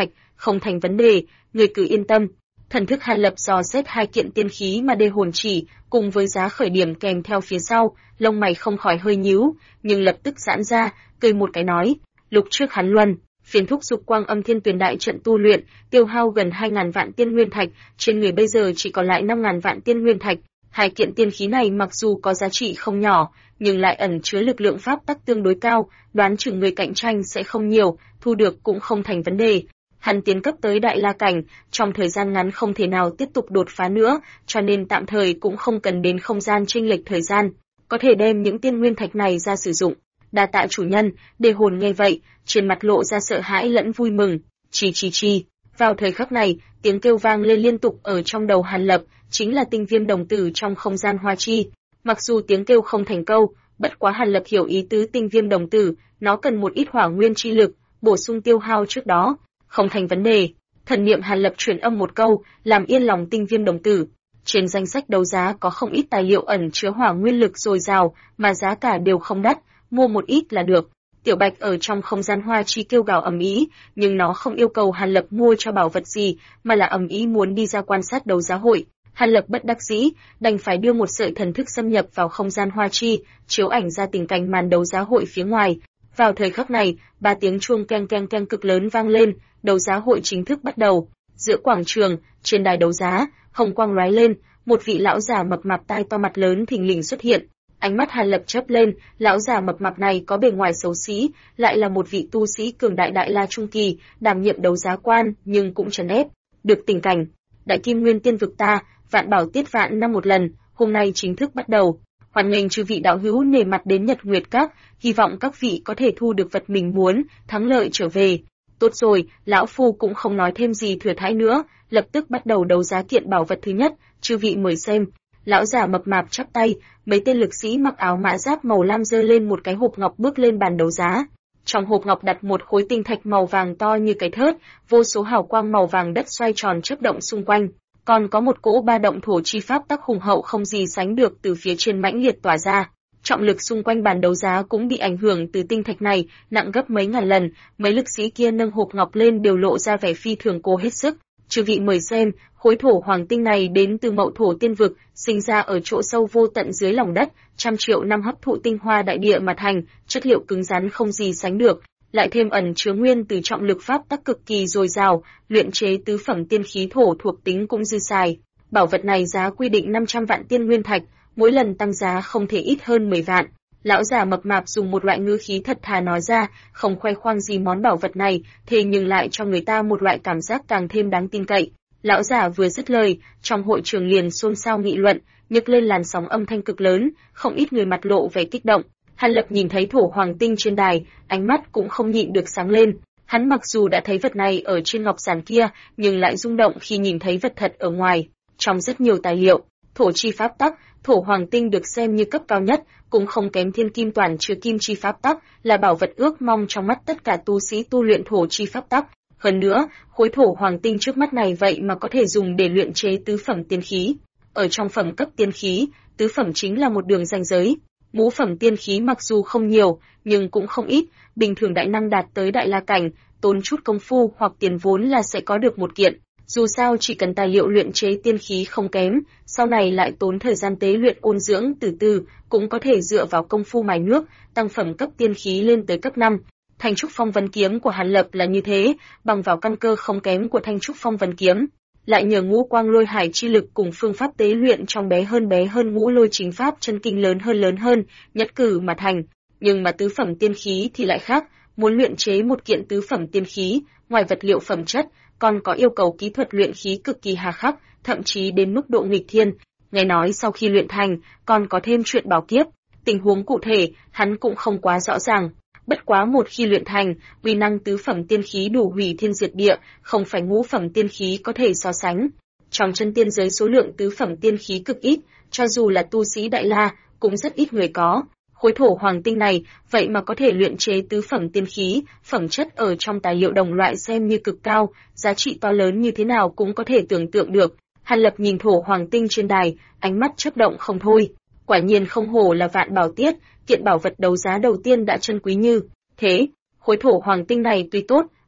không thành vấn đề, người cứ yên tâm. Thần thức Hàn Lập dò xét 2 kiện tiên khí mà đê hồn chỉ, cùng với giá khởi điểm kèm theo phía sau, lông mày không khỏi hơi nhíu, nhưng lập tức giãn ra, cười một cái nói, lúc trước hắn luân phiền thúc dục Quang Âm Thiên Tuyền đại trận tu luyện, tiêu hao gần 2000 vạn tiên nguyên thạch, trên người bây giờ chỉ còn lại 5000 vạn tiên nguyên thạch. 2 kiện tiên khí này mặc dù có giá trị không nhỏ, nhưng lại ẩn chứa lực lượng pháp tắc tương đối cao, đoán chừng người cạnh tranh sẽ không nhiều, thu được cũng không thành vấn đề. Hắn tiến cấp tới Đại La cảnh, trong thời gian ngắn không thể nào tiếp tục đột phá nữa, cho nên tạm thời cũng không cần đến không gian chênh lệch thời gian, có thể đem những tiên nguyên thạch này ra sử dụng. Đa tạ chủ nhân. Đề hồn nghe vậy, trên mặt lộ ra sợ hãi lẫn vui mừng. Chi. Vào thời khắc này, tiếng kêu vang lên liên tục ở trong đầu Hàn Lập, chính là tinh viêm đồng tử trong không gian hoa chi. Mặc dù tiếng kêu không thành câu, bất quá Hàn Lập hiểu ý tứ tinh viêm đồng tử, nó cần một ít hỏa nguyên chi lực, bổ sung tiêu hao trước đó. Không thành vấn đề. Thần niệm Hàn Lập truyền âm một câu, làm yên lòng tinh viêm đồng tử. Trên danh sách đấu giá có không ít tài liệu ẩn chứa hỏa nguyên lực dồi dào, mà giá cả đều không đắt, mua một ít là được. Tiểu Bạch ở trong không gian hoa chi kêu gào ầm ĩ, nhưng nó không yêu cầu Hàn Lập mua cho bảo vật gì, mà là ầm ĩ muốn đi ra quan sát đấu giá hội. Hàn Lập bất đắc dĩ, đành phải đưa một sợi thần thức xâm nhập vào không gian hoa chi, chiếu ảnh ra tình cảnh màn đấu giá hội phía ngoài. Vào thời khắc này, 3 tiếng chuông keng keng keng cực lớn vang lên, đấu giá hội chính thức bắt đầu. Giữa quảng trường, trên đài đấu giá, hồng quang lóe lên, một vị lão già mập mạp tai to mặt lớn thình lình xuất hiện. Ánh mắt Hàn Lập chớp lên, lão già mập mạp này có bề ngoài xấu xí, lại là một vị tu sĩ cường đại Đại La trung kỳ, đảm nhiệm đấu giá quan, nhưng cũng trấn ép được tình cảnh. Đại Kim Nguyên Tiên vực ta, vạn bảo tiết vạn năm một lần, hôm nay chính thức bắt đầu. Hoan nghênh chư vị đạo hữu nể mặt đến Nhật Nguyệt Các, hy vọng các vị có thể thu được vật mình muốn, thắng lợi trở về. Tốt rồi, lão phu cũng không nói thêm gì thừa thãi nữa, lập tức bắt đầu đấu giá kiện bảo vật thứ nhất, chư vị mời xem. Lão già mập mạp chắp tay, mấy tên lực sĩ mặc áo mã giáp màu lam giơ lên một cái hộp ngọc bước lên bàn đấu giá. Trong hộp ngọc đặt một khối tinh thạch màu vàng to như cái thớt, vô số hào quang màu vàng đất xoay tròn chớp động xung quanh, còn có một cỗ ba động thổ chi pháp tắc hùng hậu không gì sánh được từ phía trên mãnh liệt tỏa ra. Trọng lực xung quanh bàn đấu giá cũng bị ảnh hưởng từ tinh thạch này, nặng gấp mấy ngàn lần, mấy lực sĩ kia nâng hộp ngọc lên đều lộ ra vẻ phi thường cố hết sức. Chư vị mời xem, khối thổ hoàng tinh này đến từ Mậu Thổ Tiên vực, sinh ra ở chỗ sâu vô tận dưới lòng đất, trăm triệu năm hấp thụ tinh hoa đại địa mà thành, chất liệu cứng rắn không gì sánh được, lại thêm ẩn chứa nguyên từ trọng lực pháp tắc cực kỳ dồi dào, luyện chế tứ phẩm tiên khí thổ thuộc tính cũng dư xài. Bảo vật này giá quy định 500 vạn tiên nguyên thạch, mỗi lần tăng giá không thể ít hơn 10 vạn. Lão già mập mạp dùng một loại ngữ khí thật thà nói ra, không khoe khoang gì món bảo vật này, thế nhưng lại cho người ta một loại cảm giác càng thêm đáng tin cậy. Lão già vừa dứt lời, trong hội trường liền xôn xao nghị luận, nhấc lên làn sóng âm thanh cực lớn, không ít người mặt lộ vẻ kích động. Hàn Lập nhìn thấy thổ hoàng tinh trên đài, ánh mắt cũng không nhịn được sáng lên. Hắn mặc dù đã thấy vật này ở trên ngọc giản kia, nhưng lại rung động khi nhìn thấy vật thật ở ngoài. Trong rất nhiều tài liệu, thổ chi pháp tắc, thổ hoàng tinh được xem như cấp cao nhất, cũng không kém thiên kim toàn chứa kim chi pháp tắc, là bảo vật ước mong trong mắt tất cả tu sĩ tu luyện thổ chi pháp tắc. Hơn nữa, khối thổ hoàng tinh trước mắt này vậy mà có thể dùng để luyện chế tứ phẩm tiên khí. Ở trong phẩm cấp tiên khí, tứ phẩm chính là một đường ranh giới. Ngũ phẩm tiên khí mặc dù không nhiều, nhưng cũng không ít, bình thường đại năng đạt tới Đại La cảnh, tốn chút công phu hoặc tiền vốn là sẽ có được một kiện. Dù sao chỉ cần tài liệu luyện chế tiên khí không kém, sau này lại tốn thời gian tế luyện ôn dưỡng từ từ, cũng có thể dựa vào công phu mài nước, tăng phẩm cấp tiên khí lên tới cấp 5. Thanh trúc phong vân kiếm của Hàn Lập là như thế, bằng vào căn cơ không kém của thanh trúc phong vân kiếm, lại nhờ ngũ quang lôi hải chi lực cùng phương pháp tế luyện trong bé hơn ngũ lôi chính pháp chân kinh lớn hơn, nhất cử mà thành. Nhưng mà tứ phẩm tiên khí thì lại khác, muốn luyện chế một kiện tứ phẩm tiên khí, ngoài vật liệu phẩm chất, còn có yêu cầu kỹ thuật luyện khí cực kỳ hà khắc, thậm chí đến mức độ nghịch thiên. Nghe nói sau khi luyện thành, còn có thêm chuyện bảo kiếp. Tình huống cụ thể, hắn cũng không quá rõ ràng. Bất quá một khi luyện thành, uy năng tứ phẩm tiên khí đủ hủy thiên diệt địa, không phải ngũ phẩm tiên khí có thể so sánh. Trong chân tiên giới số lượng tứ phẩm tiên khí cực ít, cho dù là tu sĩ Đại La, cũng rất ít người có. Khối thổ hoàng tinh này, vậy mà có thể luyện chế tứ phẩm tiên khí, phẩm chất ở trong tài liệu đồng loại xem như cực cao, giá trị to lớn như thế nào cũng có thể tưởng tượng được. Hàn Lập nhìn thổ hoàng tinh trên đài, ánh mắt chớp động không thôi. Quả nhiên không hổ là vạn bảo tiết, kiện bảo vật đấu giá đầu tiên đã chân quý như thế. Khối thổ hoàng tinh này tuy tốt,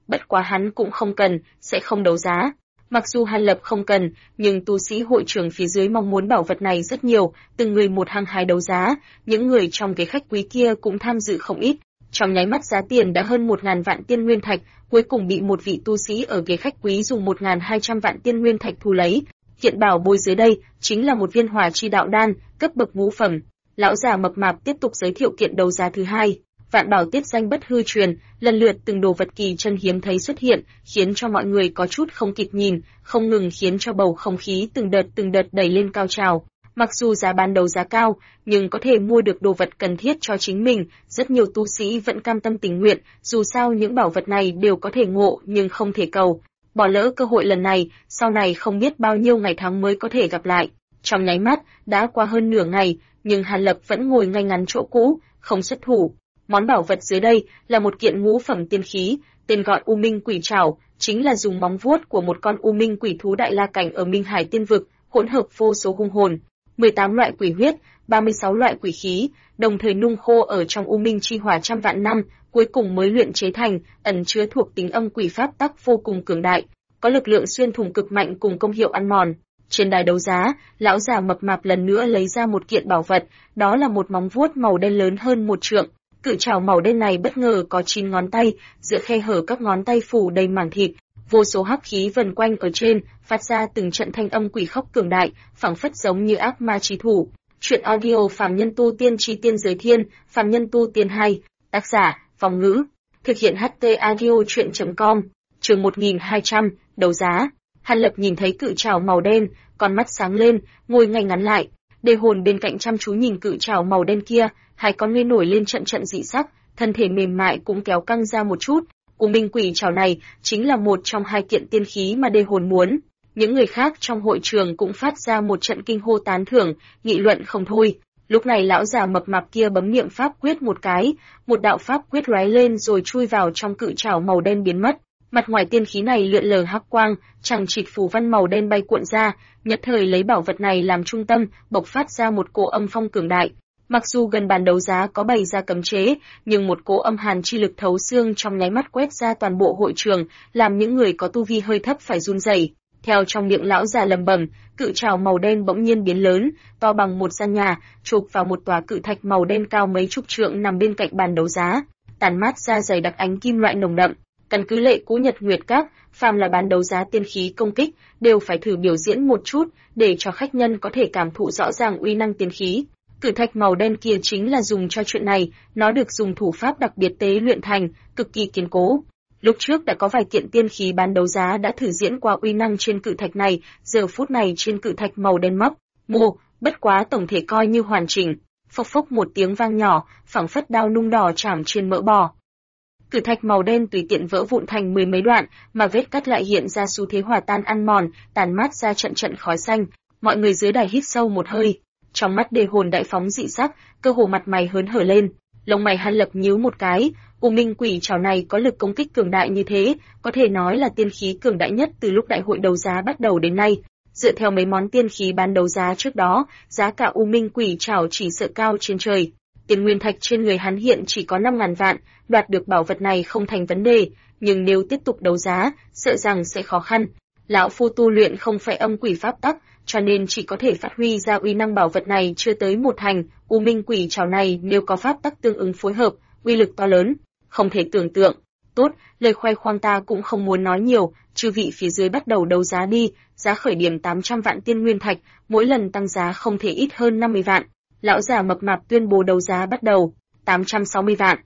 bất quá hắn cũng không cần, sẽ không đấu giá. Mặc dù Hàn Lập không cần, nhưng tu sĩ hội trưởng phía dưới mong muốn bảo vật này rất nhiều, từng người một hăng hái đấu giá, những người trong ghế khách quý kia cũng tham dự không ít. Trong nháy mắt giá tiền đã hơn 1.000 vạn tiên nguyên thạch, cuối cùng bị một vị tu sĩ ở ghế khách quý dùng 1.200 vạn tiên nguyên thạch thu lấy. Hiện bảo bối dưới đây chính là một viên hỏa chi đạo đan, cấp bậc ngũ phẩm. Lão già mập mạp tiếp tục giới thiệu kiện đấu giá thứ hai. Vạn bảo tiết danh bất hư truyền, lần lượt từng đồ vật kỳ chân hiếm thấy xuất hiện, khiến cho mọi người có chút không kịp nhìn, không ngừng khiến cho bầu không khí từng đợt đẩy lên cao trào. Mặc dù giá bán đấu giá cao, nhưng có thể mua được đồ vật cần thiết cho chính mình, rất nhiều tu sĩ vẫn cam tâm tình nguyện, dù sao những bảo vật này đều có thể ngộ nhưng không thể cầu. Bỏ lỡ cơ hội lần này, sau này không biết bao nhiêu ngày tháng mới có thể gặp lại. Trong nháy mắt, đã qua hơn nửa ngày, nhưng Hàn Lập vẫn ngồi ngay ngắn chỗ cũ, không xuất thủ. Món bảo vật dưới đây là một kiện ngũ phẩm tiên khí, tên gọi U Minh Quỷ Trảo, chính là dùng móng vuốt của một con U Minh quỷ thú đại la cảnh ở Minh Hải Tiên vực, hỗn hợp vô số hung hồn, 18 loại quỷ huyết, 36 loại quỷ khí, đồng thời nung khô ở trong U Minh chi hỏa trăm vạn năm, cuối cùng mới luyện chế thành, ẩn chứa thuộc tính âm quỷ pháp tắc vô cùng cường đại, có lực lượng xuyên thủng cực mạnh cùng công hiệu ăn mòn. Trên đài đấu giá, lão già mập mạp lần nữa lấy ra một kiện bảo vật, đó là một móng vuốt màu đen lớn hơn 1 trượng. Cự trảo màu đen này bất ngờ có 9 ngón tay, giữa khe hở các ngón tay phủ đầy mảng thịt, vô số hắc khí vần quanh ở trên, phát ra từng trận thanh âm quỷ khóc cường đại, phảng phất giống như ác ma chí thủ. Truyện audio Phàm Nhân Tu Tiên Chi Tiên Giới Thiên, Phàm Nhân Tu Tiên 2, tác giả, Phong Ngữ, thực hiện HT audio truyện.com, chương 1200, đấu giá. Hàn Lập nhìn thấy cự trảo màu đen, con mắt sáng lên, ngồi ngay ngắn lại, đề hồn bên cạnh chăm chú nhìn cự trảo màu đen kia, hai con ngươi nổi lên trận dị sắc, thân thể mềm mại cũng kéo căng ra một chút. U Minh Quỷ Trảo này chính là một trong hai kiện tiên khí mà đề hồn muốn. Những người khác trong hội trường cũng phát ra một trận kinh hô tán thưởng, nghị luận không thôi. Lúc này lão già mập mạp kia bấm niệm pháp quyết một cái, một đạo pháp quyết lóe lên rồi chui vào trong cự trảo màu đen biến mất. Mặt ngoài tiên khí này lượn lờ hắc quang, chằng chịt phù văn màu đen bay cuộn ra, nhất thời lấy bảo vật này làm trung tâm, bộc phát ra một cỗ âm phong cường đại. Mặc dù gần bàn đấu giá có bày ra cấm chế, nhưng một cỗ âm hàn chi lực thấu xương trong nháy mắt quét ra toàn bộ hội trường, làm những người có tu vi hơi thấp phải run rẩy. Theo trong miệng lão già lẩm bẩm, cự trảo màu đen bỗng nhiên biến lớn, to bằng một gian nhà, chụp vào một tòa cự thạch màu đen cao mấy chục trượng nằm bên cạnh bàn đấu giá, tản mát ra dày đặc ánh kim loại nồng đậm. Căn cứ lệ cũ Nhật Nguyệt Các, phàm là bán đấu giá tiên khí công kích, đều phải thử biểu diễn một chút, để cho khách nhân có thể cảm thụ rõ ràng uy năng tiên khí. Cự thạch màu đen kia chính là dùng cho chuyện này, nó được dùng thủ pháp đặc biệt tế luyện thành, cực kỳ kiên cố. Lúc trước đã có vài kiện tiên khí bán đấu giá đã thử diễn qua uy năng trên cự thạch này, giờ phút này trên cự thạch màu đen móc, mô, bất quá tổng thể coi như hoàn chỉnh. Phốc phốc một tiếng vang nhỏ, phảng phất đao nung đỏ chạm trên mỡ bò. Cự thạch màu đen tùy tiện vỡ vụn thành 10 mấy đoạn, mà vết cắt lại hiện ra xu thế hòa tan ăn mòn, tàn mát ra trận khói xanh. Mọi người dưới đài hít sâu một hơi, trong mắt đề hồn đại phóng dị sắc, cơ hồ mặt mày hớn hở lên. Lông mày Hàn Lập nhíu một cái, U Minh Quỷ Trảo này có lực công kích cường đại như thế, có thể nói là tiên khí cường đại nhất từ lúc đại hội đấu giá bắt đầu đến nay. Dựa theo mấy món tiên khí bán đấu giá trước đó, giá cả U Minh Quỷ Trảo chỉ sợ cao trên trời. Tiền nguyên thạch trên người hắn hiện chỉ có 5.000 vạn, đoạt được bảo vật này không thành vấn đề, nhưng nếu tiếp tục đấu giá, sợ rằng sẽ khó khăn. Lão phu tu luyện không phải âm quỷ pháp tắc, cho nên chỉ có thể phát huy ra uy năng bảo vật này chưa tới một thành. U Minh Quỷ Trảo này nếu có pháp tắc tương ứng phối hợp, uy lực to lớn, không thể tưởng tượng. Tốt, lời khoe khoang ta cũng không muốn nói nhiều, chư vị phía dưới bắt đầu đấu giá đi, giá khởi điểm 800 vạn tiên nguyên thạch, mỗi lần tăng giá không thể ít hơn 50 vạn. Lão già mập mạp tuyên bố đấu giá bắt đầu, 860 vạn,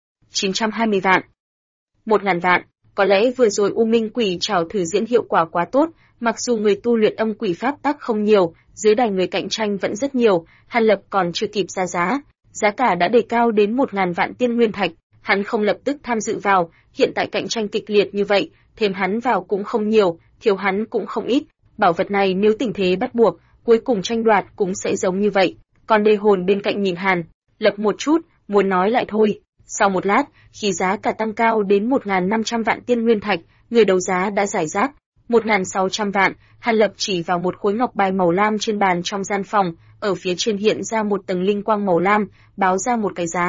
920 vạn, 1.000 vạn. Có lẽ vừa rồi U Minh Quỷ Trảo thử diễn hiệu quả quá tốt, mặc dù người tu luyện âm quỷ pháp tắc không nhiều, dưới đài người cạnh tranh vẫn rất nhiều, Hàn Lập còn chưa kịp ra giá cả đã đề cao đến 1.000 vạn tiên nguyên thạch, hắn không lập tức tham dự vào, hiện tại cạnh tranh kịch liệt như vậy, thêm hắn vào cũng không nhiều, thiếu hắn cũng không ít, bảo vật này nếu tình thế bắt buộc, cuối cùng tranh đoạt cũng sẽ giống như vậy. Còn đề hồn bên cạnh nhìn Hàn Lập một chút, muốn nói lại thôi. Sau một lát, khi giá cả tăng cao đến 1.500 vạn tiên nguyên thạch, người đấu giá đã giải rác. 1.600 vạn, Hàn Lập chỉ vào một khối ngọc bài màu lam trên bàn trong gian phòng, ở phía trên hiện ra một tầng linh quang màu lam, báo ra một cái giá.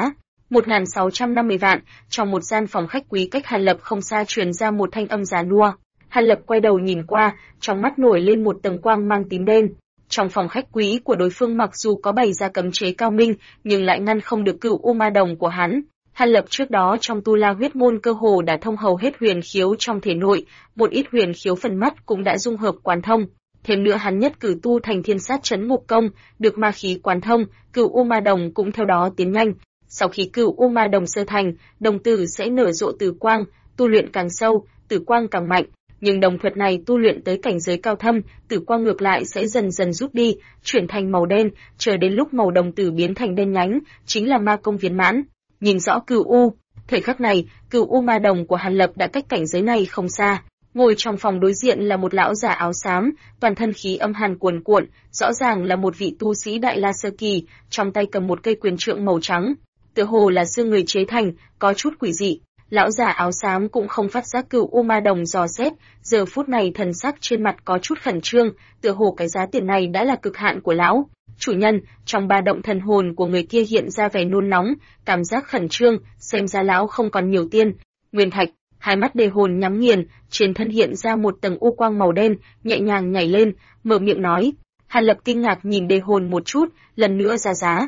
1.650 vạn. Trong một gian phòng khách quý cách Hàn Lập không xa truyền ra một thanh âm già nua. Hàn Lập quay đầu nhìn qua, trong mắt nổi lên một tầng quang mang tím đen. Trong phòng khách quý của đối phương mặc dù có bày ra cấm chế cao minh, nhưng lại ngăn không được Cửu U Ma Đồng của hắn. Hàn Lập trước đó trong Tu La huyết môn cơ hồ đã thông hầu hết huyền khiếu trong thể nội, một ít huyền khiếu phần mắt cũng đã dung hợp quán thông. Thêm nữa hắn nhất cử tu thành Thiên Sát Chấn Ngục Công, được ma khí quán thông, Cửu U Ma Đồng cũng theo đó tiến nhanh. Sau khi Cửu U Ma Đồng sơ thành, đồng tử sẽ nở rộ tử quang, tu luyện càng sâu, tử quang càng mạnh. Nhưng đồng thuật này tu luyện tới cảnh giới cao thâm, tử quang ngược lại sẽ dần dần rút đi, chuyển thành màu đen, chờ đến lúc màu đồng tử biến thành đen nhánh, chính là ma công viên mãn. Nhìn rõ Cửu U, thời khắc này, Cửu U Ma Đồng của Hàn Lập đã cách cảnh giới này không xa. Ngồi trong phòng đối diện là một lão giả áo xám, toàn thân khí âm hàn cuồn cuộn, rõ ràng là một vị tu sĩ Đại La sơ kỳ, trong tay cầm một cây quyền trượng màu trắng, tựa hồ là xương người chế thành, có chút quỷ dị. Lão giả áo xám cũng không phát giác Cửu U Ma Đồng dò xét, giờ phút này thần sắc trên mặt có chút khẩn trương, tựa hồ cái giá tiền này đã là cực hạn của lão. Chủ nhân, trong ba động thần hồn của người kia hiện ra vẻ nôn nóng, cảm giác khẩn trương, xem ra lão không còn nhiều tiền. Nguyên thạch, hai mắt đề hồn nhắm nghiền, trên thân hiện ra một tầng u quang màu đen, nhẹ nhàng nhảy lên, mở miệng nói. Hàn Lập kinh ngạc nhìn đề hồn một chút, lần nữa ra giá.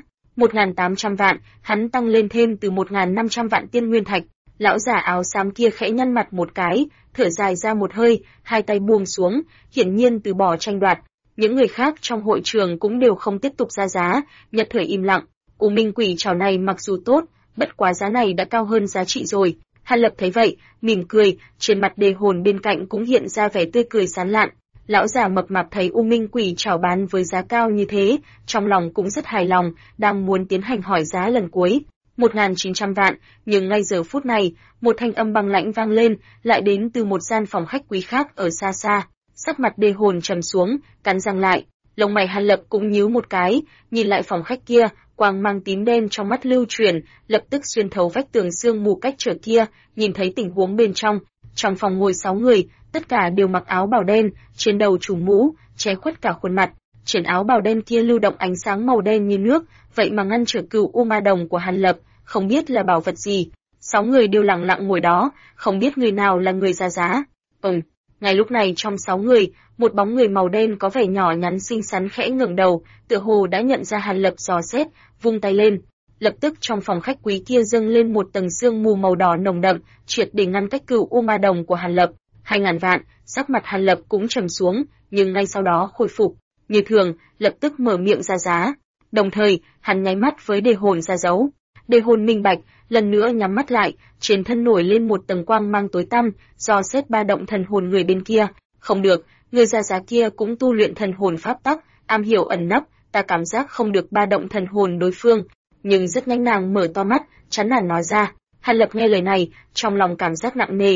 1.800 vạn, hắn tăng lên thêm từ 1.500 vạn tiên nguyên thạch. Lão giả áo xám kia khẽ nhăn mặt một cái, thở dài ra một hơi, hai tay buông xuống, hiển nhiên từ bỏ tranh đoạt. Những người khác trong hội trường cũng đều không tiếp tục ra giá, nhất thời im lặng. U Minh Quỷ trảo này mặc dù tốt, bất quá giá này đã cao hơn giá trị rồi. Hàn Lập thấy vậy, mỉm cười, trên mặt đề hồn bên cạnh cũng hiện ra vẻ tươi cười sán lạn. Lão già mập mạp thấy U Minh Quỷ trảo bán với giá cao như thế, trong lòng cũng rất hài lòng, đang muốn tiến hành hỏi giá lần cuối. 1.900 vạn, nhưng ngay giờ phút này, một thanh âm băng lãnh vang lên, lại đến từ một gian phòng khách quý khác ở xa xa. Sắc mặt đề hồn trầm xuống, cắn răng lại, lông mày Hàn Lập cũng nhíu một cái, nhìn lại phòng khách kia, quang mang tím đen trong mắt lưu truyền, lập tức xuyên thấu vách tường sương mù cách trở kia, nhìn thấy tình huống bên trong. Trong phòng ngồi 6 người, tất cả đều mặc áo bào đen, trên đầu trùm mũ, che khuất cả khuôn mặt. Trên áo bào đen kia lưu động ánh sáng màu đen như nước, vậy mà ngăn trở Cửu U Ma Đồng của Hàn Lập, không biết là bảo vật gì. 6 người đều lặng lặng ngồi đó, không biết người nào là người ra giá. Ngay lúc này trong 6 người, một bóng người màu đen có vẻ nhỏ nhắn xinh xắn khẽ ngẩng đầu, tựa hồ đã nhận ra Hàn Lập dò xét, vung tay lên. Lập tức trong phòng khách quý kia dâng lên một tầng sương mù màu đỏ nồng đậm, triệt để ngăn cách Cửu U Ma Đồng của Hàn Lập. 2.000 vạn, sắc mặt Hàn Lập cũng trầm xuống, nhưng ngay sau đó khôi phục như thường, lập tức mở miệng ra giá. Đồng thời, hắn nháy mắt với đề hồn ra dấu. Đề hồn minh bạch, lần nữa nhắm mắt lại, trên thân nổi lên một tầng quang mang tối tăm, do xét ba động thần hồn người bên kia. Không được, người ra giá kia cũng tu luyện thần hồn pháp tắc, am hiểu ẩn nấp, ta cảm giác không được ba động thần hồn đối phương. Nhưng rất nhanh nàng mở to mắt, chán nản nói ra. Hàn Lập nghe lời này, trong lòng cảm giác nặng nề.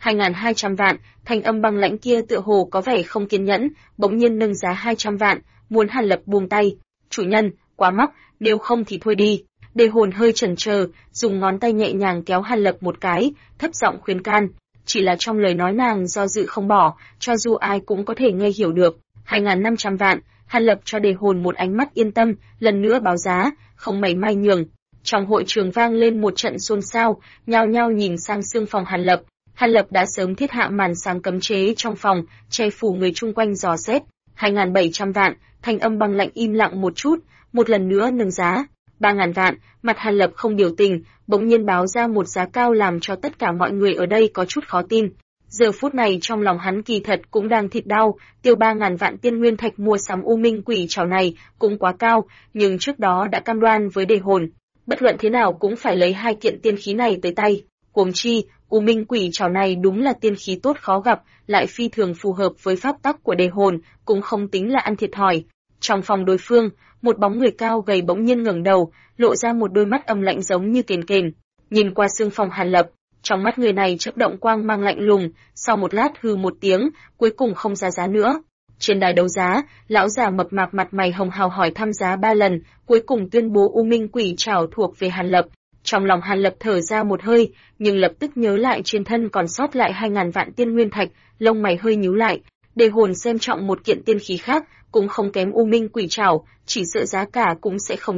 2.200 vạn, thanh âm băng lãnh kia tựa hồ có vẻ không kiên nhẫn, bỗng nhiên nâng giá 200 vạn, muốn Hàn Lập buông tay. Chủ nhân, quá mắc, nếu không thì thôi đi. Đề hồn hơi chần chờ, dùng ngón tay nhẹ nhàng kéo Hàn Lập một cái, thấp giọng khuyên can. Chỉ là trong lời nói nàng do dự không bỏ, cho dù ai cũng có thể nghe hiểu được. 2.500 vạn, Hàn Lập cho đề hồn một ánh mắt yên tâm, lần nữa báo giá, không mảy may nhường. Trong hội trường vang lên một trận xôn xao, nhao nhao nhìn sang xương phòng Hàn Lập. Hàn Lập đã sớm thiết hạ màn sáng cấm chế trong phòng, che phủ người chung quanh dò xét. 2.700 vạn, thanh âm băng lạnh im lặng một chút, một lần nữa nâng giá. 3.000 vạn, mặt Hàn Lập không biểu tình, bỗng nhiên báo ra một giá cao làm cho tất cả mọi người ở đây có chút khó tin. Giờ phút này trong lòng hắn kỳ thật cũng đang thịt đau, tiêu 3.000 vạn tiên nguyên thạch mua sắm U Minh Quỷ trảo này cũng quá cao, nhưng trước đó đã cam đoan với đề hồn, bất luận thế nào cũng phải lấy 2 kiện tiên khí này tới tay. Huống chi, U Minh Quỷ trảo này đúng là tiên khí tốt khó gặp, lại phi thường phù hợp với pháp tắc của đề hồn, cũng không tính là ăn thiệt thòi. Trong phòng đối phương, một bóng người cao gầy bỗng nhiên ngẩng đầu, lộ ra một đôi mắt âm lạnh giống như kền kền. Nhìn qua xương phòng Hàn Lập, trong mắt người này chớp động quang mang lạnh lùng, sau một lát hừ một tiếng, cuối cùng không ra giá nữa. Trên đài đấu giá, lão già mập mạp mặt mày hồng hào hỏi thăm giá 3 lần, cuối cùng tuyên bố U Minh Quỷ trảo thuộc về Hàn Lập. Trong lòng Hàn Lập thở ra một hơi, nhưng lập tức nhớ lại trên thân còn sót lại 2.000 vạn tiên nguyên thạch, lông mày hơi nhíu lại. Đề hồn xem trọng một kiện tiên khí khác, cũng không kém U Minh Quỷ trảo, chỉ sợ giá cả cũng sẽ không thấp,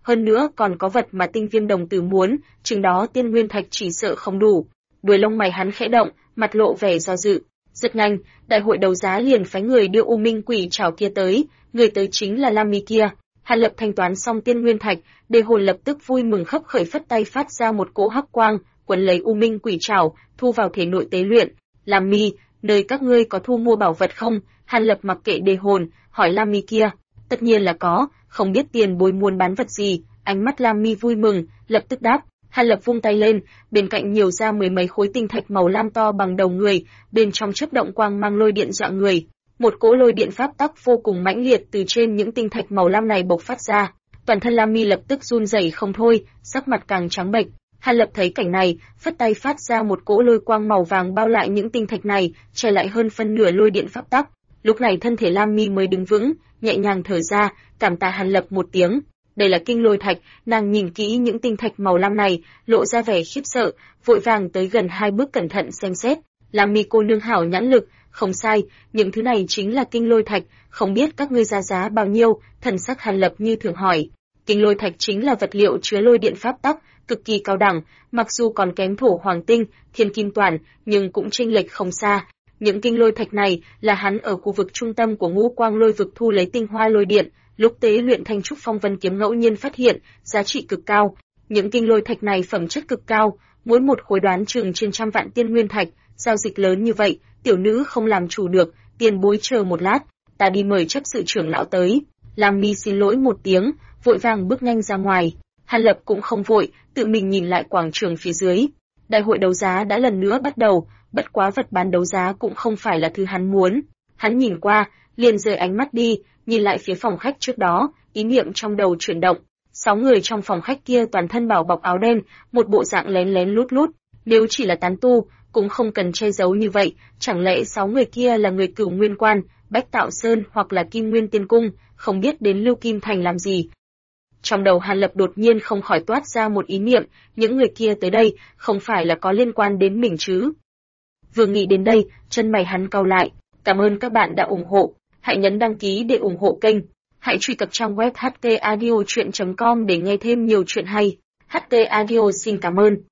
hơn nữa còn có vật mà Tinh Viêm đồng tử muốn, chừng đó tiên nguyên thạch chỉ sợ không đủ. Đuôi lông mày hắn khẽ động, mặt lộ vẻ do dự. Rất nhanh, đại hội đấu giá liền phái người đưa U Minh Quỷ Trảo kia tới, người tới chính là Lam Mi kia. Hàn Lập thanh toán xong tiên nguyên thạch, Đề Hồn lập tức vui mừng khấp khởi phất tay phát ra một cỗ hắc quang, quấn lấy U Minh Quỷ Trảo, thu vào thể nội tế luyện. Lam Mi, nơi các ngươi có thu mua bảo vật không? Hàn Lập mặc kệ Đề Hồn, hỏi Lam Mi kia. Tất nhiên là có, không biết tiền bối muốn bán vật gì. Ánh mắt Lam Mi vui mừng, lập tức đáp. Hàn Lập vung tay lên, bên cạnh nhiều ra mười mấy khối tinh thạch màu lam to bằng đầu người, bên trong chớp động quang mang lôi điện dọa người. Một cỗ lôi điện pháp tắc vô cùng mãnh liệt từ trên những tinh thạch màu lam này bộc phát ra. Toàn thân Lam Mi lập tức run rẩy không thôi, sắc mặt càng trắng bệch. Hàn Lập thấy cảnh này, phất tay phát ra một cỗ lôi quang màu vàng bao lại những tinh thạch này, che lại hơn phân nửa lôi điện pháp tắc. Lúc này thân thể Lam Mi mới đứng vững, nhẹ nhàng thở ra, cảm tạ Hàn Lập một tiếng. Đây là kinh lôi thạch, nàng nhìn kỹ những tinh thạch màu lam này, lộ ra vẻ khiếp sợ, vội vàng tới gần hai bước cẩn thận xem xét. Lam Mi cô nương hảo nhãn lực, không sai, những thứ này chính là kinh lôi thạch, không biết các ngươi ra giá bao nhiêu? Thần sắc Hàn Lập như thường hỏi. Kinh lôi thạch chính là vật liệu chứa lôi điện pháp tắc, cực kỳ cao đẳng, mặc dù còn kém thổ hoàng tinh, thiên kim toàn, nhưng cũng chênh lệch không xa. Những kinh lôi thạch này là hắn ở khu vực trung tâm của Ngũ Quang Lôi vực thu lấy tinh hoa lôi điện, lúc tế luyện Thanh Trúc Phong Vân kiếm ngẫu nhiên phát hiện, giá trị cực cao. Những kinh lôi thạch này phẩm chất cực cao, mỗi một khối đoán chừng trên trăm vạn tiên nguyên thạch, giao dịch lớn như vậy, tiểu nữ không làm chủ được, tiền bối chờ một lát, ta đi mời chấp sự trưởng lão tới. Lam Mi xin lỗi một tiếng, vội vàng bước nhanh ra ngoài. Hàn Lập cũng không vội, tự mình nhìn lại quảng trường phía dưới. Đại hội đấu giá đã lần nữa bắt đầu, bất quá vật bán đấu giá cũng không phải là thứ hắn muốn. Hắn nhìn qua, liền rời ánh mắt đi, nhìn lại phía phòng khách trước đó, ý niệm trong đầu chuyển động. 6 người trong phòng khách kia toàn thân bảo bọc áo đen, một bộ dạng lén lén lút lút. Nếu chỉ là tán tu, cũng không cần che giấu như vậy, chẳng lẽ 6 người kia là người Cửu Nguyên Quan, Bách Tạo Sơn hoặc là Kim Nguyên Tiên Cung, không biết đến Lưu Kim Thành làm gì? Trong đầu Hàn Lập đột nhiên không khỏi toát ra một ý niệm, những người kia tới đây, không phải là có liên quan đến mình chứ? Vừa nghĩ đến đây, chân mày hắn cau lại. Cảm ơn các bạn đã ủng hộ, hãy nhấn đăng ký để ủng hộ kênh. Hãy truy cập trang web htaudio.com để nghe thêm nhiều chuyện hay. HT Audio xin cảm ơn.